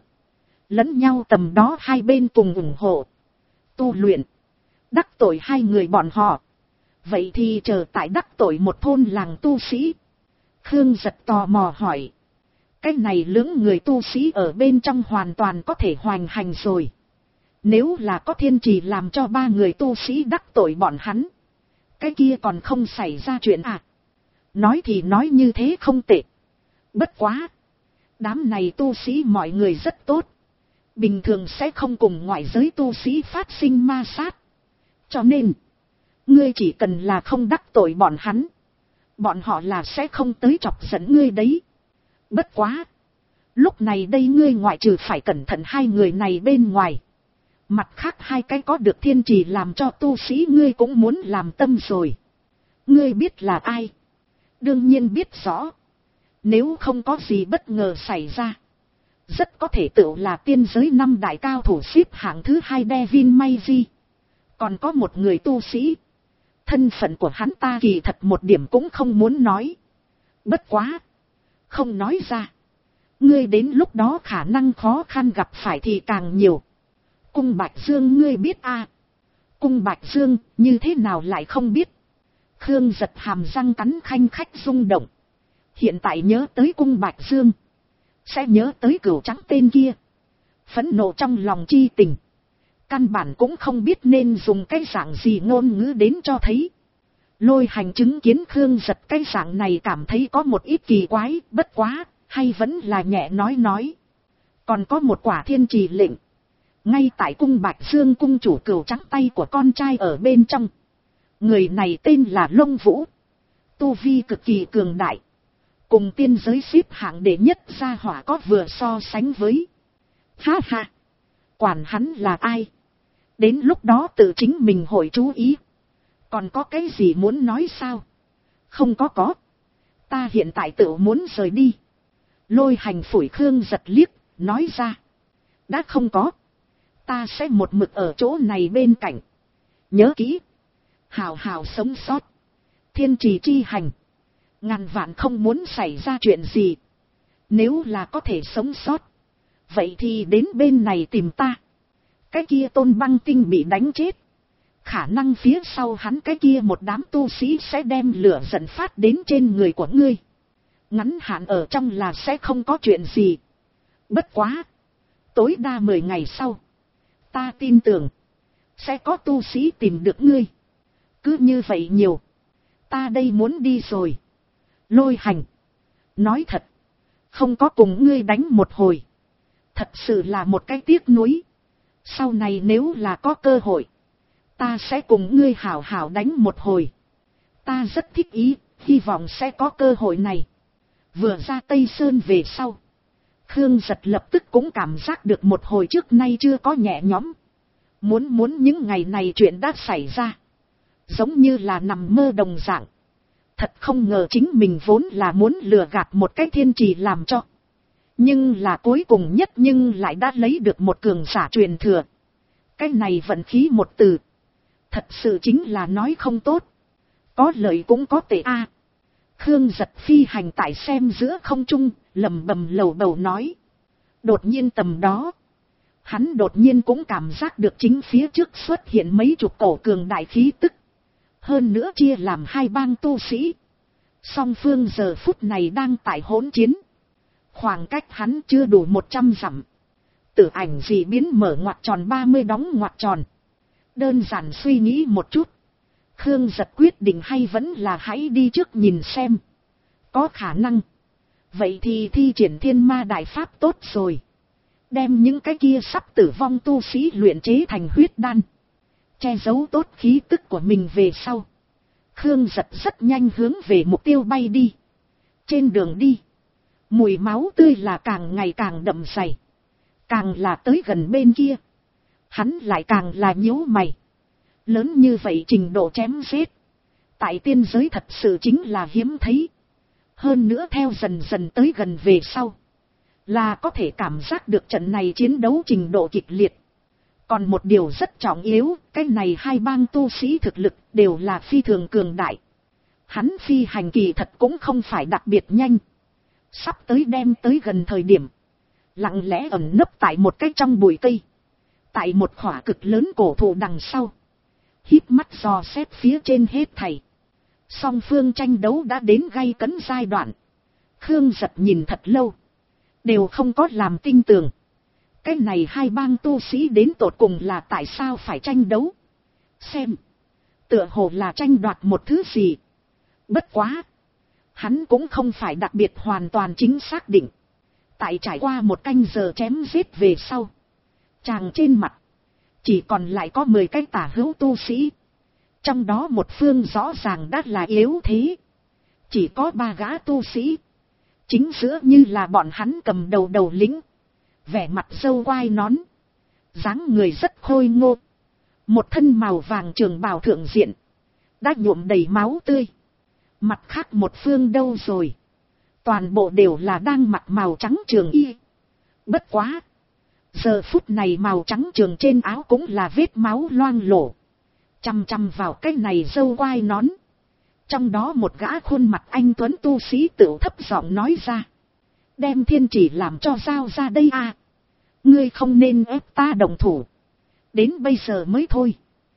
Lẫn nhau tầm đó hai bên cùng ủng hộ. Tu luyện. Đắc tội 2 người bọn họ. Vậy thì chờ tại đắc tội một thôn làng tu sĩ. Khương Giật tò mò hỏi. Cái này lưỡng người tu sĩ ở bên trong hoàn toàn có thể hoành hành rồi. Nếu là có thiên trì làm cho 3 người tu sĩ đắc tội bọn hắn. Cái kia còn không xảy ra chuyện à. Nói thì nói như thế không tệ. Bất quá. Đám này tu sĩ mọi người rất tốt. Bình thường sẽ không cùng ngoại giới tu sĩ phát sinh ma sát. Cho nên. Ngươi chỉ cần là không đắc tội bọn hắn. Bọn họ là sẽ không tới chọc giận ngươi đấy. Bất quá. Lúc này đây ngươi ngoại trừ phải cẩn thận 2 người này bên ngoài. Mặt khác 2 cái có được thiên trì làm cho tu sĩ ngươi cũng muốn làm tâm rồi. Ngươi biết là ai? Đương nhiên biết rõ. Nếu không có gì bất ngờ xảy ra. Rất có thể tự là tiên giới 5 đại cao thủ xếp hạng thứ 2 Devin Mayji. Còn có một người tu sĩ. Thân phận của hắn ta kỳ thật một điểm cũng không muốn nói. Bất quá. Không nói ra. Ngươi đến lúc đó khả năng khó khăn gặp phải thì càng nhiều. Cung Bạch Dương ngươi biết à? Cung Bạch Dương như thế nào lại không biết? Khương Giật hàm răng cắn khanh khách rung động. Hiện tại nhớ tới Cung Bạch Dương. Sẽ nhớ tới Cửu Trắng tên kia. Phẫn nộ trong lòng chi tình. Căn bản cũng không biết nên dùng cái dạng gì ngôn ngữ đến cho thấy. Lôi Hành chứng kiến Khương Giật cái dạng này cảm thấy có một ít kỳ quái, bất quá, hay vẫn là nhẹ nói. Còn có một quả thiên trì lệnh. Ngay tại cung Bạch Dương cung chủ cừu trắng tay của con trai ở bên trong. Người này tên là Lông Vũ. Tu vi cực kỳ cường đại. Cùng tiên giới xếp hạng đệ nhất gia hỏa có vừa so sánh với. Ha ha. Quản hắn là ai? Đến lúc đó tự chính mình hội chú ý. Còn có cái gì muốn nói sao? Không có. Ta hiện tại tự muốn rời đi. Lôi Hành phủi Khương Giật liếc, nói ra. Đã không có. Ta sẽ một mực ở chỗ này bên cạnh. Nhớ kỹ. Hào hào sống sót. Thiên trì chi hành. Ngàn vạn không muốn xảy ra chuyện gì. Nếu là có thể sống sót. Vậy thì đến bên này tìm ta. Cái kia Tôn Băng Tinh bị đánh chết. Khả năng phía sau hắn cái kia một đám tu sĩ sẽ đem lửa giận phát đến trên người của ngươi. Ngắn hạn ở trong là sẽ không có chuyện gì. Bất quá. Tối đa 10 ngày sau. Ta tin tưởng. Sẽ có tu sĩ tìm được ngươi. Cứ như vậy nhiều. Ta đây muốn đi rồi. Lôi Hành. Nói thật. Không có cùng ngươi đánh một hồi. Thật sự là một cái tiếc nuối. Sau này nếu là có cơ hội. Ta sẽ cùng ngươi hảo hảo đánh một hồi. Ta rất thích ý. Hy vọng sẽ có cơ hội này. Vừa ra Tây Sơn về sau. Khương Giật lập tức cũng cảm giác được một hồi trước nay chưa có nhẹ nhõm. Muốn những ngày này chuyện đã xảy ra. Giống như là nằm mơ đồng dạng. Thật không ngờ chính mình vốn là muốn lừa gạt một cái thiên trì làm cho. Nhưng là cuối cùng nhất nhưng lại đã lấy được một cường giả truyền thừa. Cái này vận khí một từ. Thật sự chính là nói không tốt. Có lợi cũng có tệ a. Khương Giật phi hành tại xem giữa không trung, lẩm bẩm lầu bầu nói. Đột nhiên tầm đó. Hắn đột nhiên cũng cảm giác được chính phía trước xuất hiện mấy chục cổ cường đại khí tức. Hơn nữa chia làm hai bang tu sĩ. Song phương giờ phút này đang tại hỗn chiến. Khoảng cách hắn chưa đủ 100 dặm. Tử ảnh dị biến mở ngoặc tròn 30 đóng ngoặc tròn. Đơn giản suy nghĩ một chút. Khương Giật quyết định hay vẫn là hãy đi trước nhìn xem. Có khả năng. Vậy thì thi triển Thiên Ma Đại Pháp tốt rồi. Đem những cái kia sắp tử vong tu sĩ luyện chế thành huyết đan. Che giấu tốt khí tức của mình về sau. Khương Giật rất nhanh hướng về mục tiêu bay đi. Trên đường đi. Mùi máu tươi là càng ngày càng đậm dày. Càng là tới gần bên kia. Hắn lại càng là nhíu mày. Lớn như vậy trình độ chém giết. Tại tiên giới thật sự chính là hiếm thấy. Hơn nữa theo dần dần tới gần về sau. Là có thể cảm giác được trận này chiến đấu trình độ kịch liệt. Còn một điều rất trọng yếu, cái này hai bang tu sĩ thực lực đều là phi thường cường đại. Hắn phi hành kỳ thật cũng không phải đặc biệt nhanh. Sắp tới đem tới gần thời điểm. Lặng lẽ ẩn nấp tại một cái trong bụi cây. Tại một khỏa cực lớn cổ thụ đằng sau. Híp mắt dò xét phía trên hết thảy. Song phương tranh đấu đã đến gay cấn giai đoạn. Khương Giật nhìn thật lâu. Đều không có làm tin tưởng. Cái này hai bang tu sĩ đến tột cùng là tại sao phải tranh đấu. Xem. Tựa hồ là tranh đoạt một thứ gì. Bất quá. Hắn cũng không phải đặc biệt hoàn toàn chính xác định. Tại trải qua một canh giờ chém giết về sau. Chàng trên mặt. Chỉ còn lại có 10 cái tả hữu tu sĩ. Trong đó một phương rõ ràng đã là yếu thế. Chỉ có 3 gã tu sĩ. Chính giữa như là bọn hắn cầm đầu lĩnh. Vẻ mặt râu quai nón. Dáng người rất khôi ngô. Một thân màu vàng trường bào thượng diện. Đã nhuộm đầy máu tươi. Mặt khác một phương đâu rồi. Toàn bộ đều là đang mặc màu trắng trường y. Bất quá. Giờ phút này màu trắng trường trên áo cũng là vết máu loang lổ. Chăm chăm vào cái này râu quai nón. Trong đó một gã khuôn mặt anh tuấn tu sĩ tựu thấp giọng nói ra. Đem thiên chỉ làm cho giao ra đây à. Ngươi không nên ép ta động thủ. Đến bây giờ mới thôi.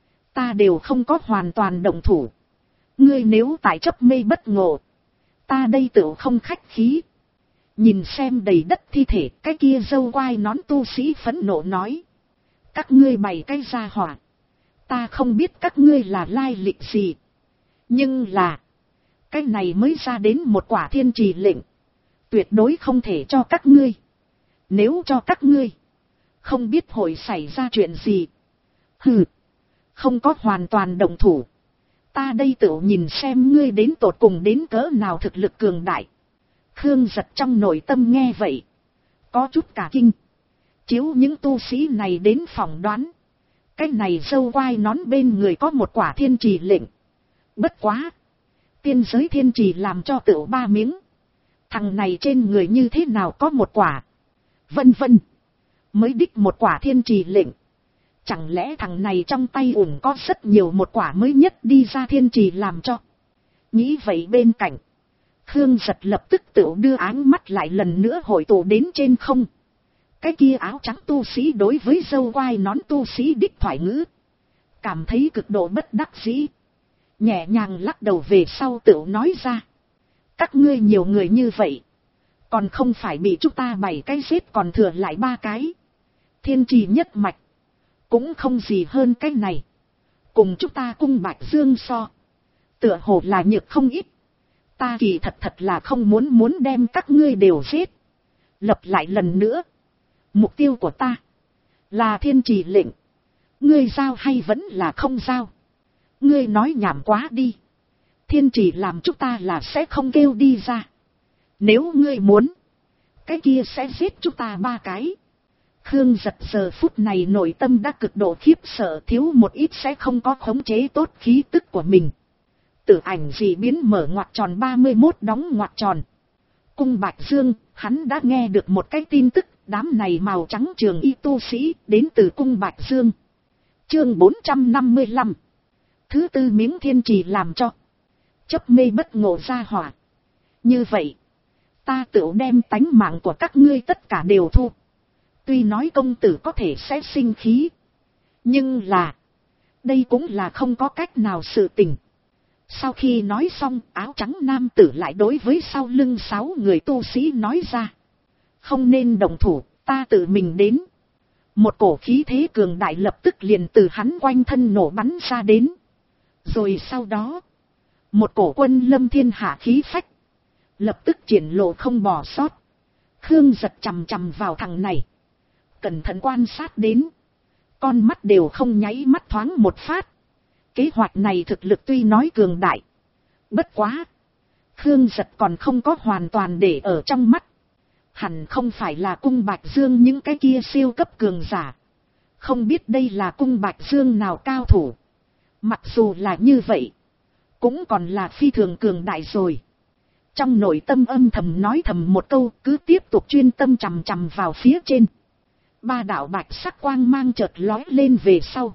Ta đều không có hoàn toàn động thủ. Ngươi nếu tại chấp mê bất ngộ. Ta đây tựu không khách khí. Nhìn xem đầy đất thi thể, cái kia râu quai nón tu sĩ phẫn nộ nói. Các ngươi bày cái ra hỏa. Ta không biết các ngươi là lai lịch gì. Nhưng là. Cái này mới ra đến một quả thiên trì lệnh. Tuyệt đối không thể cho các ngươi. Nếu cho các ngươi, không biết hội xảy ra chuyện gì. Hừ, không có hoàn toàn đồng thủ. Ta đây tự nhìn xem ngươi đến tột cùng đến cỡ nào thực lực cường đại. Khương Giật trong nội tâm nghe vậy, có chút cả kinh. Chiếu những tu sĩ này đến phỏng đoán, cái này dâu quai nón bên người có một quả thiên trì lệnh. Bất quá, tiên giới thiên trì làm cho tựu 3 miếng. Thằng này trên người như thế nào có một quả. Vân vân. Mới đích một quả thiên trì lệnh. Chẳng lẽ thằng này trong tay ủng có rất nhiều một quả mới nhất đi ra thiên trì làm cho. Nghĩ vậy bên cạnh, Khương Giật lập tức tựu đưa áng mắt lại lần nữa hội tụ đến trên không. Cái kia áo trắng tu sĩ đối với dâu quai nón tu sĩ đích thoại ngữ, cảm thấy cực độ bất đắc dĩ. Nhẹ nhàng lắc đầu về sau tựu nói ra. Các ngươi nhiều người như vậy, còn không phải bị chúng ta 7 cái giết còn thừa lại 3 cái. Thiên trì nhất mạch, cũng không gì hơn cái này. Cùng chúng ta cung Bạch Dương so, tựa hồ là nhược không ít. Ta kỳ thật là không muốn đem các ngươi đều giết. Lập lại lần nữa, mục tiêu của ta là thiên trì lệnh. Ngươi giao hay vẫn là không giao? Ngươi nói nhảm quá đi. Thiên trì làm chúng ta là sẽ không kêu đi ra. Nếu ngươi muốn, cái kia sẽ giết chúng ta 3 cái. Khương Giật giờ phút này nội tâm đã cực độ khiếp sợ, thiếu một ít sẽ không có khống chế tốt khí tức của mình. Tử ảnh dị biến mở ngoặc tròn 31 đóng ngoặc tròn. Cung Bạch Dương, hắn đã nghe được một cái tin tức, đám này màu trắng trường y tu sĩ đến từ cung Bạch Dương. Chương 455. Thứ tư miếng thiên trì làm cho. Chấp mê bất ngộ ra hỏa. Như vậy, ta tự đem tánh mạng của các ngươi tất cả đều thu. Tuy nói công tử có thể sẽ sinh khí, nhưng là, đây cũng là không có cách nào sự tình. Sau khi nói xong, áo trắng nam tử lại đối với sau lưng 6 người tu sĩ nói ra. Không nên động thủ, ta tự mình đến. Một cổ khí thế cường đại lập tức liền từ hắn quanh thân nổ bắn ra đến. Rồi sau đó, một cổ quân lâm thiên hạ khí phách lập tức triển lộ không bỏ sót. Khương Giật chằm chằm vào thằng này, cẩn thận quan sát đến, con mắt đều không nháy mắt thoáng một phát. Kế hoạch này thực lực tuy nói cường đại, bất quá, Khương Giật còn không có hoàn toàn để ở trong mắt. Hẳn không phải là cung Bạch Dương những cái kia siêu cấp cường giả. Không biết đây là cung Bạch Dương nào cao thủ. Mặc dù là như vậy, cũng còn là phi thường cường đại rồi. Trong nội tâm âm thầm nói thầm một câu, cứ tiếp tục chuyên tâm chằm chằm vào phía trên. 3 đạo bạch sắc quang mang chợt lói lên về sau.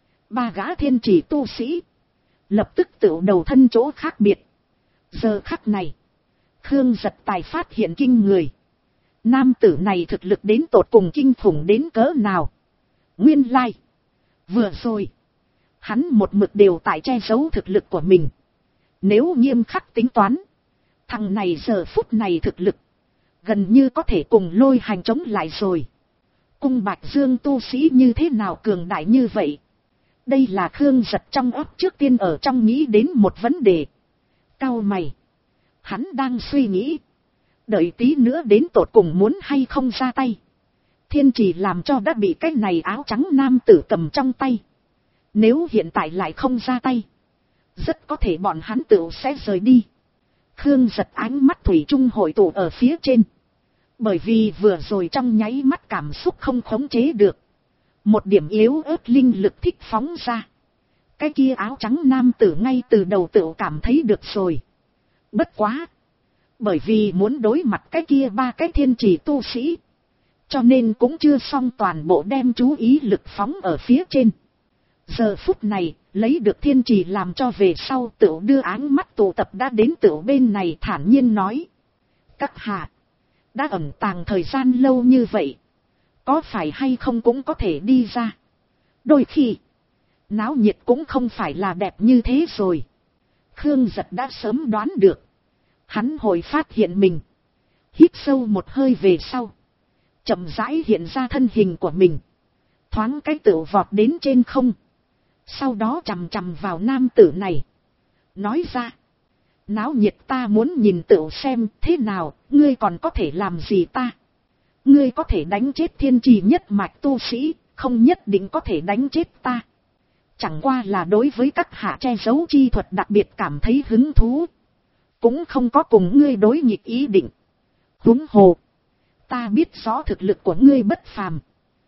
3 gã thiên chỉ tu sĩ lập tức tự đầu thân chỗ khác biệt. Giờ khắc này, Khương Giật tài phát hiện kinh người. Nam tử này thực lực đến tột cùng kinh khủng đến cỡ nào. Nguyên lai, vừa rồi, hắn một mực đều tại che giấu thực lực của mình. Nếu nghiêm khắc tính toán, thằng này giờ phút này thực lực gần như có thể cùng Lôi Hành chống lại rồi. Cung Bạch Dương tu sĩ như thế nào cường đại như vậy? Đây là Khương Giật trong óc trước tiên ở trong nghĩ đến một vấn đề. Cau mày, hắn đang suy nghĩ, đợi tí nữa đến tột cùng muốn hay không ra tay. Thiên trì làm cho đã bị cái này áo trắng nam tử cầm trong tay. Nếu hiện tại lại không ra tay, rất có thể bọn hắn tự sẽ rời đi. Khương Giật ánh mắt thủy chung hội tụ ở phía trên. Bởi vì vừa rồi trong nháy mắt cảm xúc không khống chế được, một điểm yếu ớt linh lực thích phóng ra. Cái kia áo trắng nam tử ngay từ đầu tự cảm thấy được rồi. Bất quá, bởi vì muốn đối mặt cái kia 3 cái thiên trì tu sĩ, cho nên cũng chưa xong toàn bộ đem chú ý lực phóng ở phía trên. Giờ phút này, lấy được thiên trì làm cho về sau tự đưa áng mắt tụ tập đã đến tự bên này thản nhiên nói. Các hạ, đã ẩn tàng thời gian lâu như vậy, có phải hay không cũng có thể đi ra. Đôi khi, náo nhiệt cũng không phải là đẹp như thế rồi. Khương Giật đã sớm đoán được. Hắn hồi phát hiện mình, hít sâu một hơi về sau, chậm rãi hiện ra thân hình của mình, thoáng cái tựu vọt đến trên không. Sau đó chằm chằm vào nam tử này, nói ra. Náo nhiệt ta muốn nhìn tựu xem thế nào, ngươi còn có thể làm gì ta. Ngươi có thể đánh chết thiên trì nhất mạch tu sĩ, không nhất định có thể đánh chết ta. Chẳng qua là đối với các hạ che giấu chi thuật đặc biệt cảm thấy hứng thú. Cũng không có cùng ngươi đối nghịch ý định. Huống hồ, ta biết rõ thực lực của ngươi bất phàm.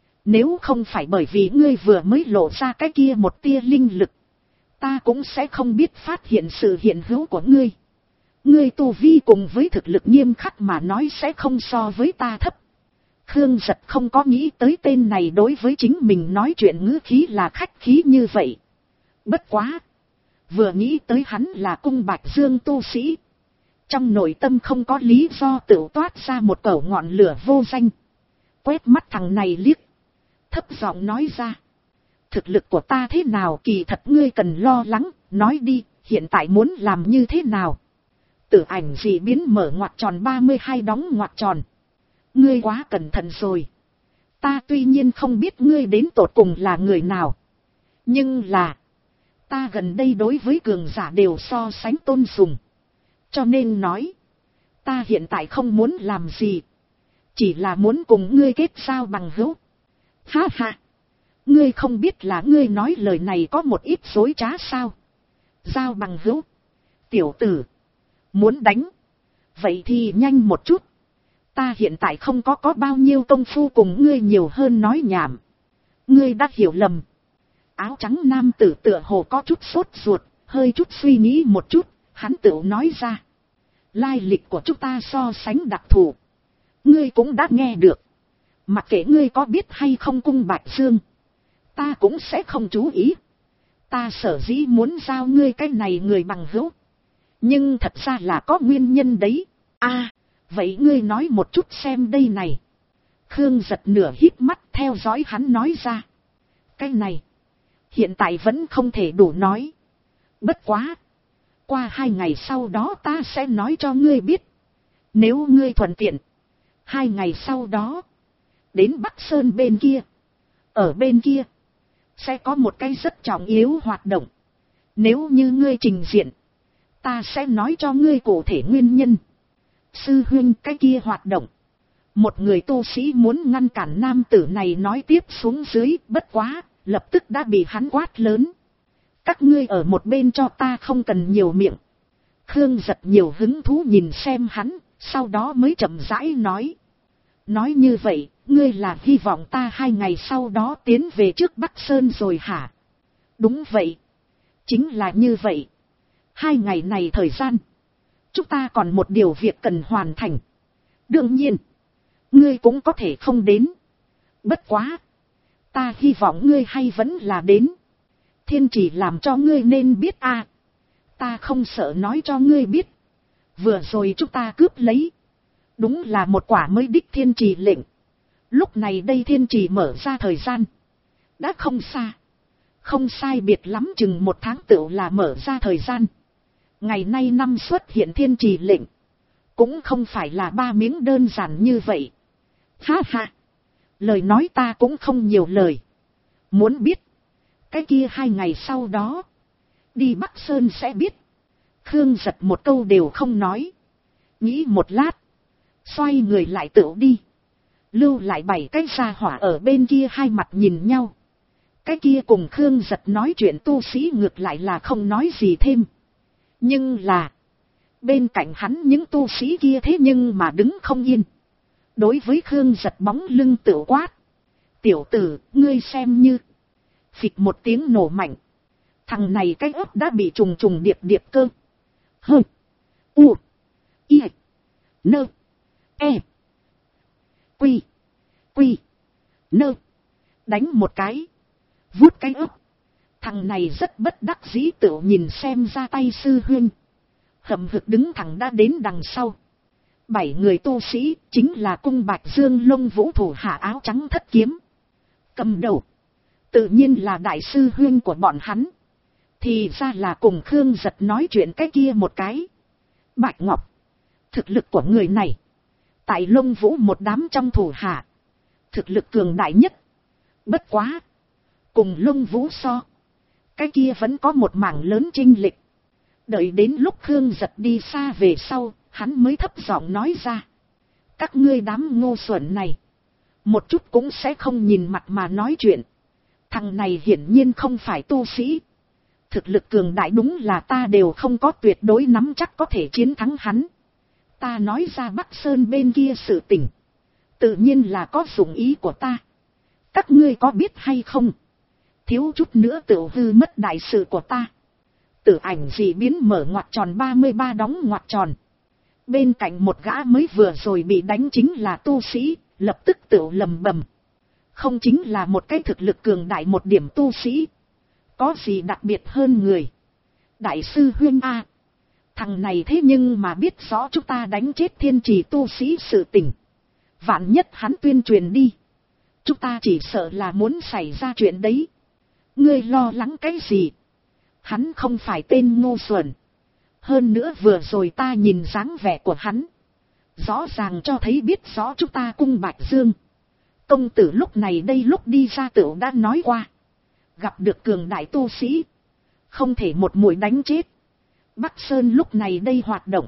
Nếu không phải bởi vì ngươi vừa mới lộ ra cái kia một tia linh lực, ta cũng sẽ không biết phát hiện sự hiện hữu của ngươi. Ngươi tu vi cùng với thực lực nghiêm khắc mà nói sẽ không so với ta thấp. Khương Giật không có nghĩ tới tên này đối với chính mình nói chuyện ngữ khí là khách khí như vậy. Bất quá, vừa nghĩ tới hắn là cung Bạch Dương tu sĩ, trong nội tâm không có lý do tự toát ra một cẩu ngọn lửa vô danh. Quét mắt thằng này liếc, thấp giọng nói ra. Thực lực của ta thế nào kỳ thật ngươi cần lo lắng, nói đi, hiện tại muốn làm như thế nào? Tử ảnh dị biến mở ngoặc tròn 32 đóng ngoặc tròn. Ngươi quá cẩn thận rồi. Ta tuy nhiên không biết ngươi đến tột cùng là người nào. Nhưng là, ta gần đây đối với cường giả đều so sánh tôn sùng. Cho nên nói, ta hiện tại không muốn làm gì. Chỉ là muốn cùng ngươi kết giao bằng hữu. Ha ha. Ngươi không biết là ngươi nói lời này có một ít dối trá sao? Giao bằng hữu. Tiểu tử. Muốn đánh. Vậy thì nhanh một chút. Ta hiện tại không có bao nhiêu công phu cùng ngươi nhiều hơn nói nhảm. Ngươi đã hiểu lầm. Áo trắng nam tử tựa hồ có chút sốt ruột, hơi chút suy nghĩ một chút, hắn tự nói ra. Lai lịch của chúng ta so sánh đặc thù. Ngươi cũng đã nghe được. Mặc kệ ngươi có biết hay không cung Bạch Dương, ta cũng sẽ không chú ý. Ta sở dĩ muốn giao ngươi cái này người bằng hữu, nhưng thật ra là có nguyên nhân đấy. À, vậy ngươi nói một chút xem đây này. Khương Giật nửa híp mắt theo dõi hắn nói ra. Cái này, hiện tại vẫn không thể đủ nói. Bất quá, qua 2 ngày sau đó ta sẽ nói cho ngươi biết. Nếu ngươi thuận tiện, 2 ngày sau đó, đến Bắc Sơn bên kia. Ở bên kia, sẽ có một cái rất trọng yếu hoạt động. Nếu như ngươi trình diện, ta sẽ nói cho ngươi cụ thể nguyên nhân. Sư huynh, cái kia hoạt động. Một người tu sĩ muốn ngăn cản nam tử này nói tiếp xuống dưới, bất quá, lập tức đã bị hắn quát lớn. Các ngươi ở một bên cho ta không cần nhiều miệng. Khương Giật nhiều hứng thú nhìn xem hắn, sau đó mới chậm rãi nói. Nói như vậy, ngươi là hy vọng ta 2 ngày sau đó tiến về trước Bắc Sơn rồi hả? Đúng vậy. Chính là như vậy. 2 ngày này thời gian, chúng ta còn một điều việc cần hoàn thành. Đương nhiên, ngươi cũng có thể không đến. Bất quá, ta hy vọng ngươi hay vẫn là đến. Thiên chỉ làm cho ngươi nên biết a. Ta không sợ nói cho ngươi biết. Vừa rồi chúng ta cướp lấy, đúng là một quả mới đích thiên trì lệnh. Lúc này đây thiên trì mở ra thời gian, đã không xa. Không sai biệt lắm chừng 1 tháng tựu là mở ra thời gian. Ngày nay năm xuất hiện thiên trì lệnh, cũng không phải là 3 miếng đơn giản như vậy. Ha ha, lời nói ta cũng không nhiều lời. Muốn biết, cái kia 2 ngày sau đó, đi Bắc Sơn sẽ biết. Khương Giật một câu đều không nói. Nghĩ một lát, xoay người lại tựu đi. Lưu lại 7 cái gia hỏa ở bên kia hai mặt nhìn nhau. Cái kia cùng Khương Giật nói chuyện tu sĩ ngược lại là không nói gì thêm. Nhưng là, bên cạnh hắn những tu sĩ kia thế nhưng mà đứng không yên. Đối với Khương Giật bóng lưng tự quát. Tiểu tử, ngươi xem như. Phịch một tiếng nổ mạnh. Thằng này cái ớt đã bị trùng trùng điệp điệp cơ. Hơ. U. I. Nơ. E. Quy. Quy. Nơ. Đánh một cái. Vút cái ớt. Thằng này rất bất đắc dĩ tự nhìn xem ra tay sư huynh. Hậm hực đứng thẳng đã đến đằng sau. 7 người tu sĩ chính là cung Bạch Dương Lông Vũ thủ hạ áo trắng thất kiếm. Cầm đầu, tự nhiên là đại sư huynh của bọn hắn. Thì ra là cùng Khương Giật nói chuyện cái kia một cái. Bạch Ngọc, thực lực của người này, tại Lông Vũ một đám trong thủ hạ, thực lực cường đại nhất. Bất quá, cùng Lông Vũ so, cái kia vẫn có một mảng lớn chênh lệch. Đợi đến lúc Khương Giật đi xa về sau, hắn mới thấp giọng nói ra. Các ngươi đám ngu xuẩn này, một chút cũng sẽ không nhìn mặt mà nói chuyện. Thằng này hiển nhiên không phải tu sĩ. Thực lực cường đại đúng là ta đều không có tuyệt đối nắm chắc có thể chiến thắng hắn. Ta nói ra Bắc Sơn bên kia sự tình, tự nhiên là có dụng ý của ta. Các ngươi có biết hay không? Thiếu chút nữa tự hư mất đại sự của ta. Tử ảnh dị biến mở ngoặc tròn 33 đóng ngoặc tròn. Bên cạnh một gã mới vừa rồi bị đánh chính là tu sĩ, lập tức tự lầm bầm. Không chính là một cái thực lực cường đại một điểm tu sĩ. Có gì đặc biệt hơn người? Đại sư Huyên A. Thằng này thế nhưng mà biết rõ chúng ta đánh chết thiên trì tu sĩ sự tình. Vạn nhất hắn tuyên truyền đi. Chúng ta chỉ sợ là muốn xảy ra chuyện đấy. Ngươi lo lắng cái gì? Hắn không phải tên ngu xuẩn. Hơn nữa vừa rồi ta nhìn dáng vẻ của hắn. Rõ ràng cho thấy biết rõ chúng ta cung Bạch Dương. Công tử lúc này đây lúc đi ra tựu đã nói qua. Gặp được cường đại tu sĩ. Không thể một mũi đánh chết. Bắc Sơn lúc này đây hoạt động.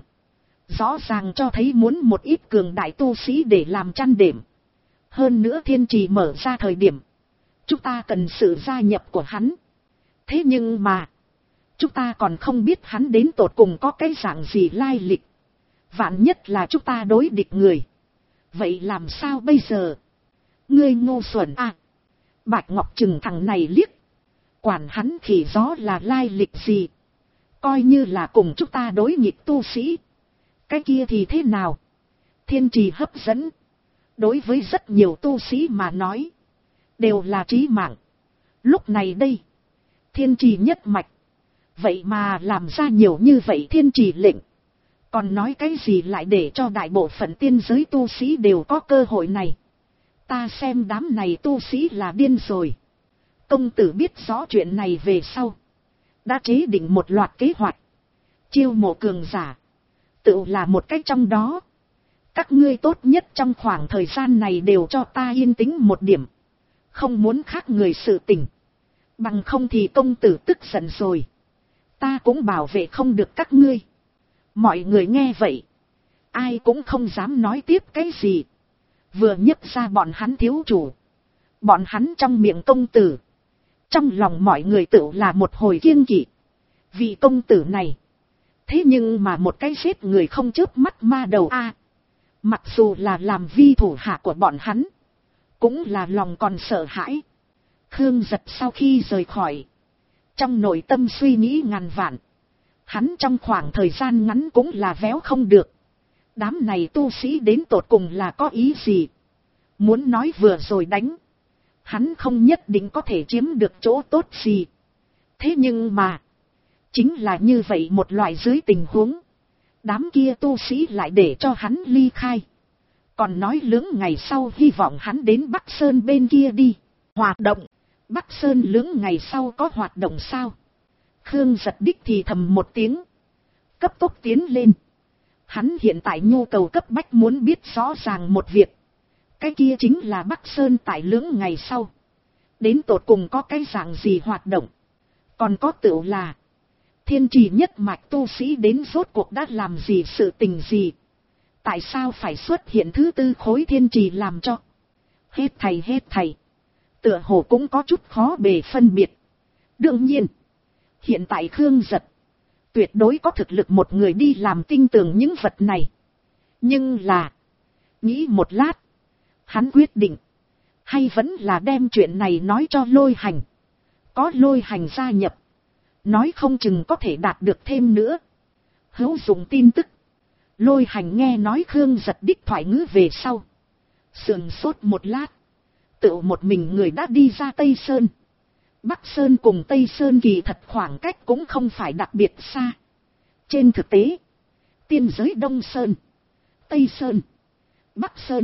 Rõ ràng cho thấy muốn một ít cường đại tu sĩ để làm chăn đệm. Hơn nữa thiên trì mở ra thời điểm. Chúng ta cần sự gia nhập của hắn. Thế nhưng mà. Chúng ta còn không biết hắn đến tột cùng có cái dạng gì lai lịch. Vạn nhất là chúng ta đối địch người. Vậy làm sao bây giờ? Ngươi ngu xuẩn à? Bạch Ngọc chừng thằng này liếc. Quản hắn khỉ gió là lai lịch gì? Coi như là cùng chúng ta đối nghịch tu sĩ. Cái kia thì thế nào? Thiên trì hấp dẫn. Đối với rất nhiều tu sĩ mà nói. Đều là chí mạng. Lúc này đây. Thiên trì nhất mạch. Vậy mà làm ra nhiều như vậy thiên trì lệnh. Còn nói cái gì lại để cho đại bộ phận tiên giới tu sĩ đều có cơ hội này. Ta xem đám này tu sĩ là điên rồi. Công tử biết rõ chuyện này về sau. Đã chế định một loạt kế hoạch. Chiêu mộ cường giả. Tự là một cách trong đó. Các ngươi tốt nhất trong khoảng thời gian này đều cho ta yên tĩnh một điểm. Không muốn khác người sự tình. Bằng không thì công tử tức giận rồi. Ta cũng bảo vệ không được các ngươi. Mọi người nghe vậy. Ai cũng không dám nói tiếp cái gì. Vừa nhấc ra bọn hắn thiếu chủ. Bọn hắn trong miệng công tử. Trong lòng mọi người tự là một hồi kiêng kỵ. Vì công tử này. Thế nhưng mà một cái giết người không chớp mắt ma đầu a. Mặc dù là làm vi thủ hạ của bọn hắn. Cũng là lòng còn sợ hãi. Khương Giật sau khi rời khỏi. Trong nội tâm suy nghĩ ngàn vạn. Hắn trong khoảng thời gian ngắn cũng là véo không được. Đám này tu sĩ đến tột cùng là có ý gì? Muốn nói vừa rồi đánh. Hắn không nhất định có thể chiếm được chỗ tốt gì. Thế nhưng mà. Chính là như vậy một loại dưới tình huống. Đám kia tu sĩ lại để cho hắn ly khai. Còn nói lưỡng ngày sau hy vọng hắn đến Bắc Sơn bên kia đi. Hoạt động. Bắc Sơn lưỡng ngày sau có hoạt động sao? Khương Giật đích thì thầm một tiếng. Cấp tốc tiến lên. Hắn hiện tại nhu cầu cấp bách muốn biết rõ ràng một việc. Cái kia chính là Bắc Sơn tại lưỡng ngày sau. Đến tột cùng có cái dạng gì hoạt động. Còn có tựu là. Thiên trì nhất mạch tu sĩ đến rốt cuộc đã làm gì sự tình gì. Tại sao phải xuất hiện thứ tư khối thiên trì làm cho. Hết thầy. Tựa hồ cũng có chút khó bề phân biệt. Đương nhiên. Hiện tại Khương Giật. Tuyệt đối có thực lực một người đi làm tinh tường những vật này. Nhưng là. Nghĩ một lát. Hắn quyết định. Hay vẫn là đem chuyện này nói cho Lôi Hành. Có Lôi Hành gia nhập. Nói không chừng có thể đạt được thêm nữa. Hữu dụng tin tức. Lôi Hành nghe nói Khương Giật đích thoại ngữ về sau. Sườn sốt một lát. Tự một mình người đã đi ra Tây Sơn. Bắc Sơn cùng Tây Sơn kỳ thật khoảng cách cũng không phải đặc biệt xa. Trên thực tế. Tiên giới Đông Sơn. Tây Sơn. Bắc Sơn.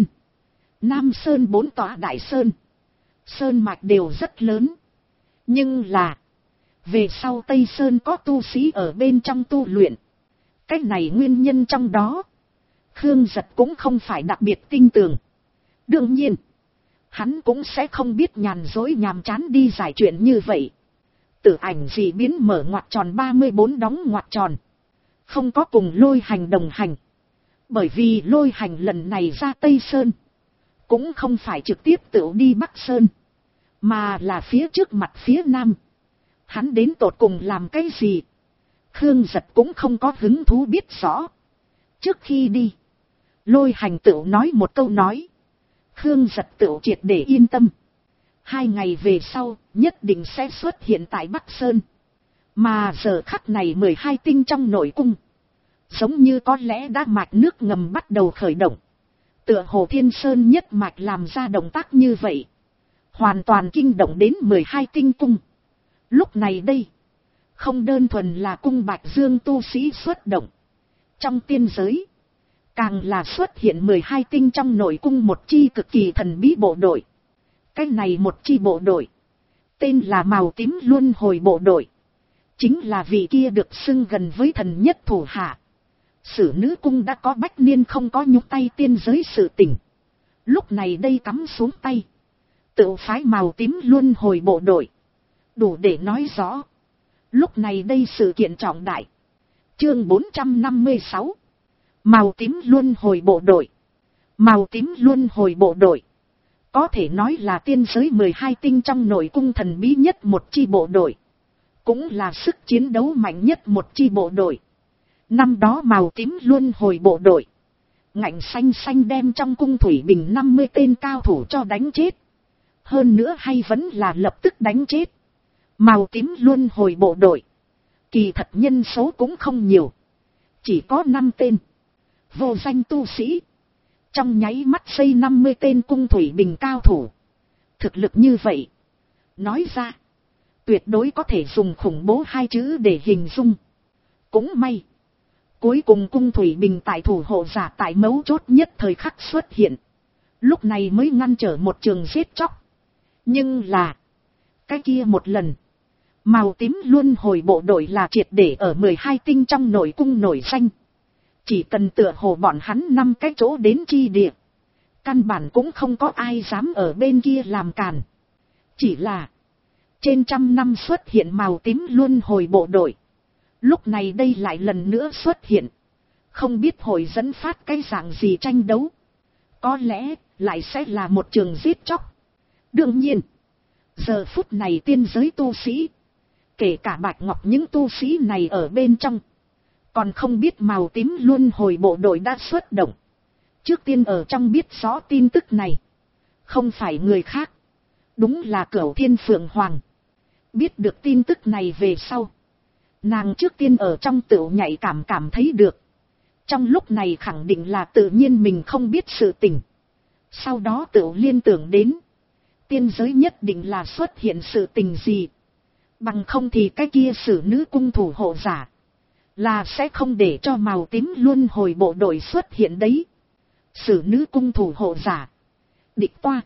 Nam Sơn bốn tòa Đại Sơn. Sơn mạch đều rất lớn. Nhưng là. Về sau Tây Sơn có tu sĩ ở bên trong tu luyện. Cái này nguyên nhân trong đó. Khương Giật cũng không phải đặc biệt tinh tường. Đương nhiên. Hắn cũng sẽ không biết nhàn dối nhàm chán đi giải chuyện như vậy. Tử ảnh dị biến mở ngoặc tròn 34 đóng ngoặc tròn. Không có cùng Lôi Hành đồng hành. Bởi vì Lôi Hành lần này ra Tây Sơn. cũng không phải trực tiếp tự đi Bắc Sơn, mà là phía trước mặt phía nam. Hắn đến tột cùng làm cái gì, Khương Giật cũng không có hứng thú biết rõ. Trước khi đi, Lôi Hành tựu nói một câu nói, Khương Giật tựu triệt để yên tâm. 2 ngày về sau, nhất định sẽ xuất hiện tại Bắc Sơn. Mà giờ khắc này 12 tinh trong nội cung, giống như có lẽ đã mạch nước ngầm bắt đầu khởi động. Tựa hồ Thiên Sơn nhất mạch làm ra động tác như vậy, hoàn toàn kinh động đến 12 tinh cung. Lúc này đây, không đơn thuần là cung Bạch Dương tu sĩ xuất động. Trong tiên giới, càng là xuất hiện 12 tinh trong nội cung một chi cực kỳ thần bí bộ đội. Cái này một chi bộ đội, tên là Màu Tím Luân Hồi bộ đội. Chính là vị kia được xưng gần với thần nhất thủ hạ. Sử nữ cung đã có bách niên không có nhúc tay tiên giới sự tình. Lúc này đây cắm xuống tay, tự phái Màu Tím Luân Hồi bộ đội. Đủ để nói rõ, lúc này đây sự kiện trọng đại. Chương 456, Màu Tím Luân Hồi bộ đội. Màu Tím Luân Hồi bộ đội có thể nói là tiên giới 12 tinh trong nội cung thần bí nhất một chi bộ đội, cũng là sức chiến đấu mạnh nhất một chi bộ đội. Năm đó Màu Tím Luân Hồi bộ đội ngạnh xanh xanh đem trong cung thủy bình 50 tên cao thủ cho đánh chết. Hơn nữa hay vẫn là lập tức đánh chết. Màu Tím Luân Hồi bộ đội kỳ thật nhân số cũng không nhiều, chỉ có 5 tên vô danh tu sĩ, trong nháy mắt xây 50 tên cung thủy bình cao thủ. Thực lực như vậy, nói ra, tuyệt đối có thể dùng khủng bố 2 chữ để hình dung. Cũng may, cuối cùng cung thủy bình tại thủ hộ giả tại mấu chốt nhất thời khắc xuất hiện. Lúc này mới ngăn trở một trường giết chóc. Nhưng là, cái kia một lần, Màu Tím Luân Hồi bộ đội là triệt để ở 12 tinh trong nội cung nổi danh. Chỉ cần tựa hồ bọn hắn 5 cái chỗ đến chi địa, căn bản cũng không có ai dám ở bên kia làm càn. Chỉ là, trên 100 năm xuất hiện Màu Tím Luân Hồi bộ đội, lúc này đây lại lần nữa xuất hiện. Không biết hội dẫn phát cái dạng gì tranh đấu. Có lẽ, lại sẽ là một trường giết chóc. Đương nhiên, giờ phút này tiên giới tu sĩ, kể cả Bạch Ngọc những tu sĩ này ở bên trong, còn không biết Màu Tím Luân Hồi bộ đội đã xuất động. Trước tiên ở trong biết rõ tin tức này, không phải người khác, đúng là Cửu Thiên Phượng Hoàng. Biết được tin tức này về sau, nàng trước tiên ở trong tựu nhạy cảm thấy được. Trong lúc này khẳng định là tự nhiên mình không biết sự tình. Sau đó tựu liên tưởng đến, tiên giới nhất định là xuất hiện sự tình gì. Bằng không thì cái kia sử nữ cung thủ hộ giả, là sẽ không để cho Màu Tím Luân Hồi bộ đội xuất hiện đấy. Sử nữ cung thủ hộ giả, địch toa,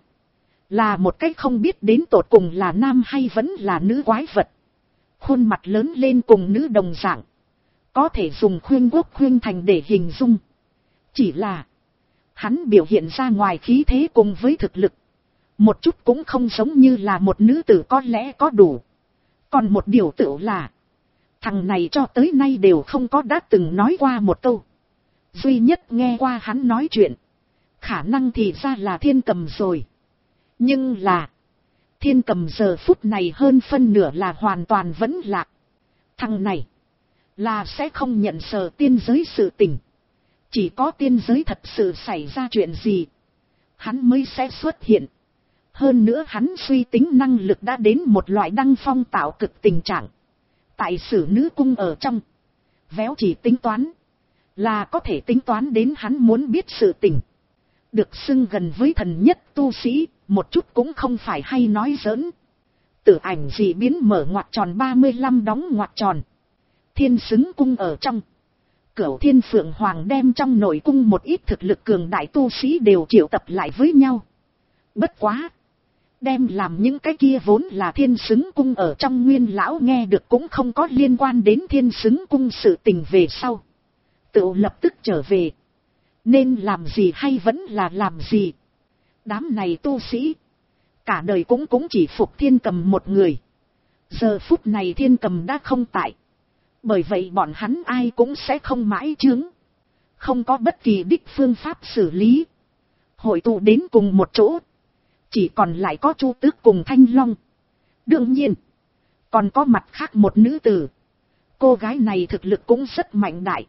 là một cách không biết đến tột cùng là nam hay vẫn là nữ quái vật. Khuôn mặt lớn lên cùng nữ đồng dạng, có thể dùng khuyên quốc khuyên thành để hình dung. Chỉ là, hắn biểu hiện ra ngoài khí thế cùng với thực lực, một chút cũng không giống như là một nữ tử có lẽ có đủ. Còn một điều tựu là, thằng này cho tới nay đều không có đã từng nói qua một câu. Duy nhất nghe qua hắn nói chuyện, khả năng thì ra là Thiên Cầm rồi. Nhưng là, Thiên Cầm giờ phút này hơn phân nửa là hoàn toàn vẫn lạc. Thằng này, là sẽ không nhận sở tiên giới sự tình. Chỉ có tiên giới thật sự xảy ra chuyện gì, hắn mới sẽ xuất hiện. Hơn nữa hắn suy tính năng lực đã đến một loại đăng phong tạo cực tình trạng. Tại sử nữ cung ở trong, véo chỉ tính toán, là có thể tính toán đến hắn muốn biết sự tình. Được xưng gần với thần nhất tu sĩ, một chút cũng không phải hay nói giỡn. Tử ảnh dị biến mở ngoặc tròn 35 đóng ngoặc tròn. Thiên xứng cung ở trong, Cửu Thiên Phượng Hoàng đem trong nội cung một ít thực lực cường đại tu sĩ đều triệu tập lại với nhau. Bất quá, đem làm những cái kia vốn là Thiên xứng cung ở trong nguyên lão nghe được cũng không có liên quan đến Thiên xứng cung sự tình về sau, tự lập tức trở về. Nên làm gì hay vẫn là làm gì. Đám này tu sĩ, cả đời cũng chỉ phục Thiên Cầm một người. Giờ phút này Thiên Cầm đã không tại, bởi vậy bọn hắn ai cũng sẽ không mãi chướng, không có bất kỳ đích phương pháp xử lý. hội tụ đến cùng một chỗ, chỉ còn lại có Chu Tước cùng Thanh Long. Đương nhiên, còn có mặt khác một nữ tử. Cô gái này thực lực cũng rất mạnh đại,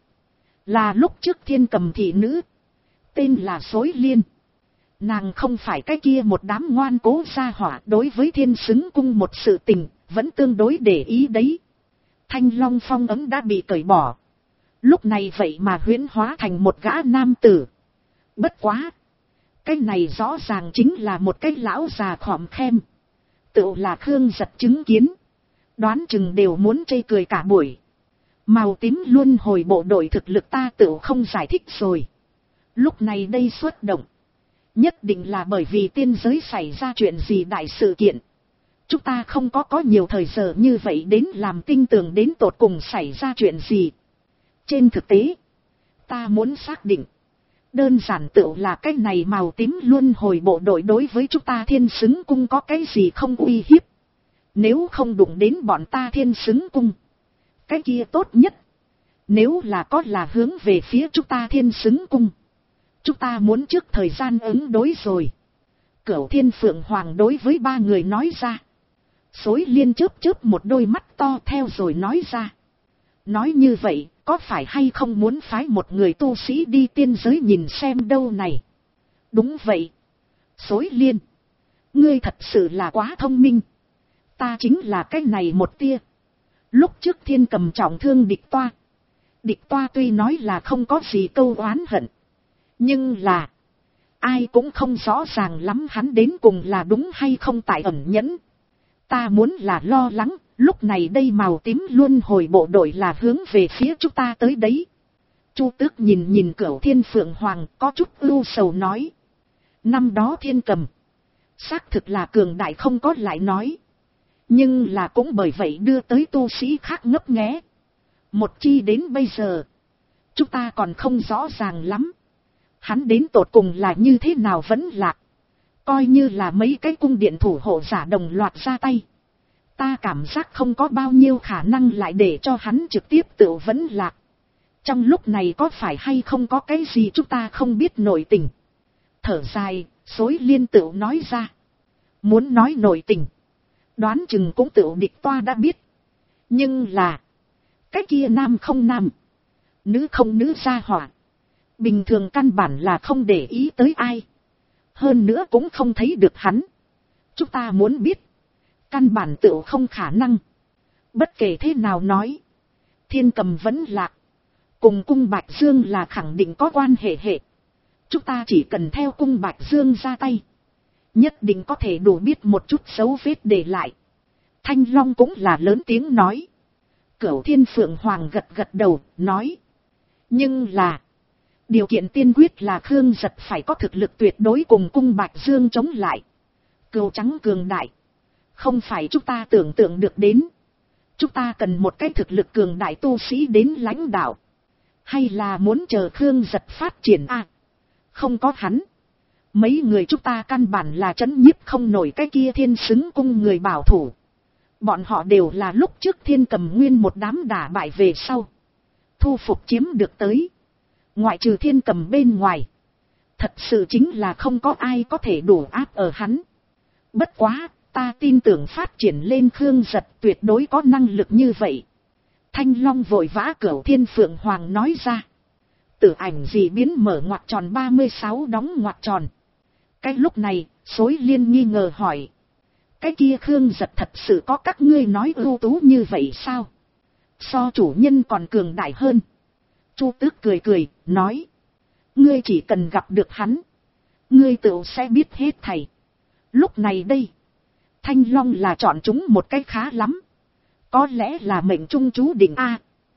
là lúc trước Thiên Cầm thị nữ, tên là Xối Liên. Nàng không phải cái kia một đám ngoan cố gia hỏa, đối với Thiên Xứng cung một sự tình vẫn tương đối để ý đấy. Thanh Long phong ấm đã bị cởi bỏ, lúc này vậy mà huyễn hóa thành một gã nam tử. Bất quá, cái này rõ ràng chính là một cái lão già khòm khem, tựu là Khương Giật chứng kiến, đoán chừng đều muốn chê cười cả buổi. Màu tím luôn hồi bộ đội thực lực ta tựu không giải thích rồi. Lúc này đây xuất động, nhất định là bởi vì tiên giới xảy ra chuyện gì đại sự kiện. Chúng ta không có nhiều thời giờ như vậy đến làm tinh tường đến tột cùng xảy ra chuyện gì. Trên thực tế, ta muốn xác định, đơn giản tựu là cái này màu tím luôn hồi bộ đội đối với chúng ta Thiên Xứng cung có cái gì không uy hiếp. Nếu không đụng đến bọn ta Thiên Xứng cung, cái kia tốt nhất. Nếu là có là hướng về phía chúng ta Thiên Xứng cung, chúng ta muốn trước thời gian ứng đối rồi. Cửu Thiên Phượng Hoàng đối với ba người nói ra. Xối Liên chớp chớp một đôi mắt to theo rồi nói ra. Nói như vậy, có phải hay không muốn phái một người tu sĩ đi tiên giới nhìn xem đâu này? Đúng vậy. Xối Liên, ngươi thật sự là quá thông minh. Ta chính là cái này một tia. Lúc trước Thiên Cầm trọng thương địch toa. Địch toa tuy nói là không có gì câu oán hận, nhưng là ai cũng không rõ ràng lắm hắn đến cùng là đúng hay không tại ẩn nhẫn. Ta muốn là lo lắng, lúc này đây màu tím luôn hồi bộ đội là hướng về phía chúng ta tới đấy. Chu Tước nhìn Cửu Thiên Phượng Hoàng có chút ưu sầu nói. Năm đó Thiên Cầm xác thực là cường đại không có lại nói. Nhưng là cũng bởi vậy đưa tới tu sĩ khác ngấp nghé. Một chi đến bây giờ, chúng ta còn không rõ ràng lắm. Hắn đến tột cùng là như thế nào vẫn lạc. Coi như là mấy cái cung điện thủ hộ giả đồng loạt ra tay. Ta cảm giác không có bao nhiêu khả năng lại để cho hắn trực tiếp tự vẫn lạc. Trong lúc này có phải hay không có cái gì chúng ta không biết nội tình. Thở dài, Xối Liên tự nói ra. Muốn nói nội tình, đoán chừng cũng tự địch toa đã biết. Nhưng là, cái kia nam không nam, nữ không nữ gia hỏa, bình thường căn bản là không để ý tới ai. Hơn nữa cũng không thấy được hắn. Chúng ta muốn biết, căn bản tự không khả năng. Bất kể thế nào nói, Thiên Cầm vẫn lạc, cùng cung Bạch Dương là khẳng định có quan hệ. Chúng ta chỉ cần theo cung Bạch Dương ra tay, nhất định có thể đủ biết một chút dấu vết để lại. Thanh Long cũng là lớn tiếng nói. Cửu Thiên Phượng Hoàng gật đầu, nói. Nhưng là, điều kiện tiên quyết là Khương Giật phải có thực lực tuyệt đối cùng cung Bạch Dương chống lại. Cừu trắng cường đại, không phải chúng ta tưởng tượng được đến. Chúng ta cần một cái thực lực cường đại tu sĩ đến lãnh đạo. Hay là muốn chờ Khương Giật phát triển à? Không có hắn, mấy người chúng ta căn bản là trấn nhiếp không nổi cái kia Thiên Xứng cung người bảo thủ. Bọn họ đều là lúc trước Thiên Cầm nguyên một đám đả bại về sau thu phục chiếm được tới. Ngoại trừ Thiên Cầm bên ngoài, thật sự chính là không có ai có thể đủ áp ở hắn. Bất quá, ta tin tưởng phát triển lên Khương Giật tuyệt đối có năng lực như vậy. Thanh Long vội vã Cửu Thiên Phượng Hoàng nói ra. Tử ảnh gì biến mở ngoặc tròn 36 đóng ngoặc tròn. Cái lúc này, Xối Liên nghi ngờ hỏi. Cái kia Khương Giật thật sự có các ngươi nói ưu tú như vậy sao? So chủ nhân còn cường đại hơn. Chu Tước cười, nói. Ngươi chỉ cần gặp được hắn, ngươi tự sẽ biết hết thầy. Lúc này đây, Thanh Long là chọn chúng một cách khá lắm. Có lẽ là mệnh trung chú định a.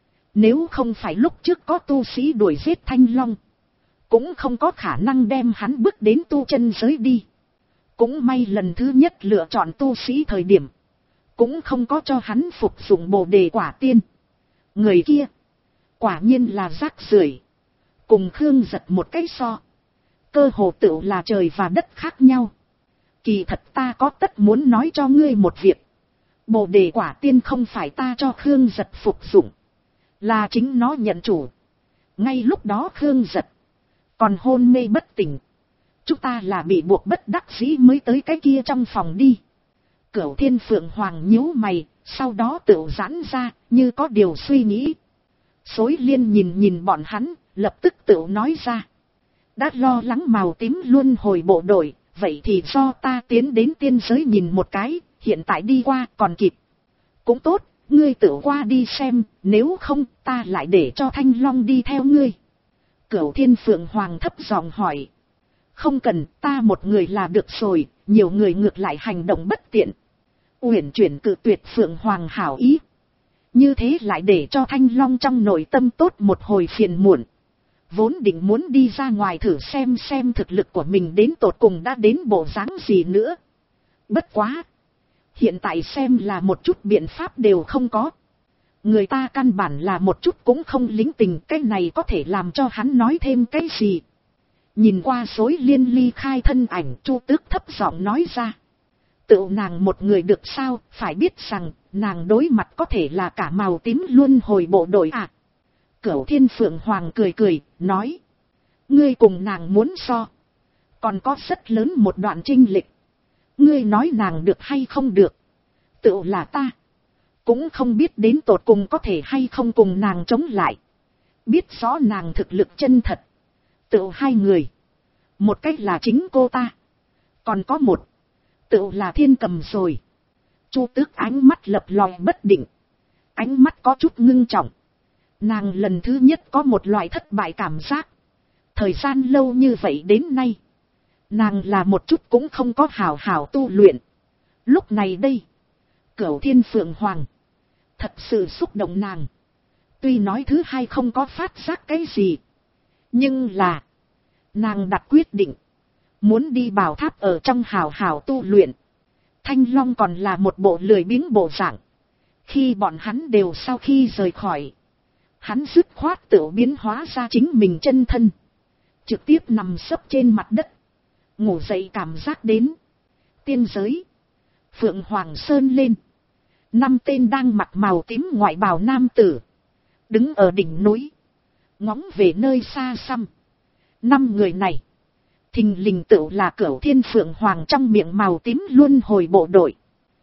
Nếu không phải lúc trước có tu sĩ đuổi giết Thanh Long, cũng không có khả năng đem hắn bước đến tu chân giới đi. Cũng may lần thứ nhất lựa chọn tu sĩ thời điểm, cũng không có cho hắn phục dụng Bồ Đề quả tiên. Người kia, quả nhiên là rác rưởi. Cùng Khương Giật một cái so, cơ hồ tựu là trời và đất khác nhau. Kỳ thật ta có tất muốn nói cho ngươi một việc. Bồ Đề quả tiên không phải ta cho Khương Giật phục dụng, là chính nó nhận chủ. Ngay lúc đó Khương Giật còn hôn mê bất tỉnh, Chúng ta là bị buộc bất đắc dĩ mới tới cái kia trong phòng đi. Cửu Thiên Phượng Hoàng nhíu mày, sau đó tự giãn ra, như có điều suy nghĩ. Xối Liên nhìn bọn hắn, lập tức tự nói ra. Đã lo lắng màu tím luôn hồi bộ đội, vậy thì do ta tiến đến tiên giới nhìn một cái, hiện tại đi qua còn kịp. Cũng tốt, ngươi tự qua đi xem, nếu không ta lại để cho Thanh Long đi theo ngươi. Cửu Thiên Phượng Hoàng thấp giọng hỏi. Không cần, ta một người là được rồi, nhiều người ngược lại hành động bất tiện. Uyển chuyển cự tuyệt Phượng Hoàng hảo ý. Như thế lại để cho Thanh Long trong nội tâm tốt một hồi phiền muộn. Vốn định muốn đi ra ngoài thử xem thực lực của mình đến tột cùng đã đến bộ dáng gì nữa. Bất quá. Hiện tại xem là một chút biện pháp đều không có. Người ta căn bản là một chút cũng không lính tình, cái này có thể làm cho hắn nói thêm cái gì. Nhìn qua Xối Liên ly khai thân ảnh, Chu Tước thấp giọng nói ra. Tự nàng một người được sao, phải biết rằng, nàng đối mặt có thể là cả màu tím luôn hồi bộ đội à. Cửu Thiên Phượng Hoàng cười, nói. Ngươi cùng nàng muốn so. Còn có rất lớn một đoạn chênh lệch. Ngươi nói nàng được hay không được. Tự là ta. Cũng không biết đến tột cùng có thể hay không cùng nàng chống lại. Biết rõ nàng thực lực chân thật. Tự hai người. Một cách là chính cô ta. Còn có một. Tự là Thiên Cầm rồi. Chu Tước ánh mắt lập lòe bất định. Ánh mắt có chút ngưng trọng. Nàng lần thứ nhất có một loại thất bại cảm giác. Thời gian lâu như vậy đến nay. Nàng là một chút cũng không có hảo hảo tu luyện. Lúc này đây. Cửu Thiên Phượng Hoàng. Thật sự xúc động nàng. Tuy nói thứ hai không có phát giác cái gì. Nhưng là. Nàng đặt quyết định. Muốn đi bảo tháp ở trong hảo hảo tu luyện. Thanh Long còn là một bộ lười biếng bộ dạng. Khi bọn hắn đều sau khi rời khỏi. Hắn dứt khoát tự biến hóa ra chính mình chân thân. Trực tiếp nằm sấp trên mặt đất. Ngủ dậy cảm giác đến. Tiên giới. Phượng Hoàng Sơn lên. 5 tên đang mặc màu tím ngoại bào nam tử. Đứng ở đỉnh núi. Ngóng về nơi xa xăm. 5 người này. Thình lình tự là Cửu Thiên Phượng Hoàng trong miệng màu tím luôn hồi bộ đội.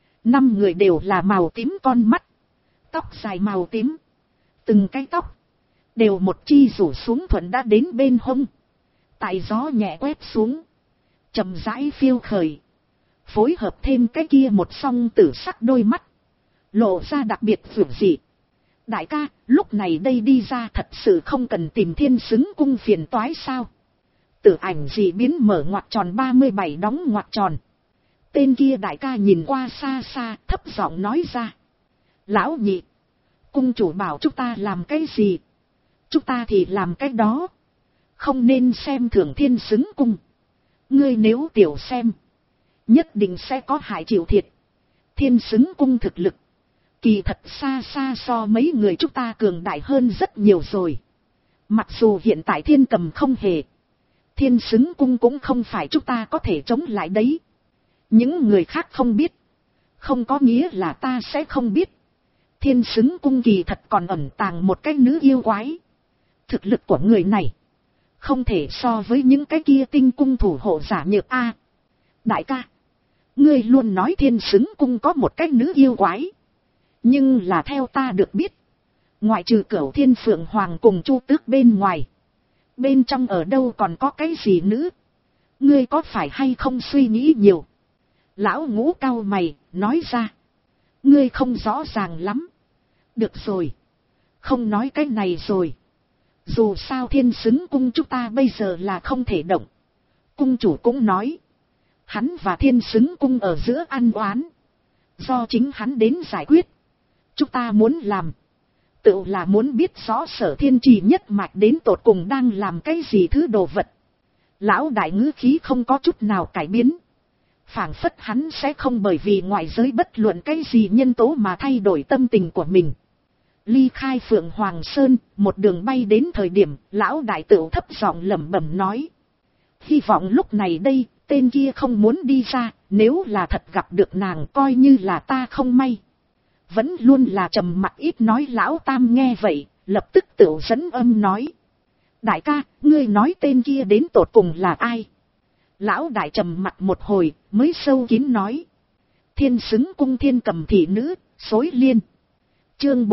5 người đều là màu tím con mắt. Tóc dài màu tím. Từng cái tóc. Đều một chi rủ xuống thuận đã đến bên hông. Tại gió nhẹ quét xuống. Chậm rãi phiêu khởi. Phối hợp thêm cái kia một song tử sắc đôi mắt. Lộ ra đặc biệt vượt dị. Đại ca, lúc này đây đi ra thật sự không cần tìm Thiên Xứng Cung phiền toái sao. Tử ảnh dị biến mở ngoặc tròn 37 đóng ngoặc tròn. Tên kia đại ca nhìn qua xa xa thấp giọng nói ra. Lão nhị. Cung chủ bảo chúng ta làm cái gì. Chúng ta thì làm cái đó. Không nên xem thường Thiên Xứng Cung. Ngươi nếu tiểu xem. Nhất định sẽ có hại chịu thiệt. Thiên Xứng Cung thực lực. Kỳ thật xa xa so mấy người chúng ta cường đại hơn rất nhiều rồi. Mặc dù hiện tại Thiên Cầm không hề. Thiên Xứng Cung cũng không phải chúng ta có thể chống lại đấy. Những người khác không biết. Không có nghĩa là ta sẽ không biết. Thiên Xứng Cung kỳ thật còn ẩn tàng một cái nữ yêu quái. Thực lực của người này. Không thể so với những cái kia tinh cung thủ hộ giả nhược a. Đại ca. Ngươi luôn nói Thiên Xứng Cung có một cái nữ yêu quái. Nhưng là theo ta được biết. Ngoại trừ Cửu Thiên Phượng Hoàng cùng Chu Tước bên ngoài. Bên trong ở đâu còn có cái gì nữa. Ngươi có phải hay không suy nghĩ nhiều. Lão Ngũ cau mày, nói ra. Ngươi không rõ ràng lắm. Được rồi. Không nói cái này rồi. Dù sao Thiên Xứng Cung chúng ta bây giờ là không thể động. Cung chủ cũng nói. Hắn và Thiên Xứng Cung ở giữa ăn oán. Do chính hắn đến giải quyết. Chúng ta muốn làm. Tự là muốn biết rõ Sở Thiên Trì nhất mạch đến tột cùng đang làm cái gì thứ đồ vật. Lão đại ngữ khí không có chút nào cải biến. Phảng phất hắn sẽ không bởi vì ngoại giới bất luận cái gì nhân tố mà thay đổi tâm tình của mình. Ly khai Phượng Hoàng Sơn, một đường bay đến thời điểm, lão đại tựu thấp giọng lẩm bẩm nói. Hy vọng lúc này đây, tên kia không muốn đi ra, nếu là thật gặp được nàng coi như là ta không may. Vẫn luôn là trầm mặc ít nói lão tam nghe vậy, lập tức tựu dẫn âm nói. Đại ca, ngươi nói tên kia đến tột cùng là ai? Lão đại trầm mặt một hồi, mới sâu kín nói. Thiên xứng cung thiên cầm thị nữ, xối liên. Chương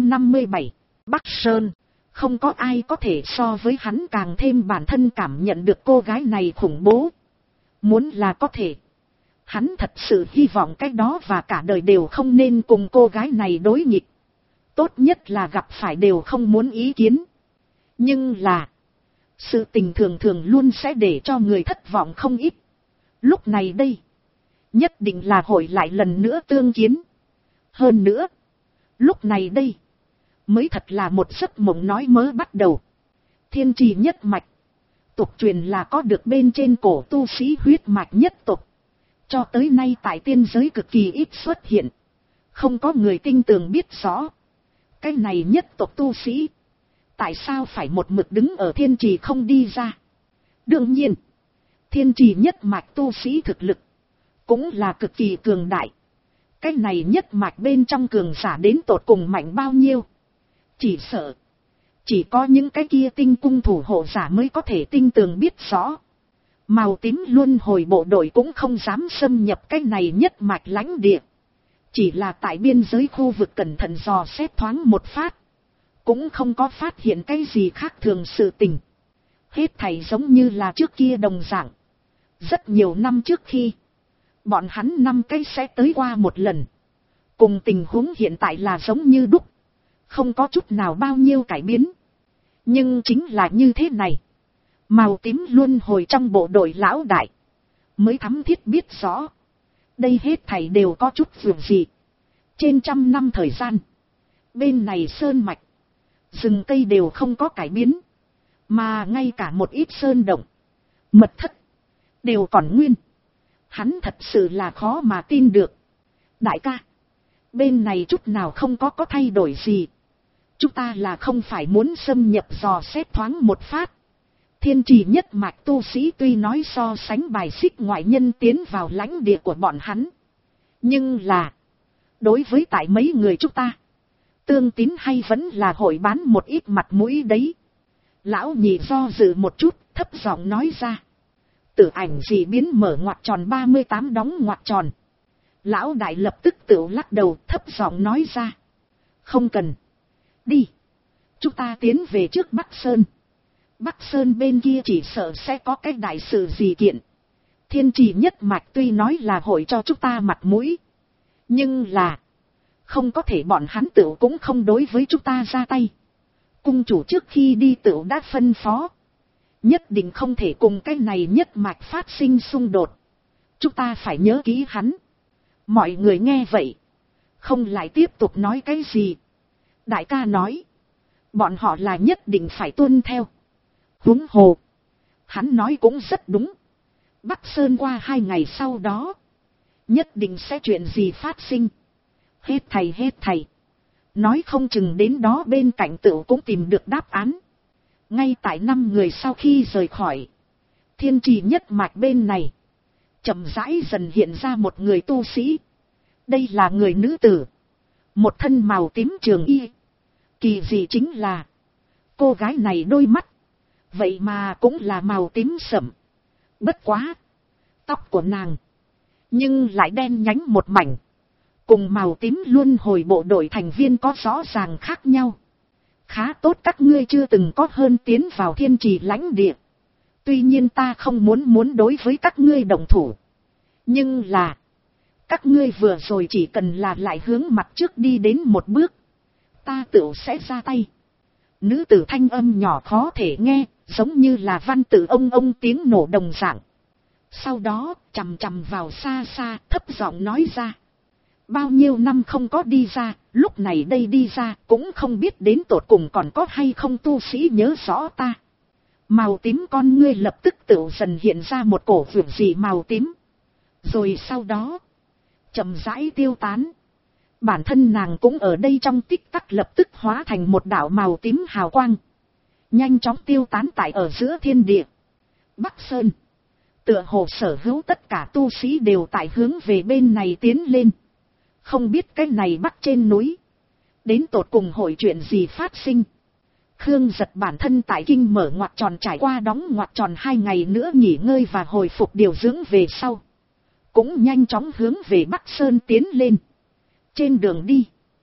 457, Bắc Sơn. Không có ai có thể so với hắn càng thêm bản thân cảm nhận được cô gái này khủng bố. Muốn là có thể. Hắn thật sự hy vọng cái đó và cả đời đều không nên cùng cô gái này đối nghịch. Tốt nhất là gặp phải đều không muốn ý kiến. Nhưng là, sự tình thường thường luôn sẽ để cho người thất vọng không ít. Lúc này đây, nhất định là hội lại lần nữa tương kiến. Hơn nữa, lúc này đây, mới thật là một giấc mộng nói mớ bắt đầu. Thiên trì nhất mạch, tục truyền là có được bên trên cổ tu sĩ huyết mạch nhất tục. Cho tới nay tại tiên giới cực kỳ ít xuất hiện. Không có người tinh tường biết rõ. Cái này nhất tộc tu sĩ, tại sao phải một mực đứng ở thiên trì không đi ra? Đương nhiên, thiên trì nhất mạch tu sĩ thực lực, cũng là cực kỳ cường đại. Cái này nhất mạch bên trong cường giả đến tột cùng mạnh bao nhiêu? Chỉ sợ, chỉ có những cái kia tinh cung thủ hộ giả mới có thể tinh tường biết rõ. Màu tím luân hồi bộ đội cũng không dám xâm nhập cái này nhất mạch lãnh địa. Chỉ là tại biên giới khu vực cẩn thận dò xét thoáng một phát. Cũng không có phát hiện cái gì khác thường sự tình. Hết thảy giống như là trước kia đồng dạng. Rất nhiều năm trước khi, bọn hắn 5 cái sẽ tới qua một lần. Cùng tình huống hiện tại là giống như đúc. Không có chút nào bao nhiêu cải biến. Nhưng chính là như thế này. Màu tím luân hồi trong bộ đội lão đại, mới thắm thiết biết rõ. Đây hết thảy đều có chút vượt gì. Trên 100 năm thời gian, bên này sơn mạch, rừng cây đều không có cải biến. Mà ngay cả một ít sơn động, mật thất, đều còn nguyên. Hắn thật sự là khó mà tin được. Đại ca, bên này chút nào không có thay đổi gì. Chúng ta là không phải muốn xâm nhập dò xét thoáng một phát. Thiên trì nhất mạch tu sĩ tuy nói so sánh bài xích ngoại nhân tiến vào lãnh địa của bọn hắn. Nhưng là, đối với tại mấy người chúng ta, tương tín hay vẫn là hội bán một ít mặt mũi đấy. Lão nhị do dự một chút, thấp giọng nói ra. Tử ảnh dị biến mở ngoặc tròn 38 đóng ngoặc tròn. Lão đại lập tức tự lắc đầu, thấp giọng nói ra. Không cần. Đi. Chúng ta tiến về trước Bắc Sơn. Bắc Sơn bên kia chỉ sợ sẽ có cái đại sự gì kiện. Thiên trì nhất mạch tuy nói là hội cho chúng ta mặt mũi. Nhưng là, không có thể bọn hắn tự cũng không đối với chúng ta ra tay. Cung chủ trước khi đi tự đã phân phó. Nhất định không thể cùng cái này nhất mạch phát sinh xung đột. Chúng ta phải nhớ kỹ hắn. Mọi người nghe vậy, không lại tiếp tục nói cái gì. Đại ca nói, bọn họ là nhất định phải tuân theo. Huống hồ, hắn nói cũng rất đúng. Bắc Sơn qua 2 ngày sau đó, nhất định sẽ chuyện gì phát sinh. Hết thầy. Nói không chừng đến đó bên cạnh tựu cũng tìm được đáp án. Ngay tại 5 người sau khi rời khỏi, thiên trì nhất mạch bên này, chậm rãi dần hiện ra một người tu sĩ. Đây là người nữ tử, một thân màu tím trường y. Kỳ dị chính là, cô gái này đôi mắt, vậy mà cũng là màu tím sẫm. Bất quá, tóc của nàng, nhưng lại đen nhánh một mảnh. Cùng màu tím luân hồi bộ đội thành viên có rõ ràng khác nhau. Khá tốt các ngươi chưa từng có hơn tiến vào thiên trì lãnh địa. Tuy nhiên ta không muốn đối với các ngươi đồng thủ. Nhưng là, các ngươi vừa rồi chỉ cần là lại hướng mặt trước đi đến một bước, ta tự sẽ ra tay. Nữ tử thanh âm nhỏ khó thể nghe, giống như là văn tự ông tiếng nổ đồng dạng. Sau đó, chằm chằm vào xa xa, thấp giọng nói ra. Bao nhiêu năm không có đi ra, lúc này đây đi ra, cũng không biết đến tột cùng còn có hay không tu sĩ nhớ rõ ta. Màu tím con ngươi lập tức tự dần hiện ra một cổ vượt dị màu tím. Rồi sau đó, chậm rãi tiêu tán. Bản thân nàng cũng ở đây trong tích tắc lập tức hóa thành một đạo màu tím hào quang. Nhanh chóng tiêu tán tại ở giữa thiên địa. Bắc Sơn. Tựa hồ sở hữu tất cả tu sĩ đều tại hướng về bên này tiến lên. Không biết cái này bắc trên núi, đến tột cùng hội chuyện gì phát sinh. Khương Giật bản thân tại kinh mở ngoặt tròn trải qua đóng ngoặt tròn 2 ngày nữa nghỉ ngơi và hồi phục điều dưỡng về sau. Cũng nhanh chóng hướng về Bắc Sơn tiến lên. Trên đường đi,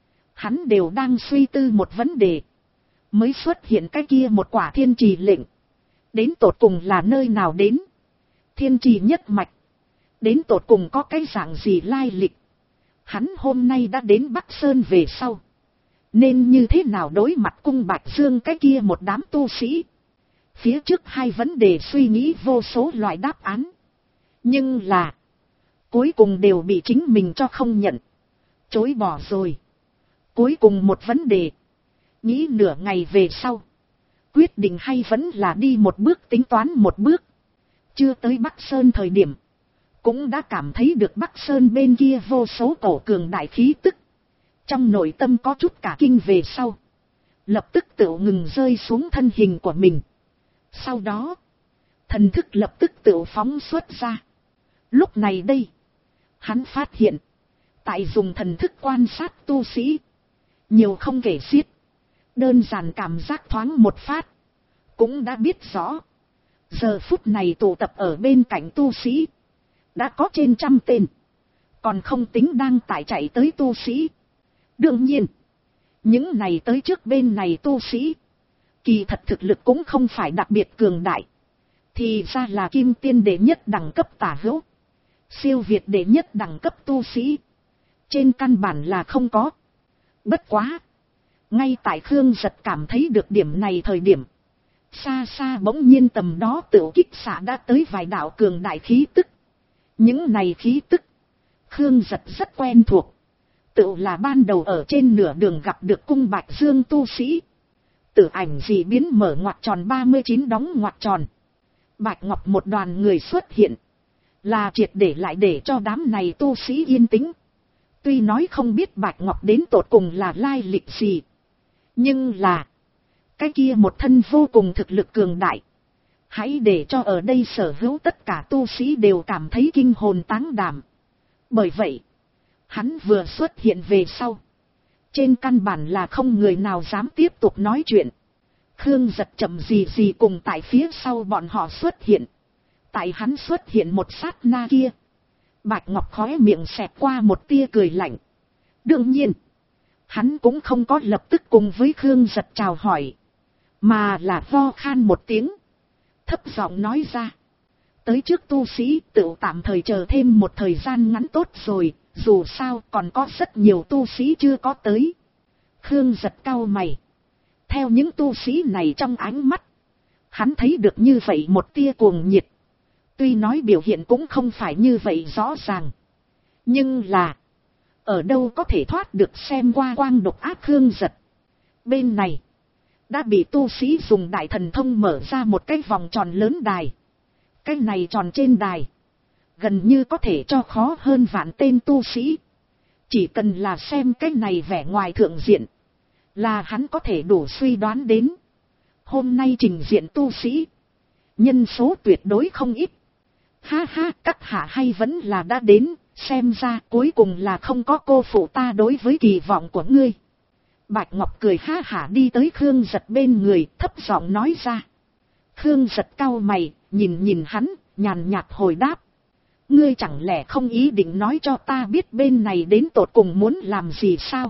hắn đều đang suy tư một vấn đề. Mới xuất hiện cái kia một quả thiên trì lệnh. Đến tột cùng là nơi nào đến? Thiên trì nhất mạch. Đến tột cùng có cái dạng gì lai lịch? Hắn hôm nay đã đến Bắc Sơn về sau. Nên như thế nào đối mặt cung Bạch Dương cái kia một đám tu sĩ? Phía trước 2 vấn đề suy nghĩ vô số loại đáp án. Nhưng là, cuối cùng đều bị chính mình cho không nhận. Chối bỏ rồi. Cuối cùng một vấn đề. Nghĩ nửa ngày về sau. Quyết định hay vẫn là đi một bước tính toán một bước. Chưa tới Bắc Sơn thời điểm. Cũng đã cảm thấy được Bắc Sơn bên kia vô số cổ cường đại khí tức. Trong nội tâm có chút cả kinh về sau. Lập tức tự ngừng rơi xuống thân hình của mình. Sau đó, thần thức lập tức tự phóng xuất ra. Lúc này đây, hắn phát hiện, tại dùng thần thức quan sát tu sĩ, nhiều không kể xiết. Đơn giản cảm giác thoáng một phát, cũng đã biết rõ. Giờ phút này tụ tập ở bên cạnh tu sĩ, đã có trên 100 tên. Còn không tính đang tại chạy tới tu sĩ. Đương nhiên, những này tới trước bên này tu sĩ, kỳ thật thực lực cũng không phải đặc biệt cường đại. Thì ra là kim tiên đệ nhất đẳng cấp tả hữu. Siêu việt đệ nhất đẳng cấp tu sĩ. Trên căn bản là không có. Bất quá. Ngay tại Khương Giật cảm thấy được điểm này thời điểm. Xa xa bỗng nhiên tầm đó tựu kích xạ đã tới vài đạo cường đại khí tức. Những này khí tức. Khương Giật rất quen thuộc. Tựu là ban đầu ở trên nửa đường gặp được cung Bạch Dương tu sĩ. Tử ảnh dị biến mở ngoặt tròn 39 đóng ngoặt tròn. Bạch Ngọc một đoàn người xuất hiện. Là triệt để lại để cho đám này tu sĩ yên tĩnh. Tuy nói không biết Bạch Ngọc đến tột cùng là lai lịch gì. Nhưng là. Cái kia một thân vô cùng thực lực cường đại. Hãy để cho ở đây sở hữu tất cả tu sĩ đều cảm thấy kinh hồn táng đảm. Bởi vậy. Hắn vừa xuất hiện về sau. Trên căn bản là không người nào dám tiếp tục nói chuyện. Khương Giật chậm gì cùng tại phía sau bọn họ xuất hiện. Tại hắn xuất hiện một sát na kia. Bạch Ngọc khóe miệng xẹt qua một tia cười lạnh. Đương nhiên. Hắn cũng không có lập tức cùng với Khương Giật chào hỏi. Mà là vo khan một tiếng. Thấp giọng nói ra. Tới trước tu sĩ tự tạm thời chờ thêm một thời gian ngắn tốt rồi. Dù sao còn có rất nhiều tu sĩ chưa có tới. Khương Giật cau mày. Theo những tu sĩ này trong ánh mắt. Hắn thấy được như vậy một tia cuồng nhiệt. Tuy nói biểu hiện cũng không phải như vậy rõ ràng. Nhưng là. Ở đâu có thể thoát được xem qua quang độc ác Khương Giật. Bên này. Đã bị tu sĩ dùng đại thần thông mở ra một cái vòng tròn lớn đài. Cái này tròn trên đài. Gần như có thể cho khó hơn vạn tên tu sĩ. Chỉ cần là xem cái này vẻ ngoài thượng diện. Là hắn có thể đủ suy đoán đến. Hôm nay trình diện tu sĩ. Nhân số tuyệt đối không ít. Ha ha, các hạ hay vẫn là đã đến. Xem ra cuối cùng là không có cô phụ ta đối với kỳ vọng của ngươi. Bạch Ngọc cười ha hả đi tới Khương Giật bên người, thấp giọng nói ra. Khương Giật cau mày, nhìn hắn, nhàn nhạt hồi đáp. Ngươi chẳng lẽ không ý định nói cho ta biết bên này đến tột cùng muốn làm gì sao?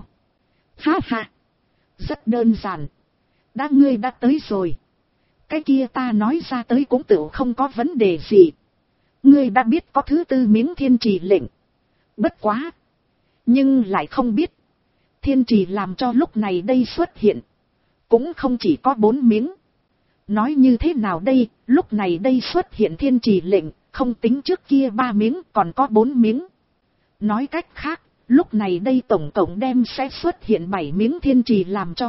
Ha ha, rất đơn giản. Ngươi đã tới rồi. Cái kia ta nói ra tới cũng tự không có vấn đề gì. Ngươi đã biết có thứ 4 miếng thiên trì lệnh. Bất quá. Nhưng lại không biết. Thiên trì làm cho lúc này đây xuất hiện. Cũng không chỉ có 4 miếng. Nói như thế nào đây, lúc này đây xuất hiện thiên trì lệnh, không tính trước kia 3 miếng còn có 4 miếng. Nói cách khác, lúc này đây tổng cộng đem sẽ xuất hiện 7 miếng thiên trì làm cho.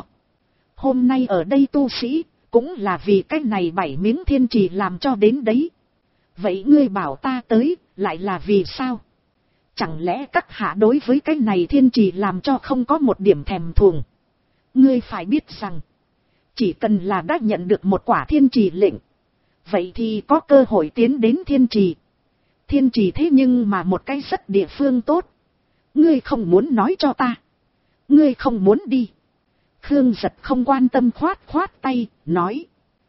Hôm nay ở đây tu sĩ, cũng là vì cái này 7 miếng thiên trì làm cho đến đấy. Vậy ngươi bảo ta tới, lại là vì sao? Chẳng lẽ các hạ đối với cái này thiên trì làm cho không có một điểm thèm thuồng? Ngươi phải biết rằng, chỉ cần là đã nhận được một quả thiên trì lệnh, vậy thì có cơ hội tiến đến thiên trì. Thiên trì thế nhưng mà một cái rất địa phương tốt. Ngươi không muốn nói cho ta. Ngươi không muốn đi. Khương Giật không quan tâm khoát khoát tay, nói.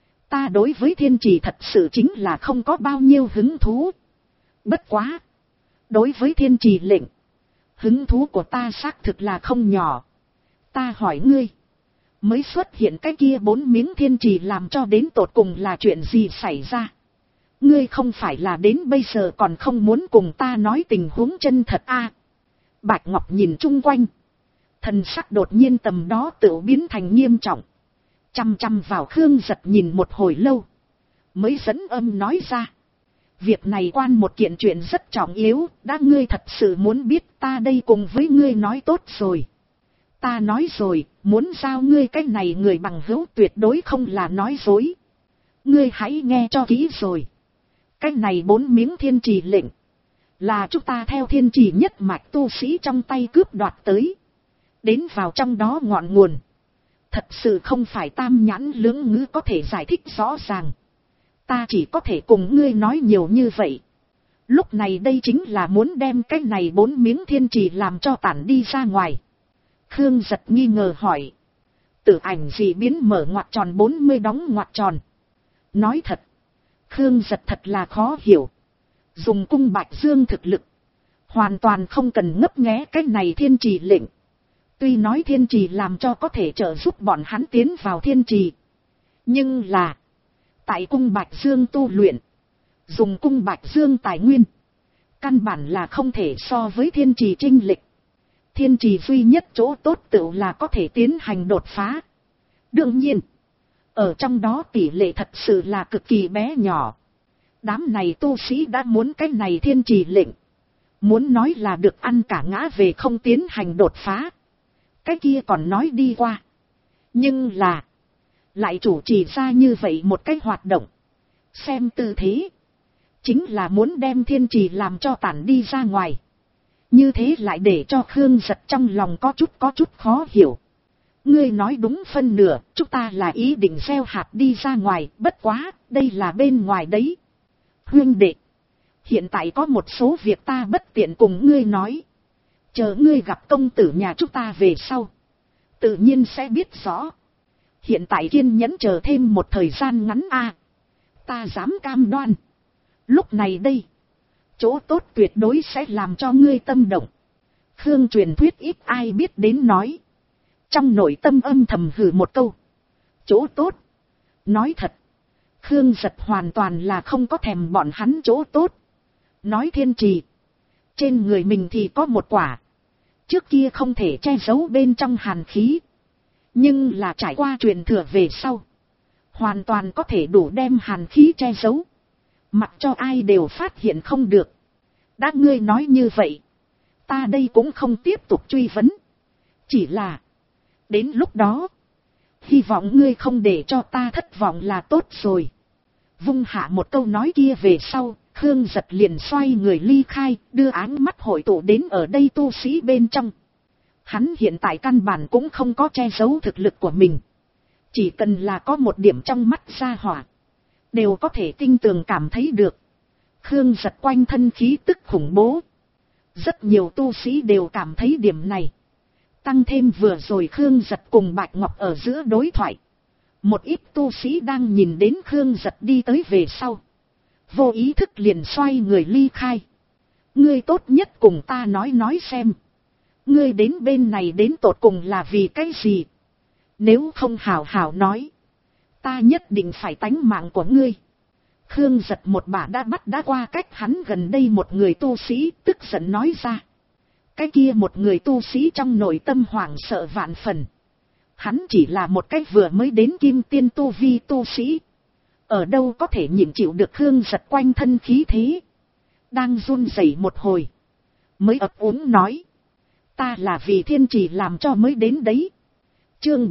Ta đối với thiên trì thật sự chính là không có bao nhiêu hứng thú. Bất quá. Đối với thiên trì lệnh. Hứng thú của ta xác thực là không nhỏ. Ta hỏi ngươi. Mới xuất hiện cái kia 4 miếng thiên trì làm cho đến tột cùng là chuyện gì xảy ra. Ngươi không phải là đến bây giờ còn không muốn cùng ta nói tình huống chân thật à. Bạch Ngọc nhìn chung quanh. Thần sắc đột nhiên tầm đó tự biến thành nghiêm trọng. Chăm chăm vào Khương Giật nhìn một hồi lâu. Mới dẫn âm nói ra. Việc này quan một kiện chuyện rất trọng yếu. Đã ngươi thật sự muốn biết ta đây cùng với ngươi nói tốt rồi. Ta nói rồi, muốn giao ngươi cái này người bằng hữu tuyệt đối không là nói dối. Ngươi hãy nghe cho kỹ rồi. Cái này 4 miếng thiên trì lệnh. Là chúng ta theo thiên trì nhất mạch tu sĩ trong tay cướp đoạt tới. Đến vào trong đó ngọn nguồn. Thật sự không phải tam nhãn lưỡng ngữ có thể giải thích rõ ràng. Ta chỉ có thể cùng ngươi nói nhiều như vậy. Lúc này đây chính là muốn đem cái này 4 miếng thiên trì làm cho tản đi ra ngoài. Khương Giật nghi ngờ hỏi. Tử ảnh gì biến mở ngoặc tròn 40 đóng ngoặc tròn. Nói thật. Khương Giật thật là khó hiểu. Dùng cung Bạch Dương thực lực. Hoàn toàn không cần ngấp nghé cái này thiên trì lệnh. Tuy nói thiên trì làm cho có thể trợ giúp bọn hắn tiến vào thiên trì. Nhưng là. Tại cung Bạch Dương tu luyện. Dùng cung Bạch Dương tài nguyên. Căn bản là không thể so với thiên trì chênh lệch. Thiên trì duy nhất chỗ tốt tựu là có thể tiến hành đột phá. Đương nhiên. Ở trong đó tỷ lệ thật sự là cực kỳ bé nhỏ. Đám này tu sĩ đã muốn cái này thiên trì lệnh. Muốn nói là được ăn cả ngã về không tiến hành đột phá. Cái kia còn nói đi qua. Nhưng là. Lại chủ trì ra như vậy một cái hoạt động. Xem tư thế. Chính là muốn đem thiên trì làm cho tản đi ra ngoài. Như thế lại để cho Khương Giật trong lòng có chút khó hiểu. Ngươi nói đúng phân nửa, chúng ta là ý định gieo hạt đi ra ngoài, bất quá, đây là bên ngoài đấy. Huynh đệ, hiện tại có một số việc ta bất tiện cùng ngươi nói. Chờ ngươi gặp công tử nhà chúng ta về sau. Tự nhiên sẽ biết rõ. Hiện tại kiên nhẫn chờ thêm một thời gian ngắn a. Ta dám cam đoan. Lúc này đây. Chỗ tốt tuyệt đối sẽ làm cho ngươi tâm động. Khương truyền thuyết ít ai biết đến nói. Trong nội tâm âm thầm hừ một câu. Chỗ tốt. Nói thật. Khương Giật hoàn toàn là không có thèm bọn hắn chỗ tốt. Nói thiên trì. Trên người mình thì có một quả. Trước kia không thể che giấu bên trong hàn khí. Nhưng là trải qua truyền thừa về sau. Hoàn toàn có thể đủ đem hàn khí che giấu. Mặc cho ai đều phát hiện không được. Đã ngươi nói như vậy. Ta đây cũng không tiếp tục truy vấn. Chỉ là. Đến lúc đó. Hy vọng ngươi không để cho ta thất vọng là tốt rồi. Vung hạ một câu nói kia về sau. Khương Giật liền xoay người ly khai. Đưa áng mắt hội tụ đến ở đây tu sĩ bên trong. Hắn hiện tại căn bản cũng không có che giấu thực lực của mình. Chỉ cần là có một điểm trong mắt ra hỏa. Đều có thể tinh tường cảm thấy được. Khương Giật quanh thân khí tức khủng bố. Rất nhiều tu sĩ đều cảm thấy điểm này. Tăng thêm vừa rồi Khương Giật cùng Bạch Ngọc ở giữa đối thoại. Một ít tu sĩ đang nhìn đến Khương Giật đi tới về sau. Vô ý thức liền xoay người ly khai. Ngươi tốt nhất cùng ta nói xem. Ngươi đến bên này đến tột cùng là vì cái gì? Nếu không hảo hảo nói. Ta nhất định phải tánh mạng của ngươi. Khương Giật một bả đã qua cách hắn gần đây một người tu sĩ tức giận nói ra. Cái kia một người tu sĩ trong nội tâm hoảng sợ vạn phần. Hắn chỉ là một cách vừa mới đến kim tiên tu vi tu sĩ. Ở đâu có thể nhịn chịu được Khương Giật quanh thân khí thế. Đang run rẩy một hồi. Mới ấp úng nói. Ta là vì thiên trì làm cho mới đến đấy. Chương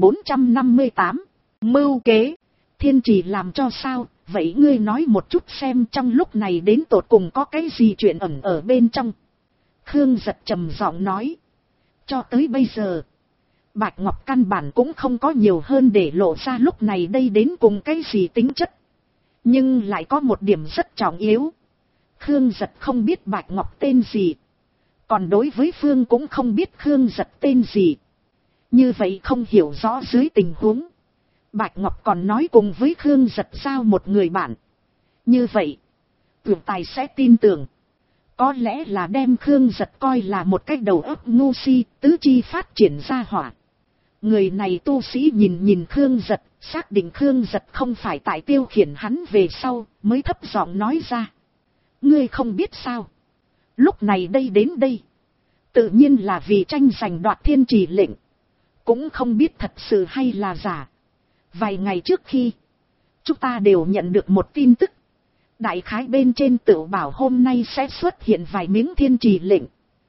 458. Mưu kế. Thiên trì làm cho sao? Vậy ngươi nói một chút xem trong lúc này đến tột cùng có cái gì chuyện ẩn ở bên trong. Khương Giật trầm giọng nói. Cho tới bây giờ. Bạch Ngọc căn bản cũng không có nhiều hơn để lộ ra lúc này đây đến cùng cái gì tính chất. Nhưng lại có một điểm rất trọng yếu. Khương Giật không biết Bạch Ngọc tên gì. Còn đối với Phương cũng không biết Khương Giật tên gì. Như vậy không hiểu rõ dưới tình huống, Bạch Ngọc còn nói cùng với Khương Giật giao một người bạn. Như vậy, tưởng tài sẽ tin tưởng. Có lẽ là đem Khương Giật coi là một cái đầu óc ngu si, tứ chi phát triển ra hỏa. Người này tu sĩ nhìn nhìn Khương Giật, xác định Khương Giật không phải tại tiêu khiển hắn về sau, mới thấp giọng nói ra. Ngươi không biết sao. Lúc này đây đến đây, tự nhiên là vì tranh giành đoạt thiên trì lệnh. Cũng không biết thật sự hay là giả. Vài ngày trước khi, chúng ta đều nhận được một tin tức. Đại khái bên trên tựu bảo hôm nay sẽ xuất hiện vài miếng thiên trì lệnh.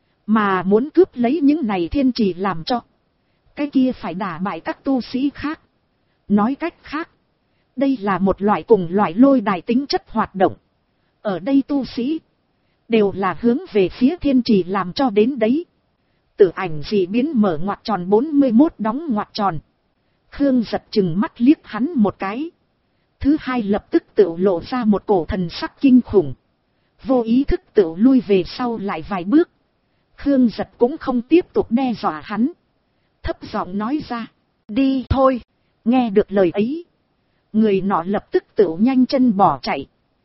Mà muốn cướp lấy những này thiên trì làm cho. Cái kia phải đả bại các tu sĩ khác. Nói cách khác, đây là một loại cùng loại lôi đài tính chất hoạt động. Ở đây tu sĩ đều là hướng về phía thiên trì làm cho đến đấy. Tử ảnh dị biến mở ngoặc tròn 41 đóng ngoặc tròn. Khương Giật chừng mắt liếc hắn một cái. Thứ hai lập tức tự lộ ra một cổ thần sắc kinh khủng. Vô ý thức tự lui về sau lại vài bước. Khương Giật cũng không tiếp tục đe dọa hắn. Thấp giọng nói ra. Đi thôi. Nghe được lời ấy, người nọ lập tức tự nhanh chân bỏ chạy.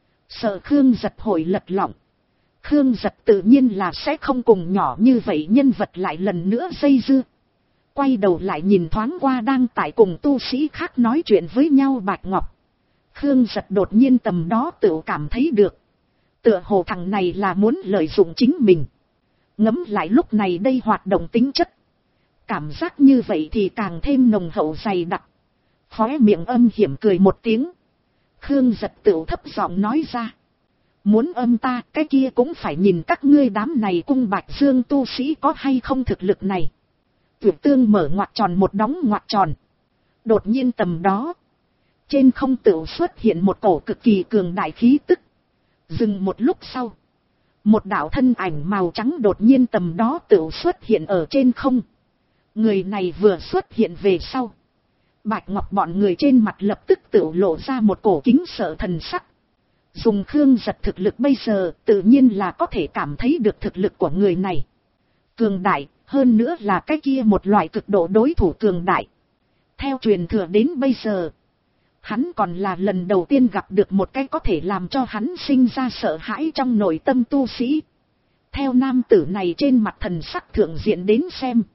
Sợ Khương Giật hội lật lọng. Khương Giật tự nhiên là sẽ không cùng nhỏ như vậy nhân vật lại lần nữa dây dưa. Quay đầu lại nhìn thoáng qua đang tại cùng tu sĩ khác nói chuyện với nhau Bạch Ngọc. Khương Giật đột nhiên tầm đó tự cảm thấy được. Tựa hồ thằng này là muốn lợi dụng chính mình. Ngẫm lại lúc này đây hoạt động tính chất. Cảm giác như vậy thì càng thêm nồng hậu dày đặc. Khóe miệng âm hiểm cười một tiếng. Khương Giật tự thấp giọng nói ra. Muốn âm ta, cái kia cũng phải nhìn các ngươi đám này cung Bạch Dương tu sĩ có hay không thực lực này. Tuyệt tương mở ngoặc tròn một đóng ngoặc tròn. Đột nhiên tầm đó, trên không tự xuất hiện một cổ cực kỳ cường đại khí tức. Dừng một lúc sau, một đạo thân ảnh màu trắng đột nhiên tầm đó tự xuất hiện ở trên không. Người này vừa xuất hiện về sau, Bạch Ngọc bọn người trên mặt lập tức tự lộ ra một cổ kính sợ thần sắc. Dùng Khương Giật thực lực bây giờ tự nhiên là có thể cảm thấy được thực lực của người này. Cường đại, hơn nữa là cái kia một loại cực độ đối thủ cường đại. Theo truyền thừa đến bây giờ, hắn còn là lần đầu tiên gặp được một cái có thể làm cho hắn sinh ra sợ hãi trong nội tâm tu sĩ. Theo nam tử này trên mặt thần sắc thượng diện đến xem,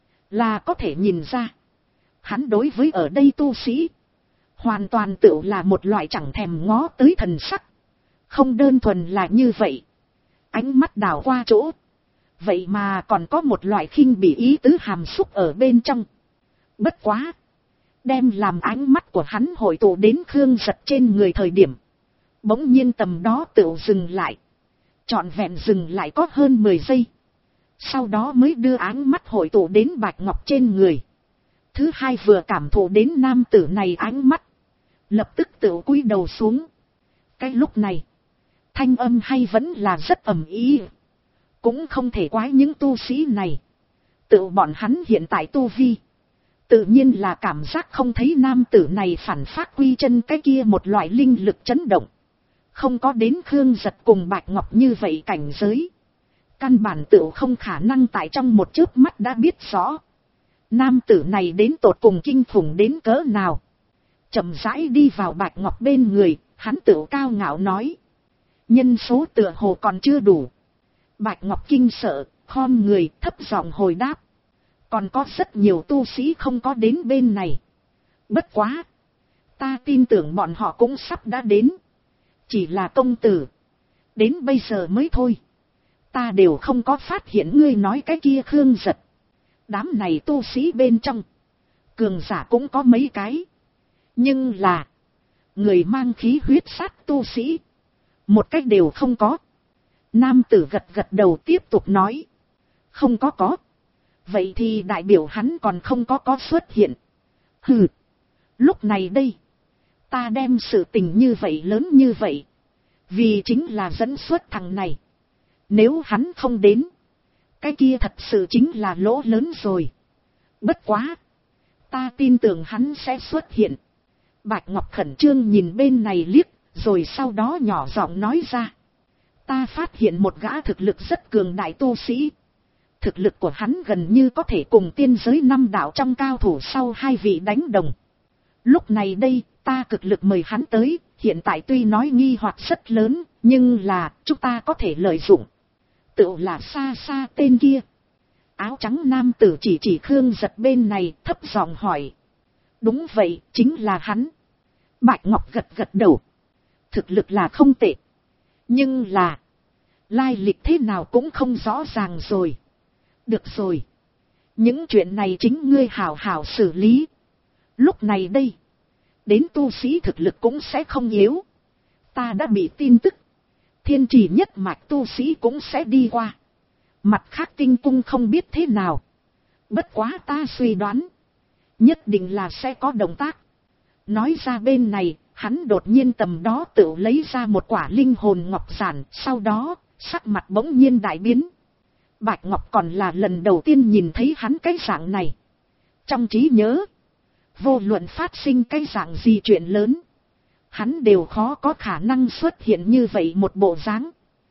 là có thể nhìn ra. Hắn đối với ở đây tu sĩ, hoàn toàn tự là một loại chẳng thèm ngó tới thần sắc. Không đơn thuần là như vậy. Ánh mắt đảo qua chỗ. Vậy mà còn có một loại khinh bỉ ý tứ hàm xúc ở bên trong. Bất quá. Đem làm ánh mắt của hắn hội tụ đến Khương Giật trên người thời điểm. Bỗng nhiên tầm đó tự dừng lại. Trọn vẹn dừng lại có hơn 10 giây. Sau đó mới đưa ánh mắt hội tụ đến Bạch Ngọc trên người. Thứ hai vừa cảm thụ đến nam tử này ánh mắt. Lập tức tự cúi đầu xuống. Cái lúc này. Thanh âm hay vẫn là rất ầm ĩ. Cũng không thể quái những tu sĩ này. Tự bọn hắn hiện tại tu vi. Tự nhiên là cảm giác không thấy nam tử này phản phát quy chân cái kia một loại linh lực chấn động. Không có đến Khương Giật cùng Bạch Ngọc như vậy cảnh giới. Căn bản tự không khả năng tại trong một chớp mắt đã biết rõ. Nam tử này đến tột cùng kinh khủng đến cỡ nào. Chậm rãi đi vào Bạch Ngọc bên người, hắn tự cao ngạo nói. Nhân số tựa hồ còn chưa đủ. Bạch Ngọc kinh sợ, khom người thấp giọng hồi đáp. Còn có rất nhiều tu sĩ không có đến bên này. Bất quá. Ta tin tưởng bọn họ cũng sắp đã đến. Chỉ là công tử. Đến bây giờ mới thôi. Ta đều không có phát hiện ngươi nói cái kia Khương Giật. Đám này tu sĩ bên trong. Cường giả cũng có mấy cái. Nhưng là. Người mang khí huyết sát tu sĩ. Một cách đều không có. Nam tử gật gật đầu tiếp tục nói. Không có. Vậy thì đại biểu hắn còn không có xuất hiện. Hừ. Lúc này đây. Ta đem sự tình như vậy lớn như vậy. Vì chính là dẫn xuất thằng này. Nếu hắn không đến. Cái kia thật sự chính là lỗ lớn rồi. Bất quá. Ta tin tưởng hắn sẽ xuất hiện. Bạch Ngọc khẩn trương nhìn bên này liếc. Rồi sau đó nhỏ giọng nói ra. Ta phát hiện một gã thực lực rất cường đại tu sĩ. Thực lực của hắn gần như có thể cùng tiên giới 5 đạo trong cao thủ sau 2 vị đánh đồng. Lúc này đây, ta cực lực mời hắn tới, hiện tại tuy nói nghi hoặc rất lớn, nhưng là, chúng ta có thể lợi dụng. Tựu là xa xa tên kia. Áo trắng nam tử chỉ Khương Giật bên này, thấp giọng hỏi. Đúng vậy, chính là hắn. Bạch Ngọc gật đầu. Thực lực là không tệ. Nhưng là, lai lịch thế nào cũng không rõ ràng rồi. Được rồi. Những chuyện này chính ngươi hảo hảo xử lý. Lúc này đây, đến tu sĩ thực lực cũng sẽ không yếu. Ta đã bị tin tức. Thiên trì nhất mạch tu sĩ cũng sẽ đi qua. Mặt khác tinh cung không biết thế nào. Bất quá ta suy đoán. Nhất định là sẽ có động tác. Nói ra bên này, hắn đột nhiên tầm đó tự lấy ra một quả linh hồn ngọc giản. Sau đó, sắc mặt bỗng nhiên đại biến. Bạch Ngọc còn là lần đầu tiên nhìn thấy hắn cái dạng này. Trong trí nhớ, vô luận phát sinh cái dạng gì chuyện lớn, hắn đều khó có khả năng xuất hiện như vậy một bộ dáng.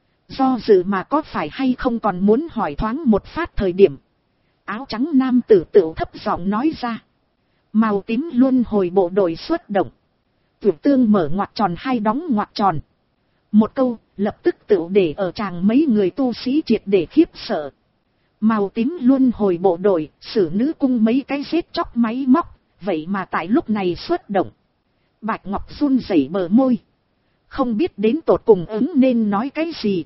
Do dự mà có phải hay không còn muốn hỏi thoáng một phát thời điểm. Áo trắng nam tử tựu thấp giọng nói ra. Màu tím luân hồi bộ đội xuất động. Tuyệt tương mở ngoặc tròn hay đóng ngoặc tròn. Một câu, lập tức tựu để ở tràng mấy người tu sĩ triệt để khiếp sợ. Màu tím luân hồi bộ đội, xử nữ cung mấy cái giết chóc máy móc, vậy mà tại lúc này xuất động. Bạch Ngọc run rẩy bờ môi. Không biết đến tột cùng ứng nên nói cái gì.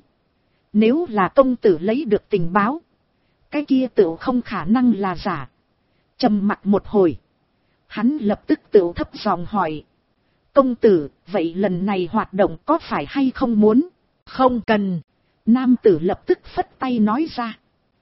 Nếu là công tử lấy được tình báo, cái kia tựu không khả năng là giả. Trầm mặc một hồi, hắn lập tức tựu thấp giọng hỏi. Công tử, vậy lần này hoạt động có phải hay không muốn? Không cần. Nam tử lập tức phất tay nói ra.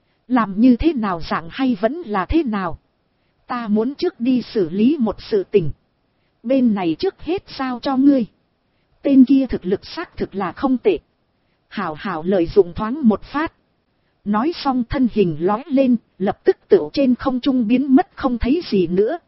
Làm như thế nào dạng hay vẫn là thế nào? Ta muốn trước đi xử lý một sự tình. Bên này trước hết sao cho ngươi. Tên kia thực lực xác thực là không tệ. Hảo hảo lợi dụng thoáng một phát. Nói xong thân hình lói lên, lập tức tựu trên không trung biến mất không thấy gì nữa.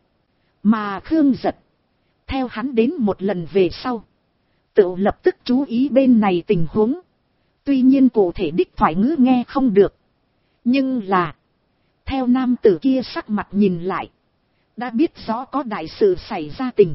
Mà Khương Giật, theo hắn đến một lần về sau, tựu lập tức chú ý bên này tình huống. Tuy nhiên cụ thể đích thoại ngữ nghe không được. Nhưng là, theo nam tử kia sắc mặt nhìn lại, đã biết rõ có đại sự xảy ra tình.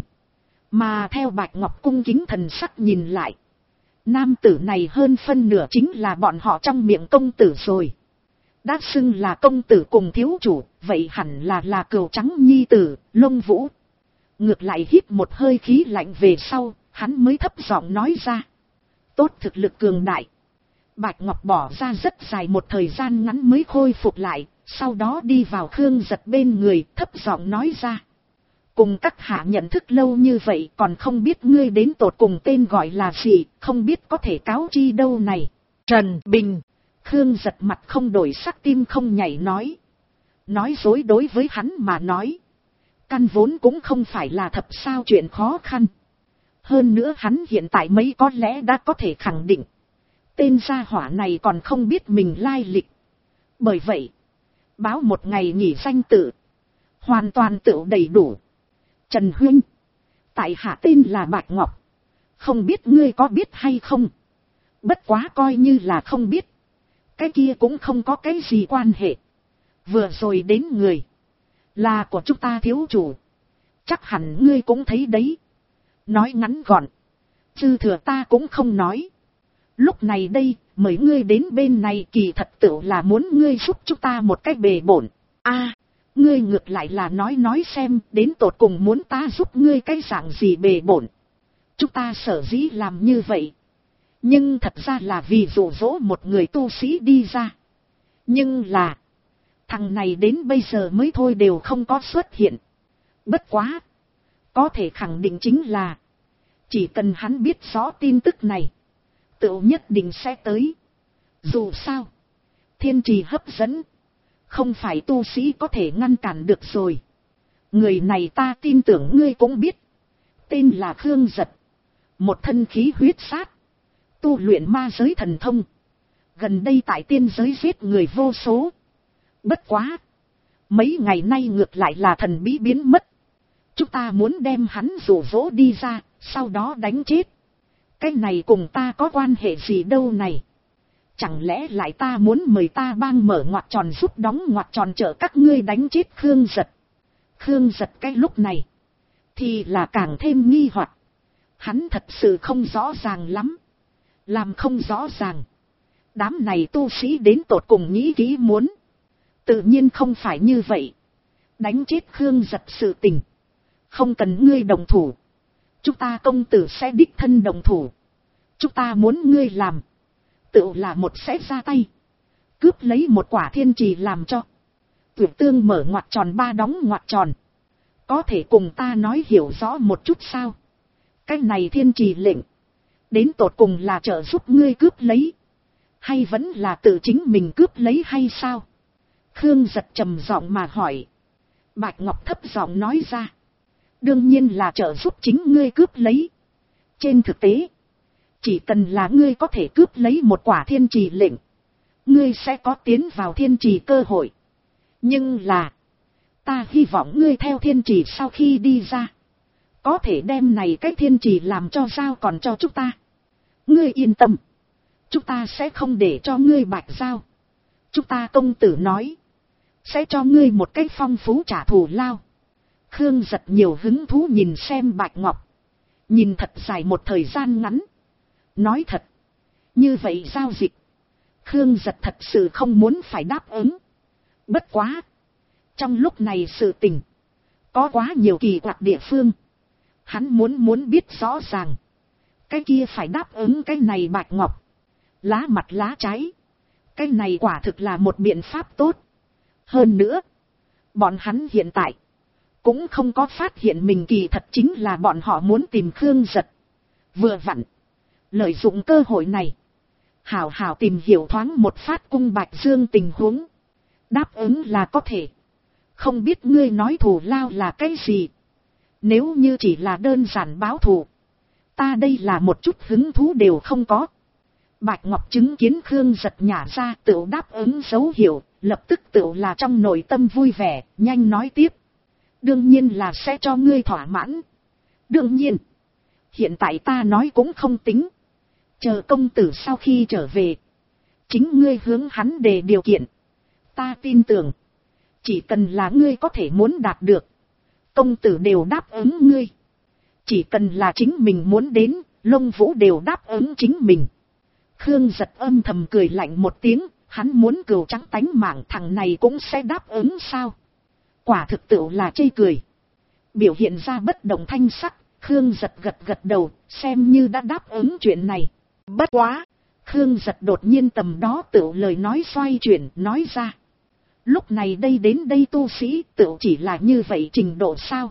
Mà theo Bạch Ngọc cung kính thần sắc nhìn lại, nam tử này hơn phân nửa chính là bọn họ trong miệng công tử rồi. Đã xưng là công tử cùng thiếu chủ, vậy hẳn là cừu trắng nhi tử, Lông Vũ. Ngược lại hít một hơi khí lạnh về sau, hắn mới thấp giọng nói ra. Tốt thực lực cường đại. Bạch Ngọc bỏ ra rất dài một thời gian ngắn mới khôi phục lại, sau đó đi vào Khương Giật bên người, thấp giọng nói ra. Cùng các hạ nhận thức lâu như vậy còn không biết ngươi đến tột cùng tên gọi là gì, không biết có thể cáo chi đâu này. Trần Bình. Khương Giật mặt không đổi sắc tim không nhảy nói. Nói dối đối với hắn mà nói. Căn vốn cũng không phải là thập sao chuyện khó khăn. Hơn nữa hắn hiện tại mấy có lẽ đã có thể khẳng định. Tên gia hỏa này còn không biết mình lai lịch. Bởi vậy, báo một ngày nghỉ danh tự. Hoàn toàn tự đầy đủ. Trần Huynh, tại hạ tên là Bạch Ngọc. Không biết ngươi có biết hay không? Bất quá coi như là không biết. Cái kia cũng không có cái gì quan hệ. Vừa rồi đến người. Là của chúng ta thiếu chủ. Chắc hẳn ngươi cũng thấy đấy. Nói ngắn gọn. Dư thừa ta cũng không nói. Lúc này đây, mời ngươi đến bên này kỳ thật tự là muốn ngươi giúp chúng ta một cách bề bổn. Ngươi ngược lại là nói xem đến tột cùng muốn ta giúp ngươi cái dạng gì bề bổn. Chúng ta sở dĩ làm như vậy. Nhưng thật ra là vì dụ dỗ một người tu sĩ đi ra. Nhưng là, thằng này đến bây giờ mới thôi đều không có xuất hiện. Bất quá, có thể khẳng định chính là, chỉ cần hắn biết rõ tin tức này, tự nhất định sẽ tới. Dù sao, thiên trì hấp dẫn, không phải tu sĩ có thể ngăn cản được rồi. Người này ta tin tưởng ngươi cũng biết. Tên là Khương Giật. Một thân khí huyết sát. Tu luyện ma giới thần thông. Gần đây tại tiên giới giết người vô số. Bất quá. Mấy ngày nay ngược lại là thần bí biến mất. Chúng ta muốn đem hắn dụ dỗ đi ra, sau đó đánh chết. Cái này cùng ta có quan hệ gì đâu này. Chẳng lẽ lại ta muốn mời ta bang mở ngoặc tròn giúp đóng ngoặc tròn trợ các ngươi đánh chết Khương Giật. Khương Giật cái lúc này thì là càng thêm nghi hoặc. Hắn thật sự không rõ ràng lắm. Làm không rõ ràng. Đám này tu sĩ đến tột cùng nghĩ kỹ muốn. Tự nhiên không phải như vậy. Đánh chết Khương Giật sự tình. Không cần ngươi đồng thủ. Chúng ta công tử sẽ đích thân đồng thủ. Chúng ta muốn ngươi làm. Tự là một sẽ ra tay. Cướp lấy một quả thiên trì làm cho. Tuyệt tương mở ngoặc tròn ba đóng ngoặc tròn. Có thể cùng ta nói hiểu rõ một chút sao? Cái này thiên trì lệnh. Đến tột cùng là trợ giúp ngươi cướp lấy. Hay vẫn là tự chính mình cướp lấy hay sao? Khương Giật trầm giọng mà hỏi. Bạch Ngọc thấp giọng nói ra. Đương nhiên là trợ giúp chính ngươi cướp lấy. Trên thực tế. Chỉ cần là ngươi có thể cướp lấy một quả thiên trì lệnh. Ngươi sẽ có tiến vào thiên trì cơ hội. Nhưng là. Ta hy vọng ngươi theo thiên trì sau khi đi ra. Có thể đem này cái thiên trì làm cho giao còn cho chúng ta. Ngươi yên tâm. Chúng ta sẽ không để cho ngươi bạch giao. Chúng ta công tử nói. Sẽ cho ngươi một cách phong phú trả thù lao. Khương Giật nhiều hứng thú nhìn xem Bạch Ngọc. Nhìn thật dài một thời gian ngắn. Nói thật. Như vậy giao dịch. Khương Giật thật sự không muốn phải đáp ứng. Bất quá. Trong lúc này sự tình. Có quá nhiều kỳ quặc địa phương. Hắn muốn biết rõ ràng. Cái kia phải đáp ứng cái này Bạch Ngọc. Lá mặt lá trái. Cái này quả thực là một biện pháp tốt. Hơn nữa. Bọn hắn hiện tại. Cũng không có phát hiện mình kỳ thật chính là bọn họ muốn tìm Khương Giật. Vừa vặn. Lợi dụng cơ hội này. Hảo hảo tìm hiểu thoáng một phát cung Bạch Dương tình huống. Đáp ứng là có thể. Không biết ngươi nói thù lao là cái gì. Nếu như chỉ là đơn giản báo thù. Ta đây là một chút hứng thú đều không có. Bạch Ngọc chứng kiến Khương Giật nhả ra tựu đáp ứng dấu hiệu. Lập tức tựu là trong nội tâm vui vẻ. Nhanh nói tiếp. Đương nhiên là sẽ cho ngươi thỏa mãn. Đương nhiên. Hiện tại ta nói cũng không tính. Chờ công tử sau khi trở về. Chính ngươi hướng hắn đề điều kiện. Ta tin tưởng. Chỉ cần là ngươi có thể muốn đạt được. Công tử đều đáp ứng ngươi. Chỉ cần là chính mình muốn đến. Lông Vũ đều đáp ứng chính mình. Khương Giật âm thầm cười lạnh một tiếng. Hắn muốn cừu trắng tánh mạng thằng này cũng sẽ đáp ứng sao. Quả thực tự là chê cười. Biểu hiện ra bất động thanh sắc. Khương Giật gật đầu. Xem như đã đáp ứng chuyện này. Bất quá. Khương Giật đột nhiên tầm đó tự lời nói xoay chuyển nói ra. Lúc này đây đến đây tu sĩ tự chỉ là như vậy trình độ sao.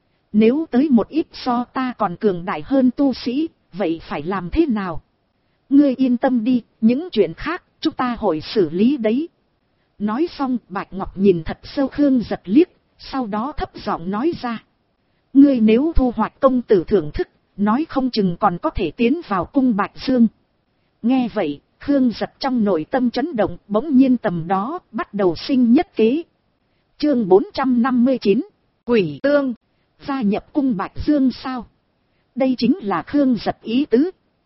Nếu tới một ít so ta còn cường đại hơn tu sĩ. Vậy phải làm thế nào? Ngươi yên tâm đi. Những chuyện khác chúng ta hội xử lý đấy. Nói xong Bạch Ngọc nhìn thật sâu Khương Giật liếc. Sau đó thấp giọng nói ra. Ngươi nếu thu hoạch công tử thưởng thức. Nói không chừng còn có thể tiến vào cung Bạch Dương. Nghe vậy Khương Giật trong nội tâm chấn động. Bỗng nhiên tầm đó bắt đầu sinh nhất kế. Chương 459. Quỷ tương. Gia nhập cung Bạch Dương sao? Đây chính là Khương Giật ý tứ.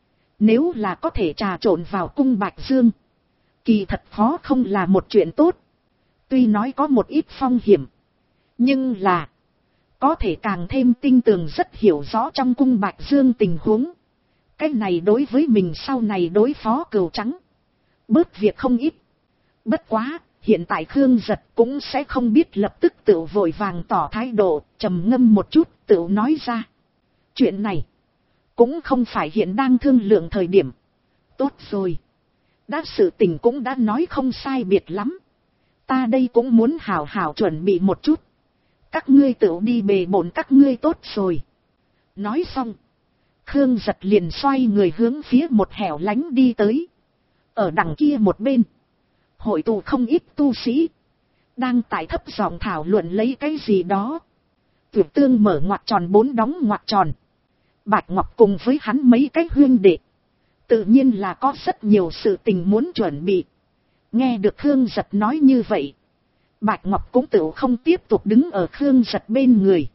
Nếu là có thể trà trộn vào cung Bạch Dương. Kỳ thật khó không là một chuyện tốt. Tuy nói có một ít phong hiểm. Nhưng là. Có thể càng thêm tinh tường rất hiểu rõ trong cung Bạch Dương tình huống. Cái này đối với mình sau này đối phó cừu trắng. Bớt việc không ít. Bất quá. Hiện tại Khương Giật cũng sẽ không biết lập tức tự vội vàng tỏ thái độ. Trầm ngâm một chút tự nói ra. Chuyện này. Cũng không phải hiện đang thương lượng thời điểm. Tốt rồi. Đã sự tình cũng đã nói không sai biệt lắm. Ta đây cũng muốn hào hào chuẩn bị một chút. Các ngươi tự đi bề bộn các ngươi tốt rồi. Nói xong. Khương Giật liền xoay người hướng phía một hẻo lánh đi tới. Ở đằng kia một bên. Hội tụ không ít tu sĩ. Đang tại thấp giọng thảo luận lấy cái gì đó. Tuyệt tương mở ngoặc tròn 4 đóng ngoặc tròn. Bạch Ngọc cùng với hắn mấy cái huyên đệ. Tự nhiên là có rất nhiều sự tình muốn chuẩn bị. Nghe được Khương Giật nói như vậy. Bạch Ngọc cũng tự không tiếp tục đứng ở Khương Giật bên người.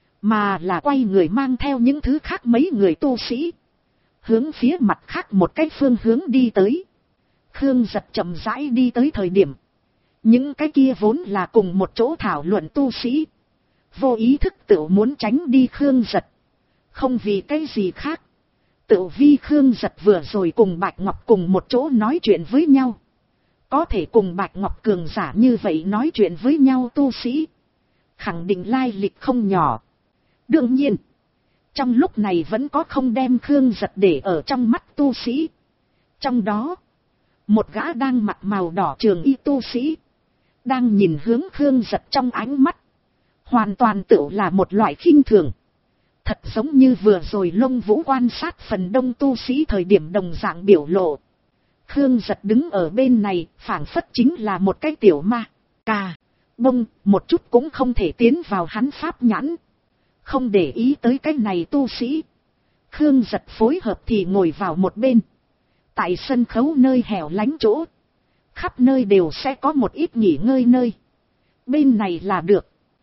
Mà là quay người mang theo những thứ khác mấy người tu sĩ. Hướng phía mặt khác một cái phương hướng đi tới. Khương Giật chậm rãi đi tới thời điểm, những cái kia vốn là cùng một chỗ thảo luận tu sĩ, vô ý thức tự muốn tránh đi Khương Giật. Không vì cái gì khác, tự vi Khương Giật vừa rồi cùng Bạch Ngọc cùng một chỗ nói chuyện với nhau. Có thể cùng Bạch Ngọc cường giả như vậy nói chuyện với nhau tu sĩ, khẳng định lai lịch không nhỏ. Đương nhiên, trong lúc này vẫn có không đem Khương Giật để ở trong mắt tu sĩ. Trong đó, một gã đang mặc màu đỏ trường y tu sĩ, đang nhìn hướng Khương Giật trong ánh mắt, hoàn toàn tựu là một loại khinh thường. Thật giống như vừa rồi Lông Vũ quan sát phần đông tu sĩ thời điểm đồng dạng biểu lộ. Khương Giật đứng ở bên này, phảng phất chính là một cái tiểu ma, cà, bông, một chút cũng không thể tiến vào hắn pháp nhãn. Không để ý tới cái này tu sĩ, Khương Giật phối hợp thì ngồi vào một bên. Tại sân khấu nơi hẻo lánh chỗ, khắp nơi đều sẽ có một ít nghỉ ngơi nơi. Bên này là được.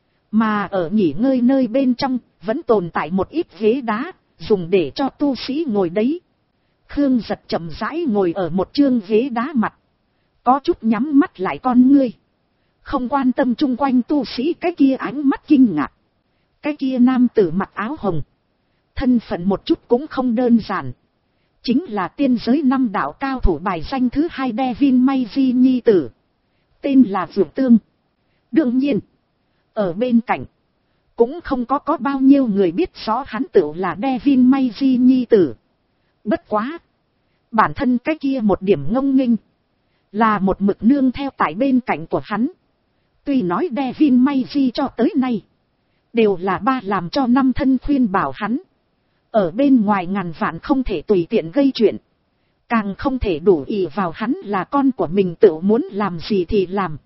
Mà ở nghỉ ngơi nơi bên trong, vẫn tồn tại một ít ghế đá, dùng để cho tu sĩ ngồi đấy. Khương Giật chậm rãi ngồi ở một chương ghế đá mặt, có chút nhắm mắt lại con ngươi, không quan tâm chung quanh tu sĩ cái kia ánh mắt kinh ngạc. Cái kia nam tử mặc áo hồng, thân phận một chút cũng không đơn giản, chính là tiên giới 5 đạo cao thủ bài danh thứ 2 Devin May Di nhi tử, tên là Dược Tương. Đương nhiên, ở bên cạnh, cũng không có bao nhiêu người biết rõ hắn tự là Devin May Di nhi tử. Bất quá, bản thân cái kia một điểm ngông nghênh, là một mực nương theo tại bên cạnh của hắn. Tuy nói Devin May Di cho tới nay, đều là ba làm cho 5 thân khuyên bảo hắn. Ở bên ngoài ngàn vạn không thể tùy tiện gây chuyện. Càng không thể đủ ỷ vào hắn là con của mình tự muốn làm gì thì làm.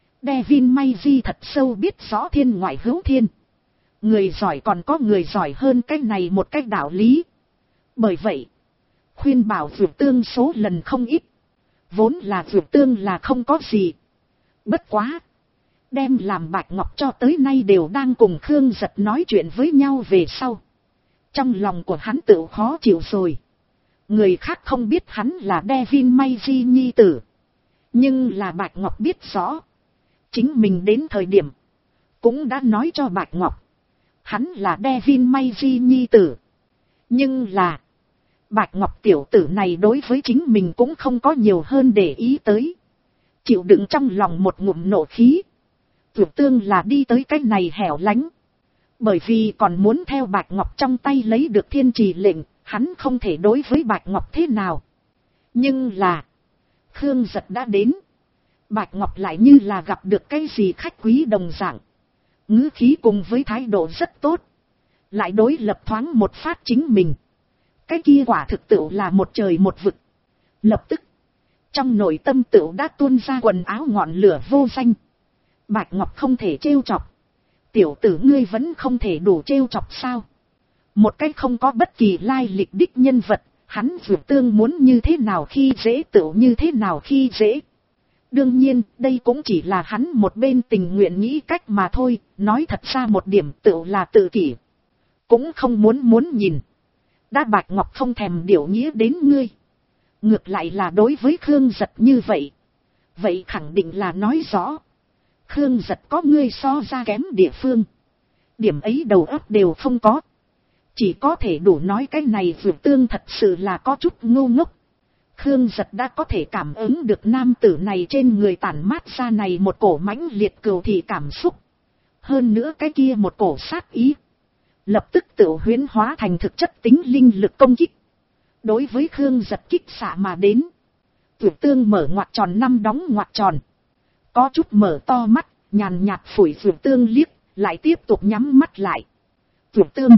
Devin May Di thật sâu biết rõ thiên ngoại hữu thiên. Người giỏi còn có người giỏi hơn cái này một cách đạo lý. Bởi vậy, khuyên bảo Dược Tương số lần không ít. Vốn là Dược Tương là không có gì. Bất quá, đem làm Bạch Ngọc cho tới nay đều đang cùng Khương Giật nói chuyện với nhau về sau. Trong lòng của hắn tự khó chịu rồi. Người khác không biết hắn là Devin May Di nhi tử. Nhưng là Bạch Ngọc biết rõ. Chính mình đến thời điểm, cũng đã nói cho Bạch Ngọc, hắn là Devin May Di nhi tử. Nhưng là, Bạch Ngọc tiểu tử này đối với chính mình cũng không có nhiều hơn để ý tới. Chịu đựng trong lòng một ngụm nộ khí. Dược Tương là đi tới cái này hẻo lánh. Bởi vì còn muốn theo Bạch Ngọc trong tay lấy được thiên trì lệnh, hắn không thể đối với Bạch Ngọc thế nào. Nhưng là, Khương Giật đã đến. Bạch Ngọc lại như là gặp được cái gì khách quý đồng dạng. Ngữ khí cùng với thái độ rất tốt. Lại đối lập thoáng một phát chính mình. Cái kia quả thực tự là một trời một vực. Lập tức, trong nội tâm tự đã tuôn ra quần áo ngọn lửa vô danh. Bạch Ngọc không thể trêu chọc. Tiểu tử ngươi vẫn không thể đủ trêu chọc sao? Một cách không có bất kỳ lai lịch đích nhân vật, hắn Dược Tương muốn như thế nào khi dễ tự như thế nào khi dễ. Đương nhiên, đây cũng chỉ là hắn một bên tình nguyện nghĩ cách mà thôi, nói thật ra một điểm tự là tự kỷ. Cũng không muốn nhìn. Đã Bạch Ngọc không thèm điều nghĩa đến ngươi. Ngược lại là đối với Khương Giật như vậy. Vậy khẳng định là nói rõ. Khương Giật có ngươi so ra kém địa phương. Điểm ấy đầu óc đều không có. Chỉ có thể đủ nói cái này Dược Tương thật sự là có chút ngu ngốc. Khương Giật đã có thể cảm ứng được nam tử này trên người tản mát ra này một cổ mãnh liệt cừu thị cảm xúc. Hơn nữa cái kia một cổ sát ý. Lập tức tự huyễn hóa thành thực chất tính linh lực công kích. Đối với Khương Giật kích xạ mà đến. Dược Tương mở ngoặc tròn 5 đóng ngoặc tròn. Có chút mở to mắt, nhàn nhạt phủi Dược Tương liếc, lại tiếp tục nhắm mắt lại. Dược Tương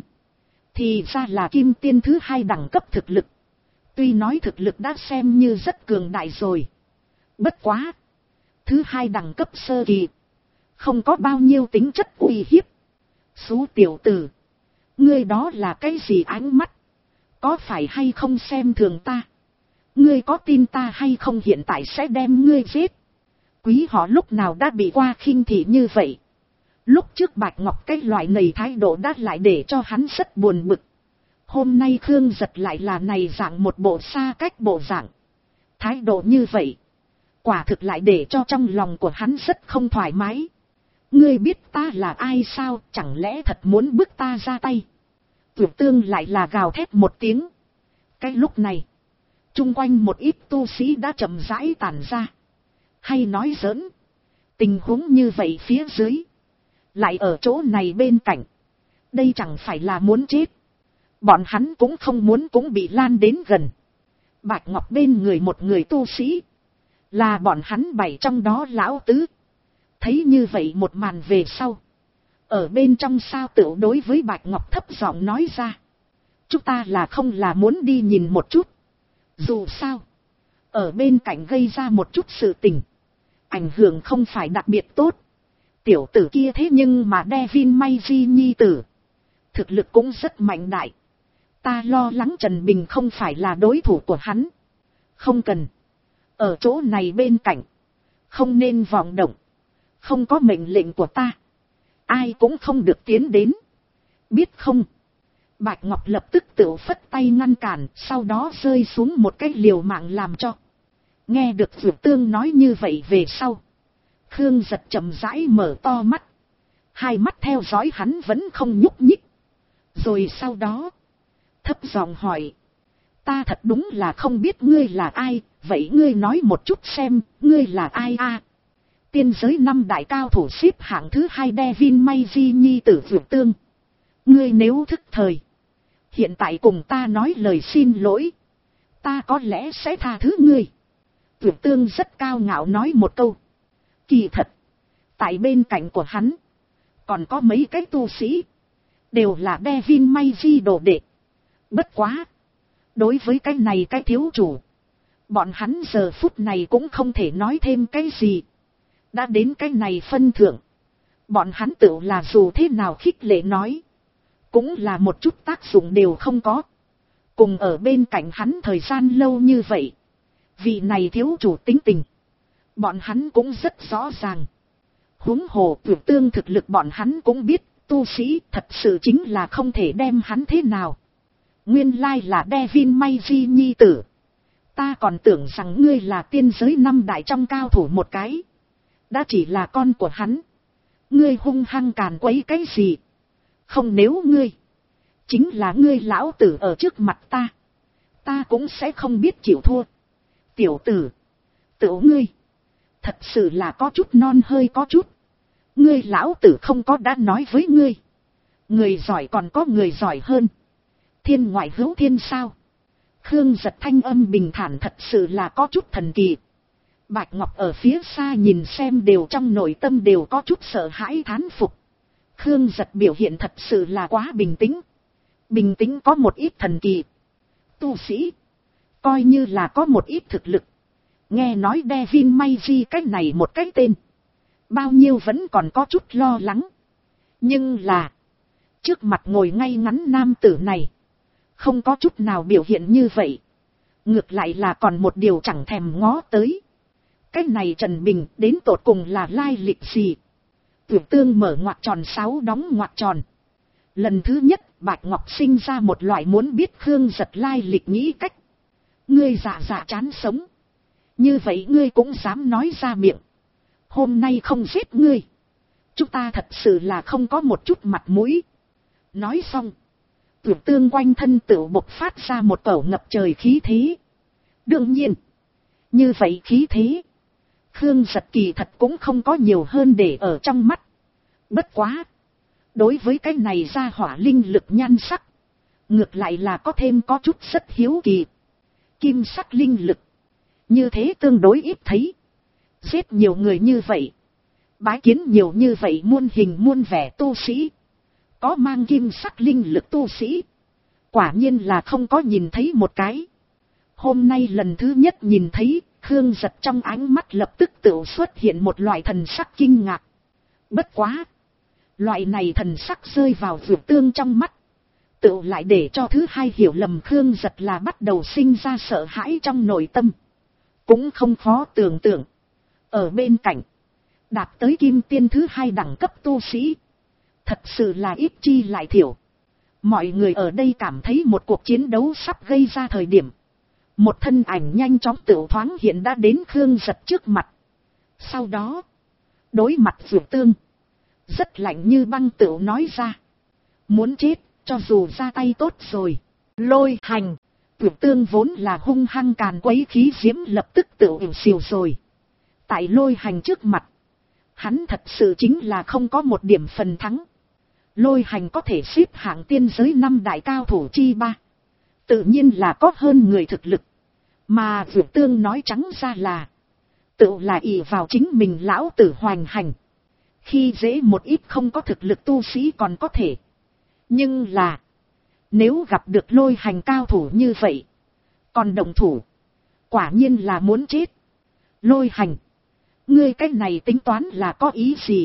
thì ra là kim tiên thứ 2 đẳng cấp thực lực. Tuy nói thực lực đã xem như rất cường đại rồi. Bất quá, thứ 2 đẳng cấp sơ kỳ, không có bao nhiêu tính chất uy hiếp. Xú tiểu tử, ngươi đó là cái gì ánh mắt? Có phải hay không xem thường ta? Ngươi có tin ta hay không hiện tại sẽ đem ngươi giết? Quý họ lúc nào đã bị qua khinh thị như vậy? Lúc trước Bạch Ngọc cái loại này thái độ đã lại để cho hắn rất buồn bực. Hôm nay Khương Giật lại là này dạng một bộ xa cách bộ dạng. Thái độ như vậy, quả thực lại để cho trong lòng của hắn rất không thoải mái. Ngươi biết ta là ai sao, chẳng lẽ thật muốn bức ta ra tay? Tuyệt Tương lại là gào thét một tiếng. Cái lúc này, chung quanh một ít tu sĩ đã chậm rãi tản ra. Hay nói giỡn, tình huống như vậy phía dưới, lại ở chỗ này bên cạnh, đây chẳng phải là muốn chết. Bọn hắn cũng không muốn cũng bị lan đến gần. Bạch Ngọc bên người một người tu sĩ, là bọn hắn bảy trong đó lão tứ. Thấy như vậy một màn về sau, ở bên trong sao tựu đối với Bạch Ngọc thấp giọng nói ra. Chúng ta là không là muốn đi nhìn một chút. Dù sao, ở bên cạnh gây ra một chút sự tình, ảnh hưởng không phải đặc biệt tốt. Tiểu tử kia thế nhưng mà Devin May nhi tử, thực lực cũng rất mạnh đại. Ta lo lắng Trần Bình không phải là đối thủ của hắn. Không cần. Ở chỗ này bên cạnh, không nên vọng động. Không có mệnh lệnh của ta, ai cũng không được tiến đến. Biết không? Bạch Ngọc lập tức tự phất tay ngăn cản, sau đó rơi xuống một cái liều mạng làm cho. Nghe được Dược Tương nói như vậy về sau, Khương Giật chậm rãi mở to mắt. Hai mắt theo dõi hắn vẫn không nhúc nhích. Rồi sau đó, thấp giọng hỏi. Ta thật đúng là không biết ngươi là ai, vậy ngươi nói một chút xem, ngươi là ai a? Tiên giới 5 đại cao thủ xếp hạng thứ 2 Devin May nhi tử Dược Tương. Ngươi nếu thức thời, hiện tại cùng ta nói lời xin lỗi, ta có lẽ sẽ tha thứ ngươi. Dược Tương rất cao ngạo nói một câu. Kỳ thật, tại bên cạnh của hắn, còn có mấy cái tu sĩ, đều là Devin May đồ đệ. Bất quá, đối với cái này cái thiếu chủ, bọn hắn giờ phút này cũng không thể nói thêm cái gì. Đã đến cái này phân thượng, bọn hắn tự là dù thế nào khích lệ nói, cũng là một chút tác dụng đều không có. Cùng ở bên cạnh hắn thời gian lâu như vậy, vị này thiếu chủ tính tình, bọn hắn cũng rất rõ ràng. Huống hồ Dược Tương thực lực bọn hắn cũng biết, tu sĩ thật sự chính là không thể đem hắn thế nào. Nguyên lai là Devin May nhi tử. Ta còn tưởng rằng ngươi là tiên giới 5 đại trong cao thủ một cái. Đã chỉ là con của hắn. Ngươi hung hăng càn quấy cái gì? Không, nếu ngươi chính là ngươi lão tử ở trước mặt ta, ta cũng sẽ không biết chịu thua. Tiểu tử, tiểu ngươi, thật sự là có chút non hơi có chút. Ngươi lão tử không có đã nói với ngươi, người giỏi còn có người giỏi hơn. Thiên ngoại hữu thiên sao? Khương Giật thanh âm bình thản thật sự là có chút thần kỳ. Bạch Ngọc ở phía xa nhìn xem đều trong nội tâm đều có chút sợ hãi thán phục. Khương Giật biểu hiện thật sự là quá bình tĩnh. Bình tĩnh có một ít thần kỳ. Tu sĩ, coi như là có một ít thực lực. Nghe nói Devin May cách này một cái tên, bao nhiêu vẫn còn có chút lo lắng. Nhưng là, trước mặt ngồi ngay ngắn nam tử này, không có chút nào biểu hiện như vậy. Ngược lại là còn một điều chẳng thèm ngó tới. Cái này Trần Bình đến tột cùng là lai lịch gì? Tuyển Tương mở ngoặc tròn 6 đóng ngoặc tròn. Lần thứ nhất Bạch Ngọc sinh ra một loại muốn biết Khương Giật lai lịch nghĩ cách. Ngươi dạ dạ chán sống, như vậy ngươi cũng dám nói ra miệng. Hôm nay không giết ngươi, chúng ta thật sự là không có một chút mặt mũi. Nói xong, Tuyển Tương quanh thân tự bộc phát ra một cổ ngập trời khí thế. Đương nhiên, như vậy khí thế, Khương Giật kỳ thật cũng không có nhiều hơn để ở trong mắt. Bất quá, đối với cái này ra hỏa linh lực nhan sắc, ngược lại là có thêm có chút rất hiếu kỳ. Kim sắc linh lực, như thế tương đối ít thấy. Giết nhiều người như vậy, bái kiến nhiều như vậy muôn hình muôn vẻ tu sĩ, có mang kim sắc linh lực tu sĩ, quả nhiên là không có nhìn thấy một cái. Hôm nay lần thứ nhất nhìn thấy, Khương Giật trong ánh mắt lập tức tự xuất hiện một loại thần sắc kinh ngạc. Bất quá, loại này thần sắc rơi vào Dược Tương trong mắt, tự lại để cho thứ hai hiểu lầm Khương Giật là bắt đầu sinh ra sợ hãi trong nội tâm. Cũng không khó tưởng tượng, ở bên cạnh, đạt tới kim tiên thứ 2 đẳng cấp tu sĩ, thật sự là ít chi lại thiểu. Mọi người ở đây cảm thấy một cuộc chiến đấu sắp gây ra thời điểm, Một thân ảnh nhanh chóng tự thoáng hiện đã đến Khương Giật trước mặt. Sau đó, đối mặt Dược Tương, rất lạnh như băng tự nói ra. Muốn chết, cho dù ra tay tốt rồi. Lôi Hành, Dược Tương vốn là hung hăng càn quấy khí diễm lập tức tự ỉu xìu rồi. Tại Lôi Hành trước mặt, hắn thật sự chính là không có một điểm phần thắng. Lôi Hành có thể xếp hạng tiên giới 5 đại cao thủ chi ba. Tự nhiên là có hơn người thực lực. Mà Dược Tương nói trắng ra là, tự là ỷ vào chính mình lão tử hoành hành. Khi dễ một ít không có thực lực tu sĩ còn có thể. Nhưng là, nếu gặp được Lôi Hành cao thủ như vậy, còn động thủ, quả nhiên là muốn chết. Lôi Hành, ngươi cái này tính toán là có ý gì?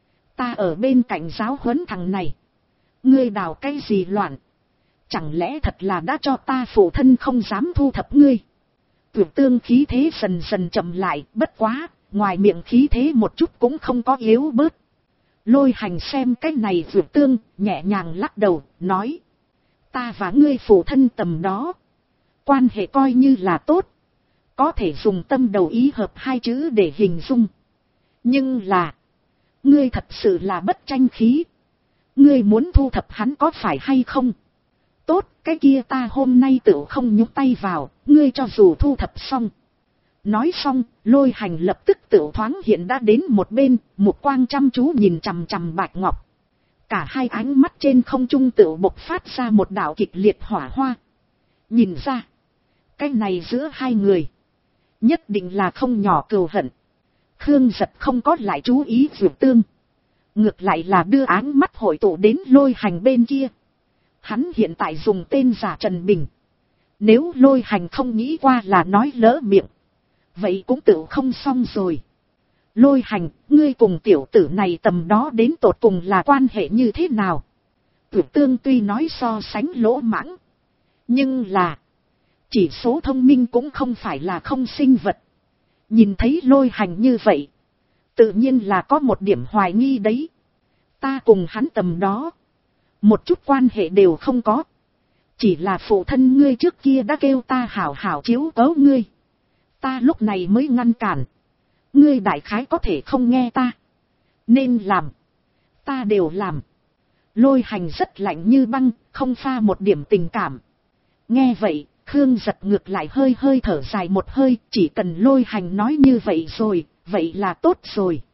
Ta ở bên cạnh giáo huấn thằng này. Ngươi đào cái gì loạn? Chẳng lẽ thật là đã cho ta phụ thân không dám thu thập ngươi? Dược Tương khí thế dần dần chậm lại, bất quá, ngoài miệng khí thế một chút cũng không có yếu bớt. Lôi Hành xem cái này Dược Tương, nhẹ nhàng lắc đầu, nói. Ta và ngươi phụ thân tầm đó, quan hệ coi như là tốt. Có thể dùng tâm đầu ý hợp hai chữ để hình dung. Nhưng là, ngươi thật sự là bất tranh khí. Ngươi muốn thu thập hắn có phải hay không? Tốt, cái kia ta hôm nay tự không nhúc tay vào, ngươi cho dù thu thập xong. Nói xong, Lôi Hành lập tức tự thoáng hiện đã đến một bên, một quang chăm chú nhìn chằm chằm Bạch Ngọc. Cả hai ánh mắt trên không trung tự bộc phát ra một đạo kịch liệt hỏa hoa. Nhìn ra, cái này giữa hai người, nhất định là không nhỏ cừu hận. Khương Giật không có lại chú ý Dược Tương. Ngược lại là đưa ánh mắt hội tụ đến Lôi Hành bên kia. Hắn hiện tại dùng tên giả Trần Bình. Nếu Lôi Hành không nghĩ qua là nói lỡ miệng, vậy cũng tự không xong rồi. Lôi Hành, ngươi cùng tiểu tử này tầm đó đến tột cùng là quan hệ như thế nào? Dược Tương tuy nói so sánh lỗ mãng, nhưng là, chỉ số thông minh cũng không phải là không sinh vật. Nhìn thấy Lôi Hành như vậy, tự nhiên là có một điểm hoài nghi đấy. Ta cùng hắn tầm đó, một chút quan hệ đều không có. Chỉ là phụ thân ngươi trước kia đã kêu ta hảo hảo chiếu cố ngươi. Ta lúc này mới ngăn cản. Ngươi đại khái có thể không nghe ta. Nên làm, ta đều làm. Lôi Hành rất lạnh như băng, không pha một điểm tình cảm. Nghe vậy, Khương Giật ngược lại hơi hơi thở dài một hơi. Chỉ cần Lôi Hành nói như vậy rồi, vậy là tốt rồi.